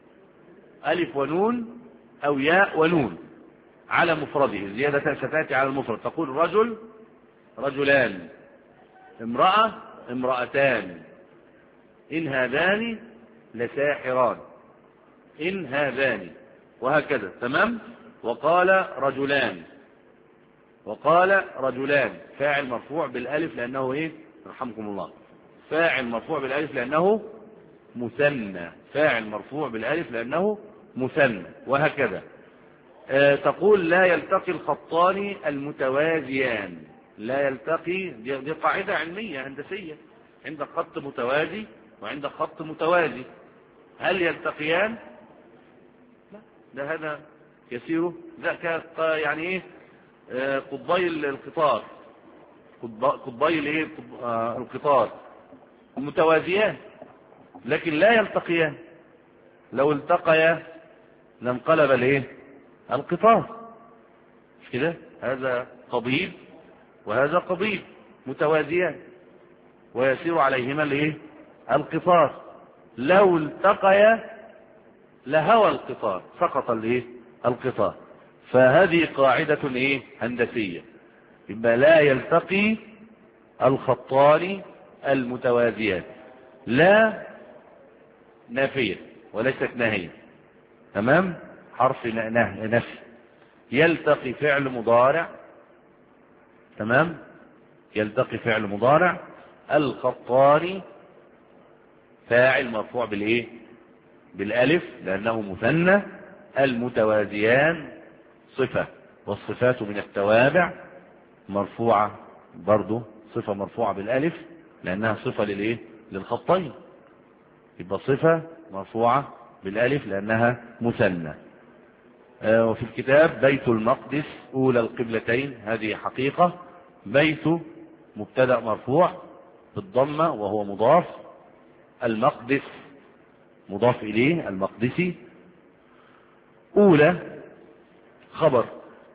ألف ونون أو ياء ونون على مفرده. زيادة ستأتي على المفرد، تقول رجل رجلان، امرأة امرأتان، إن هذان لساحران، إن هذان، وهكذا. تمام؟ وقال رجلان، وقال رجلان، فاعل مرفوع بالالف لانه ايه؟ رحمكم الله، فاعل مرفوع بالالف لانه مثنى، فاعل مرفوع بالالف لانه مثنى، وهكذا. آه تقول لا يلتقي الخطان المتوازيان. لا يلتقي، دي, دي قاعدة علمية هندسية، عندك خط متوازي وعندك خط متوازي، هل يلتقيان؟ لا، ده هذا يسيره ذاك يعني ايه؟ قطبي القطار، قطبي الايه؟ القطار متوازيان لكن لا يلتقيان. لو التقيا لانقلب الايه؟ القطار، مش كده؟ هذا قضيب وهذا قضيب متوازيان ويسير عليهما الايه؟ القطار. لو التقيا لهوى القطار، سقط الايه؟ القطار. فهذه قاعدة ايه؟ هندسية. يبقى لا يلتقي الخطان المتوازيان، لا نافية وليست ناهية. تمام؟ حرف نفي. يلتقي فعل مضارع، تمام؟ يلتقي فعل مضارع، الخطان فاعل مرفوع بالايه؟ بالالف لانه مثنى، المتوازيان صفة، والصفات من التوابع مرفوعة برضو، صفة مرفوعة بالالف لانها صفة للايه؟ للخطين. يبقى صفة مرفوعة بالالف لانها مثنى. آه وفي الكتاب بيت المقدس اولى القبلتين، هذه حقيقة. بيت مبتدأ مرفوع بالضمة وهو مضاف، المقدس مضاف اليه المقدسي، اولى خبر.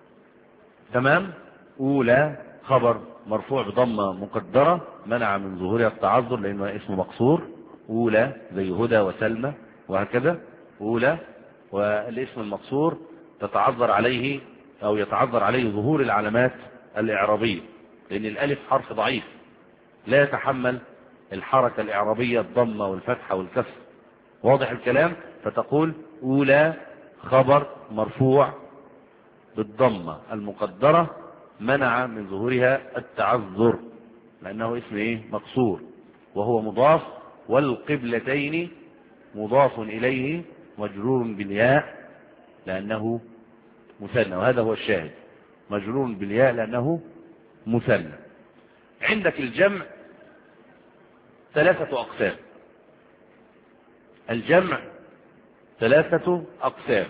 تمام؟ اولى خبر مرفوع بضمه مقدره منع من ظهورها التعذر لانه اسم مقصور. اولى زي هدى وسلمى وهكذا. اولى، والاسم المقصور تتعذر عليه او يتعذر عليه ظهور العلامات الاعرابيه، لان الالف حرف ضعيف لا يتحمل الحركه الاعرابيه، الضمه والفتحه والكسر. واضح الكلام؟ فتقول اولى خبر مرفوع بالضمة المقدرة منع من ظهورها التعذر لأنه اسم ايه؟ مقصور، وهو مضاف، والقبلتين مضاف إليه مجرور بالياء لأنه مثنى، وهذا هو الشاهد، مجرور بالياء لأنه مثنى. عندك الجمع ثلاثة أقسام. الجمع ثلاثة أقسام.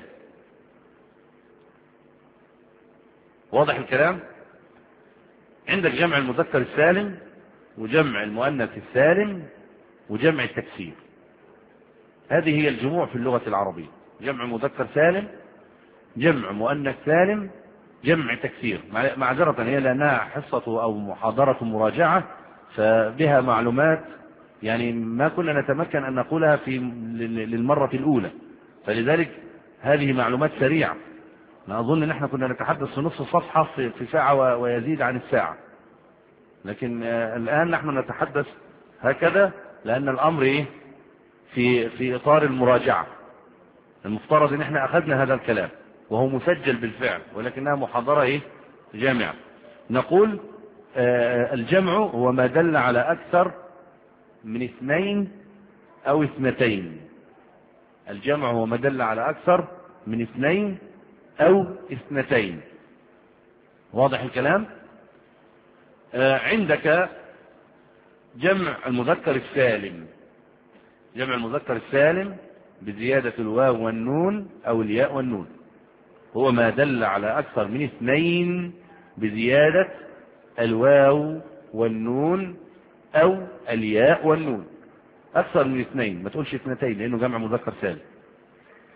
واضح الكلام؟ عندك جمع المذكر السالم، وجمع المؤنث السالم، وجمع التكسير. هذه هي الجموع في اللغة العربية: جمع مذكر سالم، جمع مؤنث سالم، جمع تكسير. معذرة هي لأنها حصة أو محاضرة مراجعة، فبها معلومات يعني ما كنا نتمكن أن نقولها في للمرة الأولى، فلذلك هذه معلومات سريعة. أنا أظن أن احنا كنا نتحدث في نصف صفحة في ساعة ويزيد عن الساعة، لكن الآن نحن نتحدث هكذا لأن الأمر إيه؟ في في إطار المراجعة. المفترض أن احنا أخذنا هذا الكلام وهو مسجل بالفعل، ولكنها محاضرة إيه؟ جامعة. نقول آه الجمع هو ما دل على أكثر من اثنين أو اثنتين. الجمع هو ما دل على أكثر من اثنين أو اثنتين. واضح الكلام؟ آه عندك جمع المذكر السالم. جمع المذكر السالم بزيادة الواو والنون أو الياء والنون، هو ما دل على أكثر من اثنين بزيادة الواو والنون أو الياء والنون. أكثر من اثنين، ما تقولش اثنتين لأنه جمع مذكر سالم.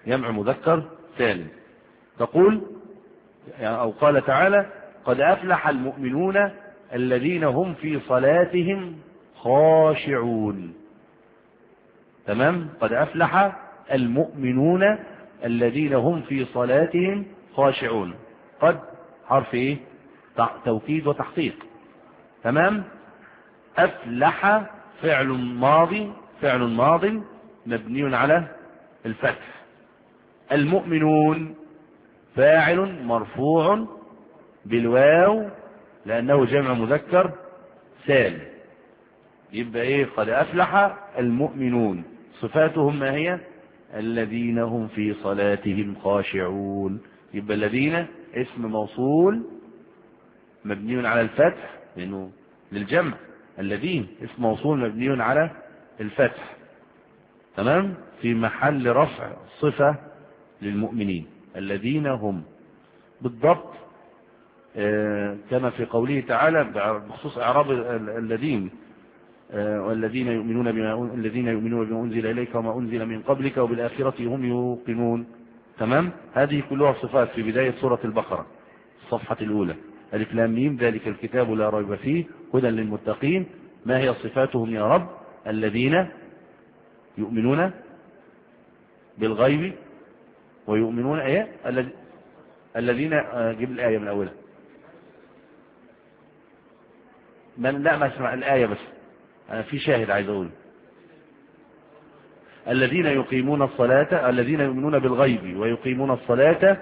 جمع مذكر سالم. تقول أو قال تعالى قد أفلح المؤمنون الذين هم في صلاتهم خاشعون. تمام. قد أفلح المؤمنون الذين هم في صلاتهم خاشعون. قد حرف ايه؟ توكيد وتحقيق. تمام. أفلح فعل ماضي فعل ماض مبني على الفتح. المؤمنون فاعل مرفوع بالواو لأنه جمع مذكر سالم. يبقى ايه؟ قد أفلح المؤمنون. صفاتهم ما هي؟ الذين هم في صلاتهم خاشعون. يبقى الذين اسم موصول مبني على الفتح لأنه للجمع. الذين اسم موصول مبني على الفتح. تمام. في محل رفع صفة للمؤمنين الذين هم بالضبط آه كما في قوله تعالى بخصوص إعراب الذين آه والذين يؤمنون بما الذين يؤمنون بما أنزل إليك وما أنزل من قبلك وبالآخرة هم يوقنون. تمام. هذه كلها صفات في بداية سورة البقرة الصفحة الأولى. ألف لام ميم ذلك الكتاب لا ريب فيه هدى للمتقين. ما هي صفاتهم يا رب؟ الذين يؤمنون بالغيب ويؤمنون ايه؟ الذين جيب الآية من أولها. من لا ما اسمع الآية بس أنا في شاهد عايز أقول. الذين يقيمون الصلاة الذين يؤمنون بالغيب ويقيمون الصلاة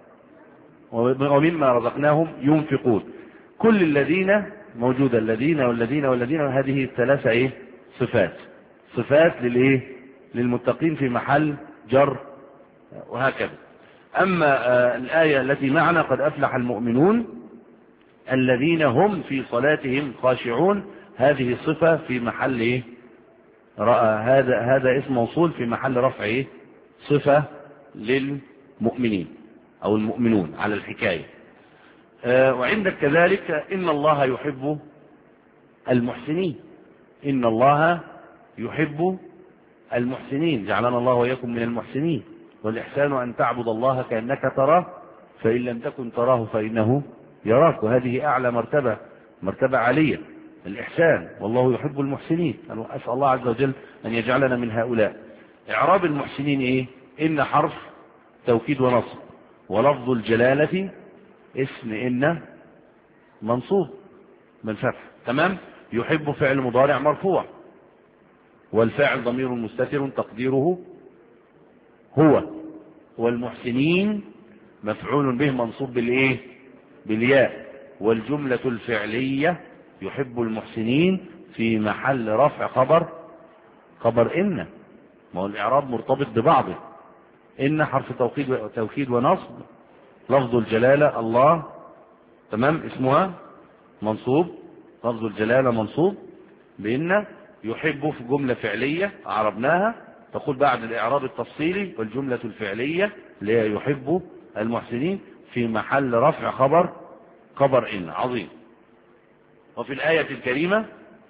ومما رزقناهم ينفقون. كل الذين موجودة الذين والذين والذين هذه الثلاثة ايه؟ صفات صفات للايه؟ للمتقين في محل جر وهكذا. أما آه الآية التي معنا قد أفلح المؤمنون الذين هم في صلاتهم خاشعون هذه صفة في محل ايه؟ رأى هذا هذا اسم موصول في محل رفع ايه؟ صفة للمؤمنين أو المؤمنون على الحكاية. آه وعندك كذلك إن الله يحب المحسنين. إن الله يحب المحسنين. جعلنا الله وإياكم من المحسنين. والإحسان أن تعبد الله كأنك تراه فإن لم تكن تراه فإنه يراك. وهذه أعلى مرتبة مرتبة عالية الإحسان. والله يحب المحسنين. أسأل الله عز وجل أن يجعلنا من هؤلاء. إعراب المحسنين إيه؟ إن حرف توكيد ونصب ولفظ الجلالة اسم إن منصوب بالفتح. تمام. يحب فعل مضارع مرفوع والفاعل ضمير مستتر تقديره هو. والمحسنين مفعول به منصوب بالايه؟ بالياء. والجملة الفعلية يحب المحسنين في محل رفع خبر خبر إن. ما هو الإعراب مرتبط ببعضه. إن حرف توكيد توكيد ونصب لفظ الجلالة الله. تمام. اسمها منصوب لفظ الجلالة منصوب بإن. يحب في جملة فعلية أعربناها تقول بعد الإعراب التفصيلي والجملة الفعلية اللي هي يحب المحسنين في محل رفع خبر خبر إن. عظيم. وفي الآية الكريمة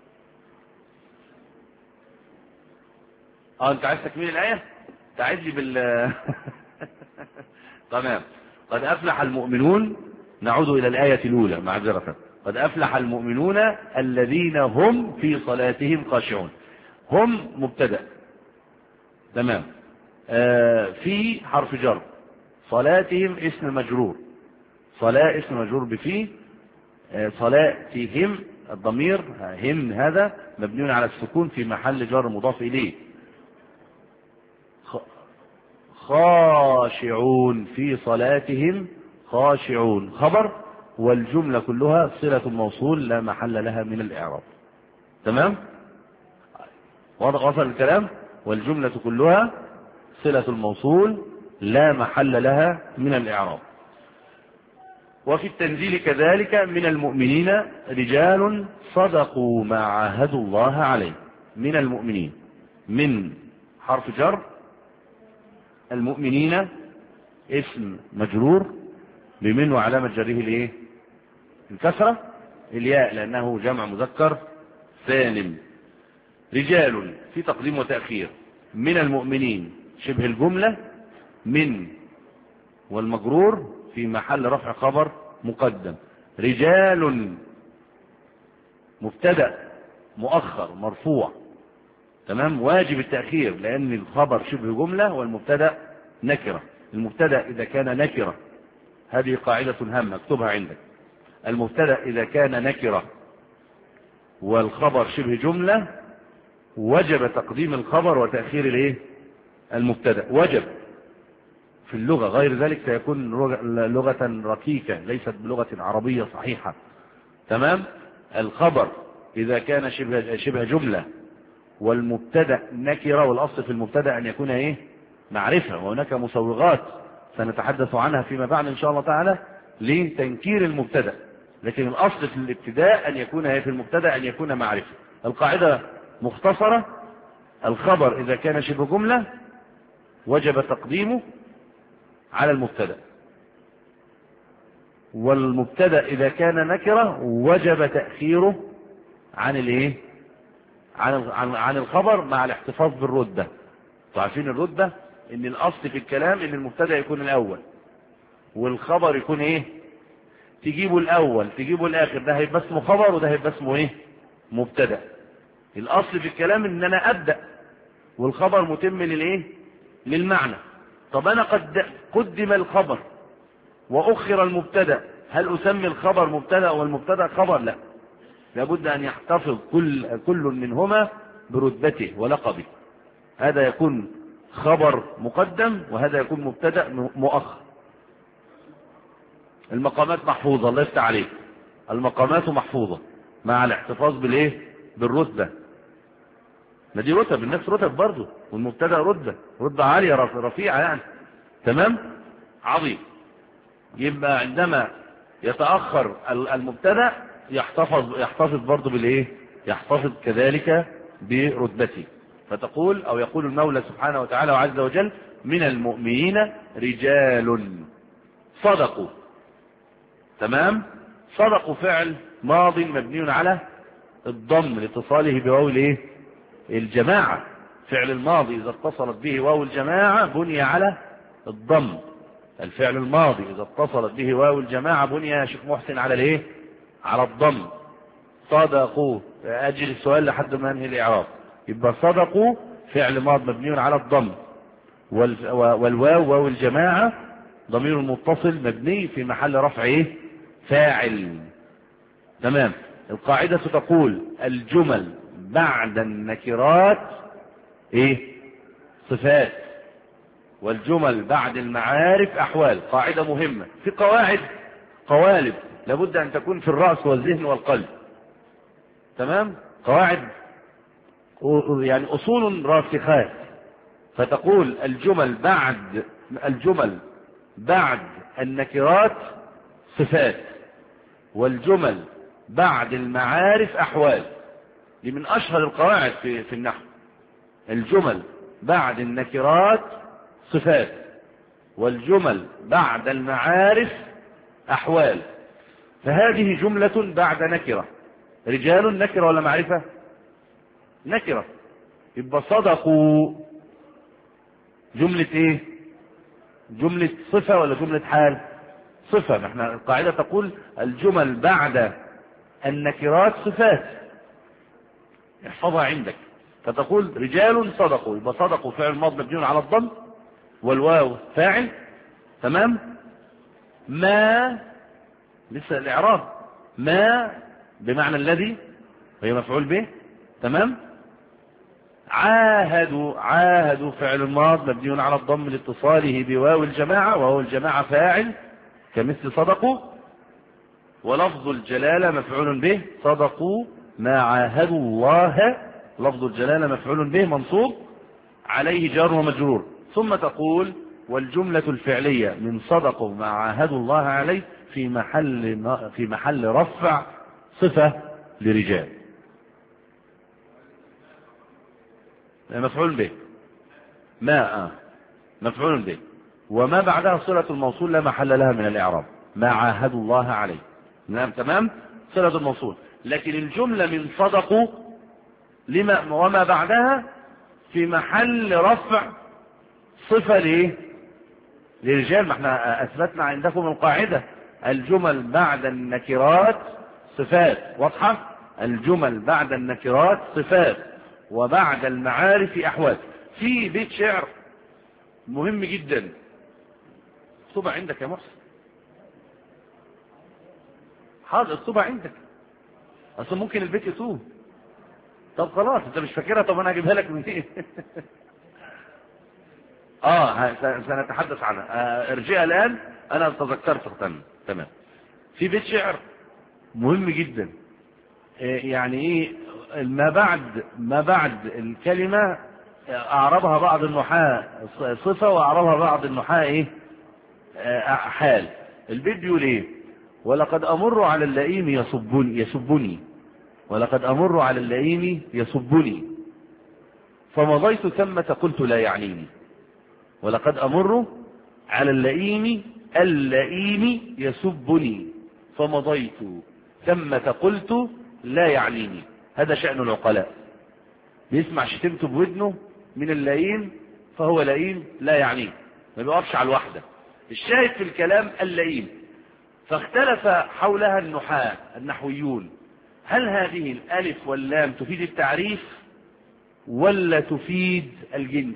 اه انت عايز تكميل الآية تعيد لي بال تمام. قد أفلح المؤمنون. نعود إلى الآية الأولى معذرة. قد أفلح المؤمنون الذين هم في صلاتهم خاشعون. هم مبتدأ. تمام. آه في حرف جر. صلاتهم اسم مجرور. صلاة اسم مجرور بفي. آه صلاتهم الضمير هم هذا مبني على السكون في محل جر مضاف إليه. خاشعون في صلاتهم خاشعون خبر. والجملة كلها صلة موصول لا محل لها من الإعراب. تمام. وصل الكلام. والجملة كلها صلة الموصول لا محل لها من الإعراب. وفي التنزيل كذلك من المؤمنين رجال صدقوا ما عاهدوا الله عليه. من المؤمنين من حرف جر. المؤمنين اسم مجرور بمن وعلامة جره الايه؟ الكسرة الياء لأنه جمع مذكر سالم. رجال في تقديم وتأخير. من المؤمنين شبه الجملة من والمجرور في محل رفع خبر مقدم. رجال مبتدأ مؤخر مرفوع، تمام، واجب التأخير لأن الخبر شبه جملة والمبتدأ نكرة. المبتدأ إذا كان نكرة، هذه قاعدة هامة اكتبها عندك، المبتدأ إذا كان نكرة والخبر شبه جملة وجب تقديم الخبر وتأخير الايه المبتدأ، وجب في اللغة، غير ذلك سيكون لغة ركيكة ليست بلغة عربية صحيحة، تمام. الخبر إذا كان شبه, شبه جملة والمبتدأ نكرة، والأصل في المبتدأ أن يكون ايه معرفة، وهناك مصوغات سنتحدث عنها فيما بعد إن شاء الله تعالى لتنكير المبتدأ، لكن الأصل في الابتداء أن يكون هي في المبتدأ أن يكون معرفة. القاعدة مختصرة، الخبر إذا كان شبه جملة وجب تقديمه على المبتدأ، والمبتدأ إذا كان نكرة وجب تأخيره عن الايه عن عن عن الخبر مع الاحتفاظ بالردة. عارفين الردة ان الاصل في الكلام ان المبتدأ يكون الاول والخبر يكون ايه تجيبه الاول تجيبه الاخر، ده هيبقى اسمه خبر وده هيبقى اسمه ايه مبتدأ. الاصل في الكلام ان انا ابدأ والخبر متم للايه للمعنى. طب انا قد قدم الخبر واخر المبتدأ، هل اسمي الخبر مبتدأ والمبتدأ خبر؟ لا، لابد ان يحتفظ كل كل منهما برتبته ولقبه، هذا يكون خبر مقدم وهذا يكون مبتدأ مؤخر. المقامات محفوظة، الله يفتح عليك، المقامات محفوظة مع الاحتفاظ بالايه بالرتبة. ما دي رتب، الناس رتب برضه، والمبتدأ رتبة رتبة عالية رفيعة يعني، تمام، عظيم. يبقى عندما يتأخر المبتدأ يحتفظ يحتفظ برضه بالايه يحتفظ كذلك برتبته. فتقول او يقول المولى سبحانه وتعالى وعز وجل: من المؤمنين رجال صدقوا، تمام. صدقوا فعل ماض مبني على الضم لاتصاله بواو الايه الجماعة. فعل الماضي اذا اتصلت به واو الجماعة بني على الضم. الفعل الماضي اذا اتصلت به واو الجماعة بني يا شيخ محسن على الايه على الضم. صدقوا، اجل السؤال لحد ما انهي الاعراب. يبقى صدقوا فعل ماض مبني على الضم، والواو واو الجماعة ضمير متصل مبني في محل رفع ايه فاعل، تمام. القاعدة تقول: الجمل بعد النكرات ايه صفات، والجمل بعد المعارف احوال. قاعدة مهمة، في قواعد قوالب لابد ان تكون في الرأس والذهن والقلب، تمام. قواعد يعني اصول راسخات. فتقول: الجمل بعد الجمل بعد النكرات صفات، والجمل بعد المعارف احوال. دي من اشهر القواعد في في النحو. الجمل بعد النكرات صفات، والجمل بعد المعارف احوال. فهذه جملة بعد نكرة. رجال نكرة ولا معرفة؟ نكرة. يبقى صدقوا جملة ايه جملة صفة ولا جملة حال؟ صفة. نحن القاعدة تقول: الجمل بعد النكرات صفات، احفظها عندك. فتقول: رجال صدقوا، يبقى صدقوا فعل ماض مبني على الضم والواو فاعل، تمام. ما لسه الاعراب، ما بمعنى الذي هي مفعول به، تمام. عاهدوا عاهدوا فعل ماض مبني على الضم لاتصاله بواو الجماعة، وواو الجماعة فاعل كمثل صدقوا. ولفظ الجلالة مفعول به، صدقوا ما عاهدوا الله، لفظ الجلالة مفعول به منصوب عليه جار ومجرور. ثم تقول: والجملة الفعلية من صدقوا ما عاهدوا الله عليه في محل في محل رفع صفة لرجال، مفعول به. ما مفعول به، وما بعدها صلة الموصول لا محل لها من الإعراب. ما عاهدوا الله عليه، نعم، تمام، صلة الموصول. لكن الجملة من صدقوا لما وما بعدها في محل رفع صفة ليه للرجال، ما احنا اثبتنا عندكم القاعدة الجمل بعد النكرات صفات واضحة، الجمل بعد النكرات صفات وبعد المعارف احوال. في بيت شعر مهم جدا، اكتبها عندك يا محسن، حاضر اكتبها عندك، اصل ممكن البيت يتوه. طب خلاص انت مش فاكرها، طب انا هجيبها لك من ايه؟ اه سنتحدث عنها، آه ارجعها الان، انا تذكرت تمام تمام. في بيت شعر مهم جدا، يعني ايه ما بعد ما بعد الكلمة اعربها بعض النحاة صفة واعربها بعض النحاة ايه حال. البيت بيقول ايه؟ ولقد امر على اللئيم يسبني يسبني ولقد امر على اللئيم يسبني فمضيت ثمة قلت لا يعنيني. ولقد امر على اللئيم اللئيم يسبني فمضيت ثمة قلت لا يعنيني. هذا شأن العقلاء، بيسمع شتمته بودنه من اللئيم فهو لئيم لا يعنيه، ما بيقفش على الوحدة. الشاهد في الكلام اللئيم. فاختلف حولها النحاة النحويون، هل هذه الالف واللام تفيد التعريف ولا تفيد الجنس؟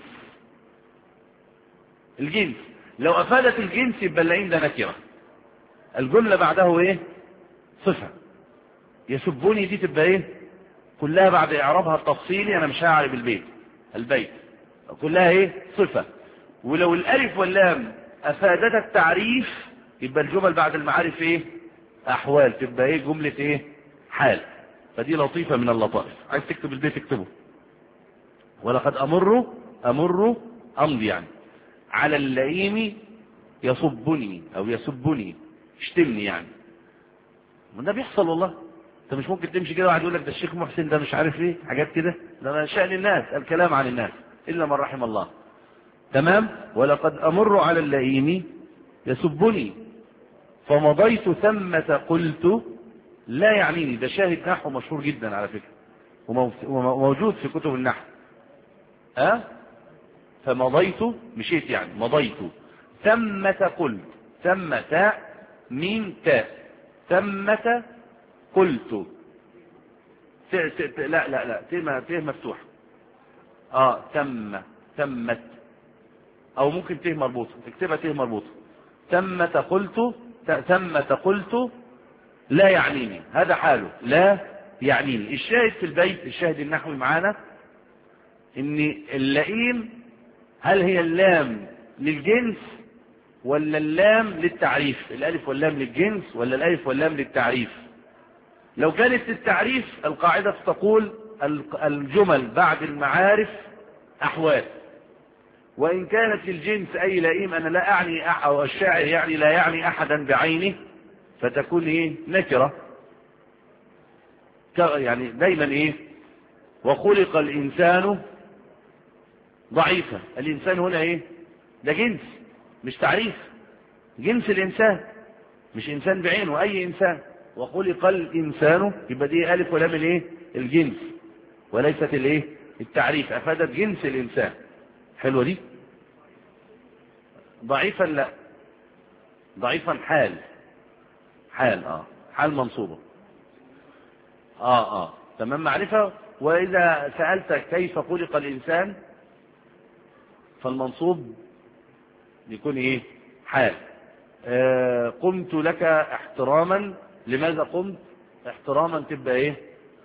الجنس. لو افادت الجنس يبقى اللئيم ده نكرة، الجملة بعده ايه؟ صفة. يسبني دي تبقى ايه؟ كلها بعد اعرابها التفصيلي، انا مش هعرف البيت البيت كلها ايه؟ صفة. ولو الالف واللام افادت التعريف يبقى الجمل بعد المعارف ايه؟ احوال، تبقى ايه؟ جملة ايه؟ حال. فدي لطيفة من اللطائف. عايز تكتب البيت اكتبه. ولقد امر امر امضي يعني على اللئيم يصبني او يسبني اشتمني يعني. ده بيحصل والله. انت مش ممكن تمشي كده واحد يقول لك ده الشيخ محسن ده مش عارف ايه حاجات كده، ده شأن الناس الكلام عن الناس الا من رحم الله. تمام. ولقد امر على اللئيم يسبني فمضيت ثمة قلت لا يعنيني. ده شاهد نحو مشهور جدا على فكرة وموجود في كتب النحو. ها أه؟ فمضيت مشيت يعني مضيت ثمة قلت، ثم تاء ميم تاء ثمة قلت ت... ت... ت... لا لا لا ت ت مفتوح. اه ثم ثمت، او ممكن ت مربوطه، اكتبها ت مربوطه. ثمة قلت ثمة قلت لا يعنيني، هذا حاله لا يعنيني. الشاهد في البيت، الشاهد النحوي معانا ان اللئيم هل هي اللام للجنس ولا اللام للتعريف؟ الالف واللام للجنس ولا الالف واللام للتعريف؟ لو كانت للتعريف القاعدة تقول الجمل بعد المعارف احوال، وان كانت للجنس اي لئيم انا لا اعني او الشاعر يعني لا يعني احدا بعينه فتكون ايه؟ نكرة. يعني دايما ايه؟ وخلق الانسان ضعيفا. الانسان هنا ايه؟ ده جنس مش تعريف، جنس الانسان مش انسان بعينه، اي انسان. وخلق الانسان يبقى دي الف ولام الايه؟ الجنس وليست الايه؟ التعريف، افادت جنس الانسان. حلوه دي. ضعيفا لا، ضعيفا حال حال اه حال منصوبه. اه اه تمام معرفه. واذا سألت كيف خلق الانسان فالمنصوب يكون ايه؟ حال. آه قمت لك احتراما. لماذا قمت احتراما؟ تبقى ايه؟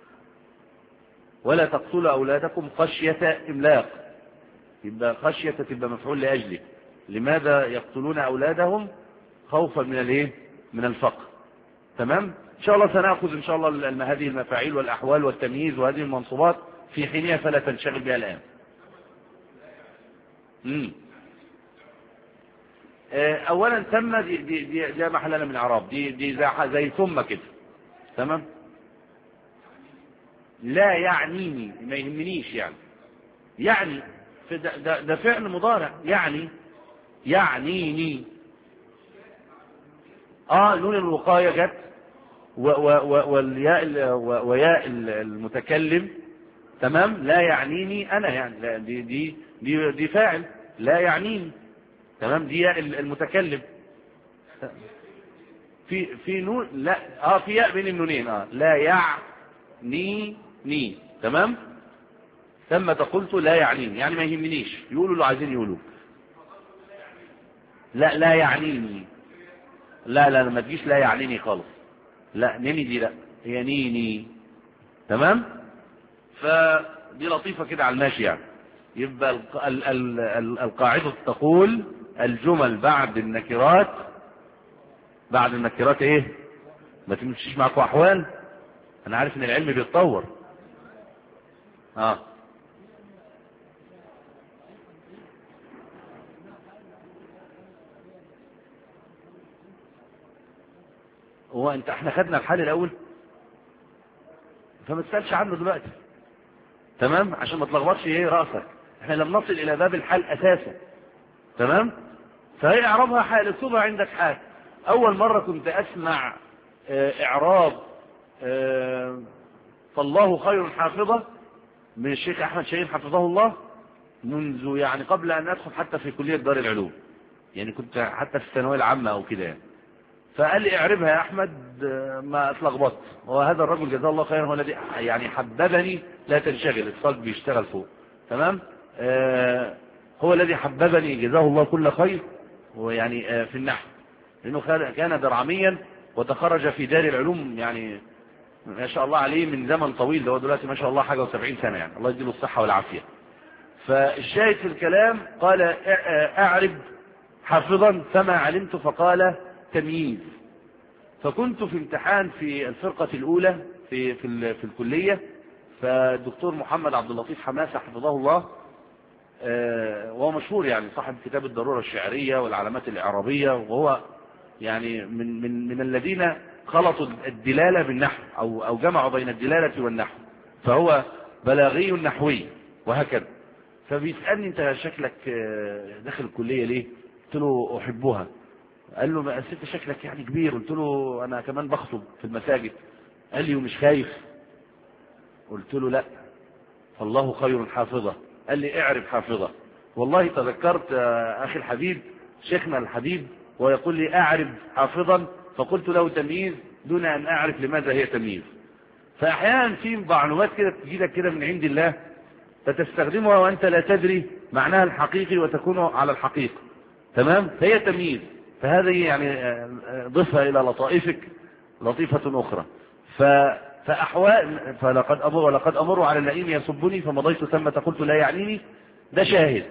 ولا تقتلوا اولادكم خشية املاق، يبقى خشية تبقى مفعول لاجله. لماذا يقتلون اولادهم؟ خوفا من الايه؟ من الفقر. تمام. ان شاء الله سنأخذ ان شاء الله هذه المفاعيل والاحوال والتمييز وهذه المنصوبات في حينها فلا تنشغل بها الان. امم اولا ثم دي دي دي, دي محلنا من اعراب، دي دي زي, زي ثم كده. تمام. لا يعنيني ما يهمنيش يعني، يعني ده, ده, ده فعل مضارع يعني يعنيني. اه نون الوقاية جت والياء وياء المتكلم. تمام. لا يعنيني انا يعني، لا دي دي دي, دي فاعل لا يعنيني. تمام، دي ياء المتكلم. في في نون، لا اه في ياء بين النونين، اه لا يعني ني، تمام. ثم قلت لا يعنيني، يعني ما يهمنيش، يقولوا اللي عايزين يقولوا. لا لا يعنيني، لا لا ما تجيش لا يعنيني خالص، لا نيني دي لا، هي نيني، تمام. فدي لطيفة كده على الماشي يعني. يبقى الق- ال- ال- ال- القاعدة تقول الجمل بعد النكرات، بعد النكرات ايه؟ ما تمشيش معكم احوال، انا عارف ان العلم بيتطور. اه هو انت احنا خدنا الحال الاول، فما تسالش عنه دلوقتي، تمام، عشان ما تلخبطش ايه راسك. احنا لم نصل الى باب الحال اساسا، تمام. فهي اعرابها حال، اكتبها عندك حال. اول مره كنت اسمع اه اعراب اه فالله خير حافظه من الشيخ احمد شاهين حفظه الله، منذ يعني قبل ان ادخل حتى في كليه دار العلوم، يعني كنت حتى في الثانويه العامه او كده يعني. فقال لي اعربها يا احمد، ما اتلخبطت، وهذا الرجل جزاه الله خيرا هو الذي يعني حببني، لا تنشغل الصلب بيشتغل فوق، تمام. آه هو الذي حببني جزاه الله كل خير، ويعني آه في النحو، لانه كان درعميا وتخرج في دار العلوم، يعني ما شاء الله عليه من زمن طويل، ده هو دلوقتي ما شاء الله حاجه وسبعين سنه يعني، الله يديله الصحه والعافيه. فالشاهد في الكلام قال اعرب حافظا فما علمت، فقال تمييز. فكنت في امتحان في الفرقة الأولى في في, في الكلية، فالدكتور محمد عبد اللطيف حماسة حفظه الله، وهو مشهور يعني صاحب كتاب الضرورة الشعرية والعلامات الإعرابية، وهو يعني من من من الذين خلطوا الدلالة بالنحو، أو أو جمعوا بين الدلالة والنحو، فهو بلاغي نحوي وهكذا. فبيسألني انت شكلك داخل الكلية ليه؟ قلت له أحبها. قال له ما انت شكلك يعني كبير، قلت له انا كمان بخطب في المساجد. قال لي ومش خايف؟ قلت له لا، فالله خير حافظه. قال لي اعرف حافظه. والله تذكرت اخي الحبيب شيخنا الحبيب ويقول لي اعرف حافظا، فقلت له تمييز دون ان اعرف لماذا هي تمييز. فاحيانا في معلومات كده تجي لك كده من عند الله، فتستخدمها وانت لا تدري معناها الحقيقي وتكون على الحقيقه، تمام، فهي تمييز. فهذه يعني ضفها الى لطائفك لطيفة اخرى. فاحوال فلقد امر ولقد امر على اللئيم يسبني فمضيت ثم قلت لا يعنيني، ده شاهد.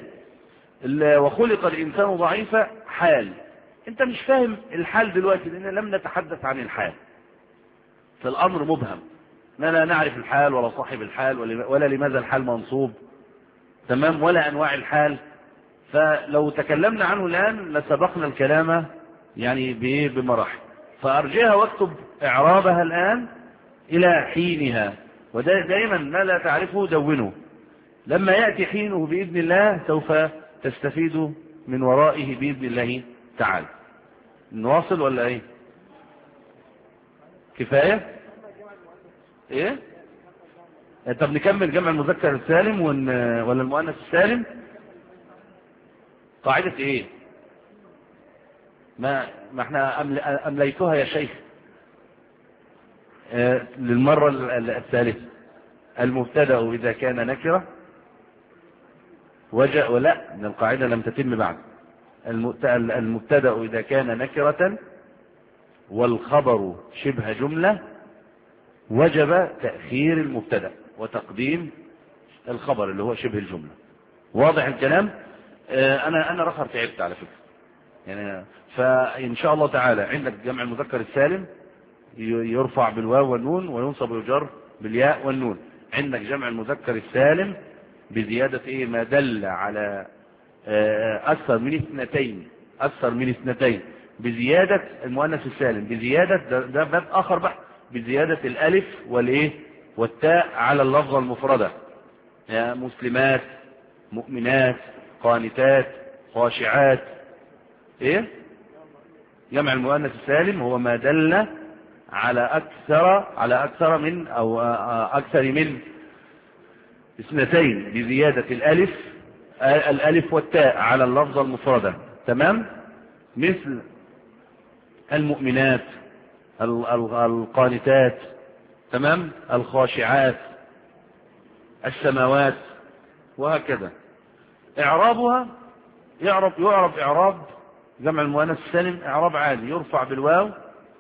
وخلق الانسان ضعيفا حال، انت مش فاهم الحال دلوقتي لان لم نتحدث عن الحال، فالامر مبهم، لا نعرف الحال ولا صاحب الحال ولا لماذا الحال منصوب، تمام، ولا انواع الحال. فلو تكلمنا عنه الآن لسبقنا الكلام يعني بمراحل، فأرجيها واكتب إعرابها الآن إلى حينها، ودائما ما لا تعرفه دونه، لما يأتي حينه بإذن الله سوف تستفيد من ورائه بإذن الله تعالى. نواصل ولا ايه؟ كفاية ايه؟ طب نكمل جمع المذكر السالم ولا المؤنث السالم؟ قاعدة ايه؟ ما ما احنا امليتها يا شيخ آه للمرة الثالثة. المبتدأ اذا كان نكرة وجاء، ولا ان القاعدة لم تتم بعد. المبتدأ اذا كان نكرة والخبر شبه جملة وجب تأخير المبتدأ وتقديم الخبر اللي هو شبه الجملة. واضح الكلام؟ انا انا رخر تعبت على فكرة يعني. فان شاء الله تعالى عندك جمع المذكر السالم يرفع بالواو والنون وينصب ويجر بالياء والنون. عندك جمع المذكر السالم بزيادة ايه؟ ما دل على اكثر من اثنتين، اكثر من اثنتين بزيادة المؤنث السالم، بزيادة ده, ده باب اخر بقى، بزيادة الالف والايه والتاء على اللفظة المفردة. يا مسلمات، مؤمنات، قانتات، خاشعات. ايه جمع المؤنث السالم؟ هو ما دل على اكثر على اكثر من او اكثر من اثنتين بزيادة الالف الالف والتاء على اللفظة المفردة. تمام، مثل المؤمنات، القانتات، تمام، الخاشعات، السماوات، وهكذا. إعرابها يعرب يعرب إعراب جمع المؤنث السالم إعراب عادي، يرفع بالواو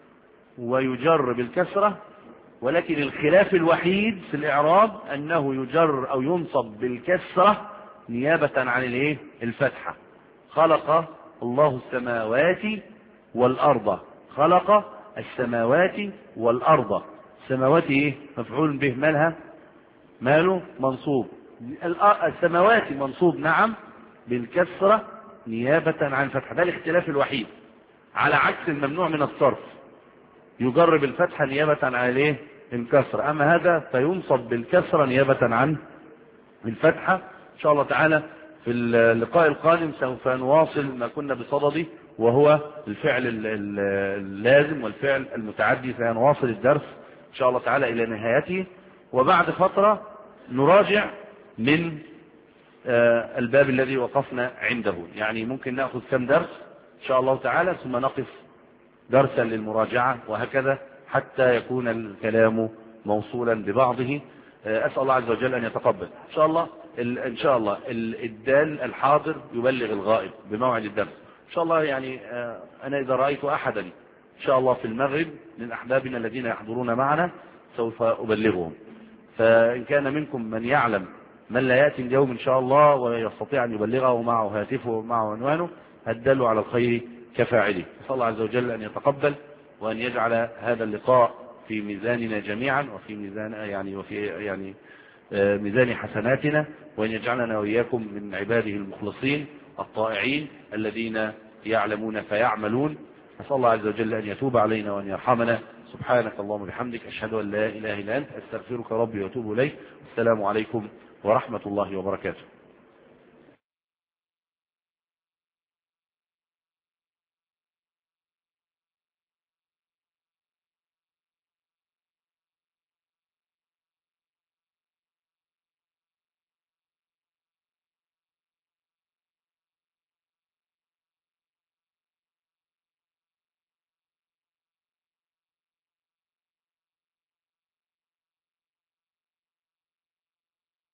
ويجر بالكسرة، ولكن الخلاف الوحيد في الإعراب أنه يجر أو ينصب بالكسرة نيابة عن الايه الفتحة. خلق الله السماوات والأرض، خلق السماوات والأرض. السماوات ايه مفعول به، مالها ماله منصوب، السماوات منصوب نعم بالكسرة نيابة عن الفتحة. ده الاختلاف الوحيد، على عكس الممنوع من الصرف يجر بالفتحة نيابة عن الايه الكسرة، اما هذا فينصب بالكسرة نيابة عن الفتحة. ان شاء الله تعالى في اللقاء القادم سوف نواصل ما كنا بصدده، وهو الفعل اللازم والفعل المتعدي، فنواصل الدرس ان شاء الله تعالى الى نهايته، وبعد فترة نراجع من الباب الذي وقفنا عنده. يعني ممكن نأخذ كم درس ان شاء الله تعالى، ثم نقف درسا للمراجعة، وهكذا حتى يكون الكلام موصولا ببعضه. أسأل الله عز وجل أن يتقبل إن شاء الله. إن شاء الله الدال الحاضر يبلغ الغائب بموعد الدرس إن شاء الله. يعني أنا إذا رأيت أحدا إن شاء الله في المغرب من أحبابنا الذين يحضرون معنا سوف أبلغهم، فإن كان منكم من يعلم من لا يأتي اليوم إن شاء الله ويستطيع أن يبلغه معه هاتفه ومعه عنوانه، هدل على الخير كفاعله. أسأل الله عز وجل أن يتقبل وأن يجعل هذا اللقاء في ميزاننا جميعا، وفي ميزان يعني وفي يعني ميزان حسناتنا، وأن يجعلنا وإياكم من عباده المخلصين الطائعين الذين يعلمون فيعملون. أسأل الله عز وجل أن يتوب علينا وأن يرحمنا. سبحانك اللهم وبحمدك، أشهد أن لا إله إلا أنت، أستغفرك ربي وأتوب إليك. السلام عليكم ورحمة الله وبركاته.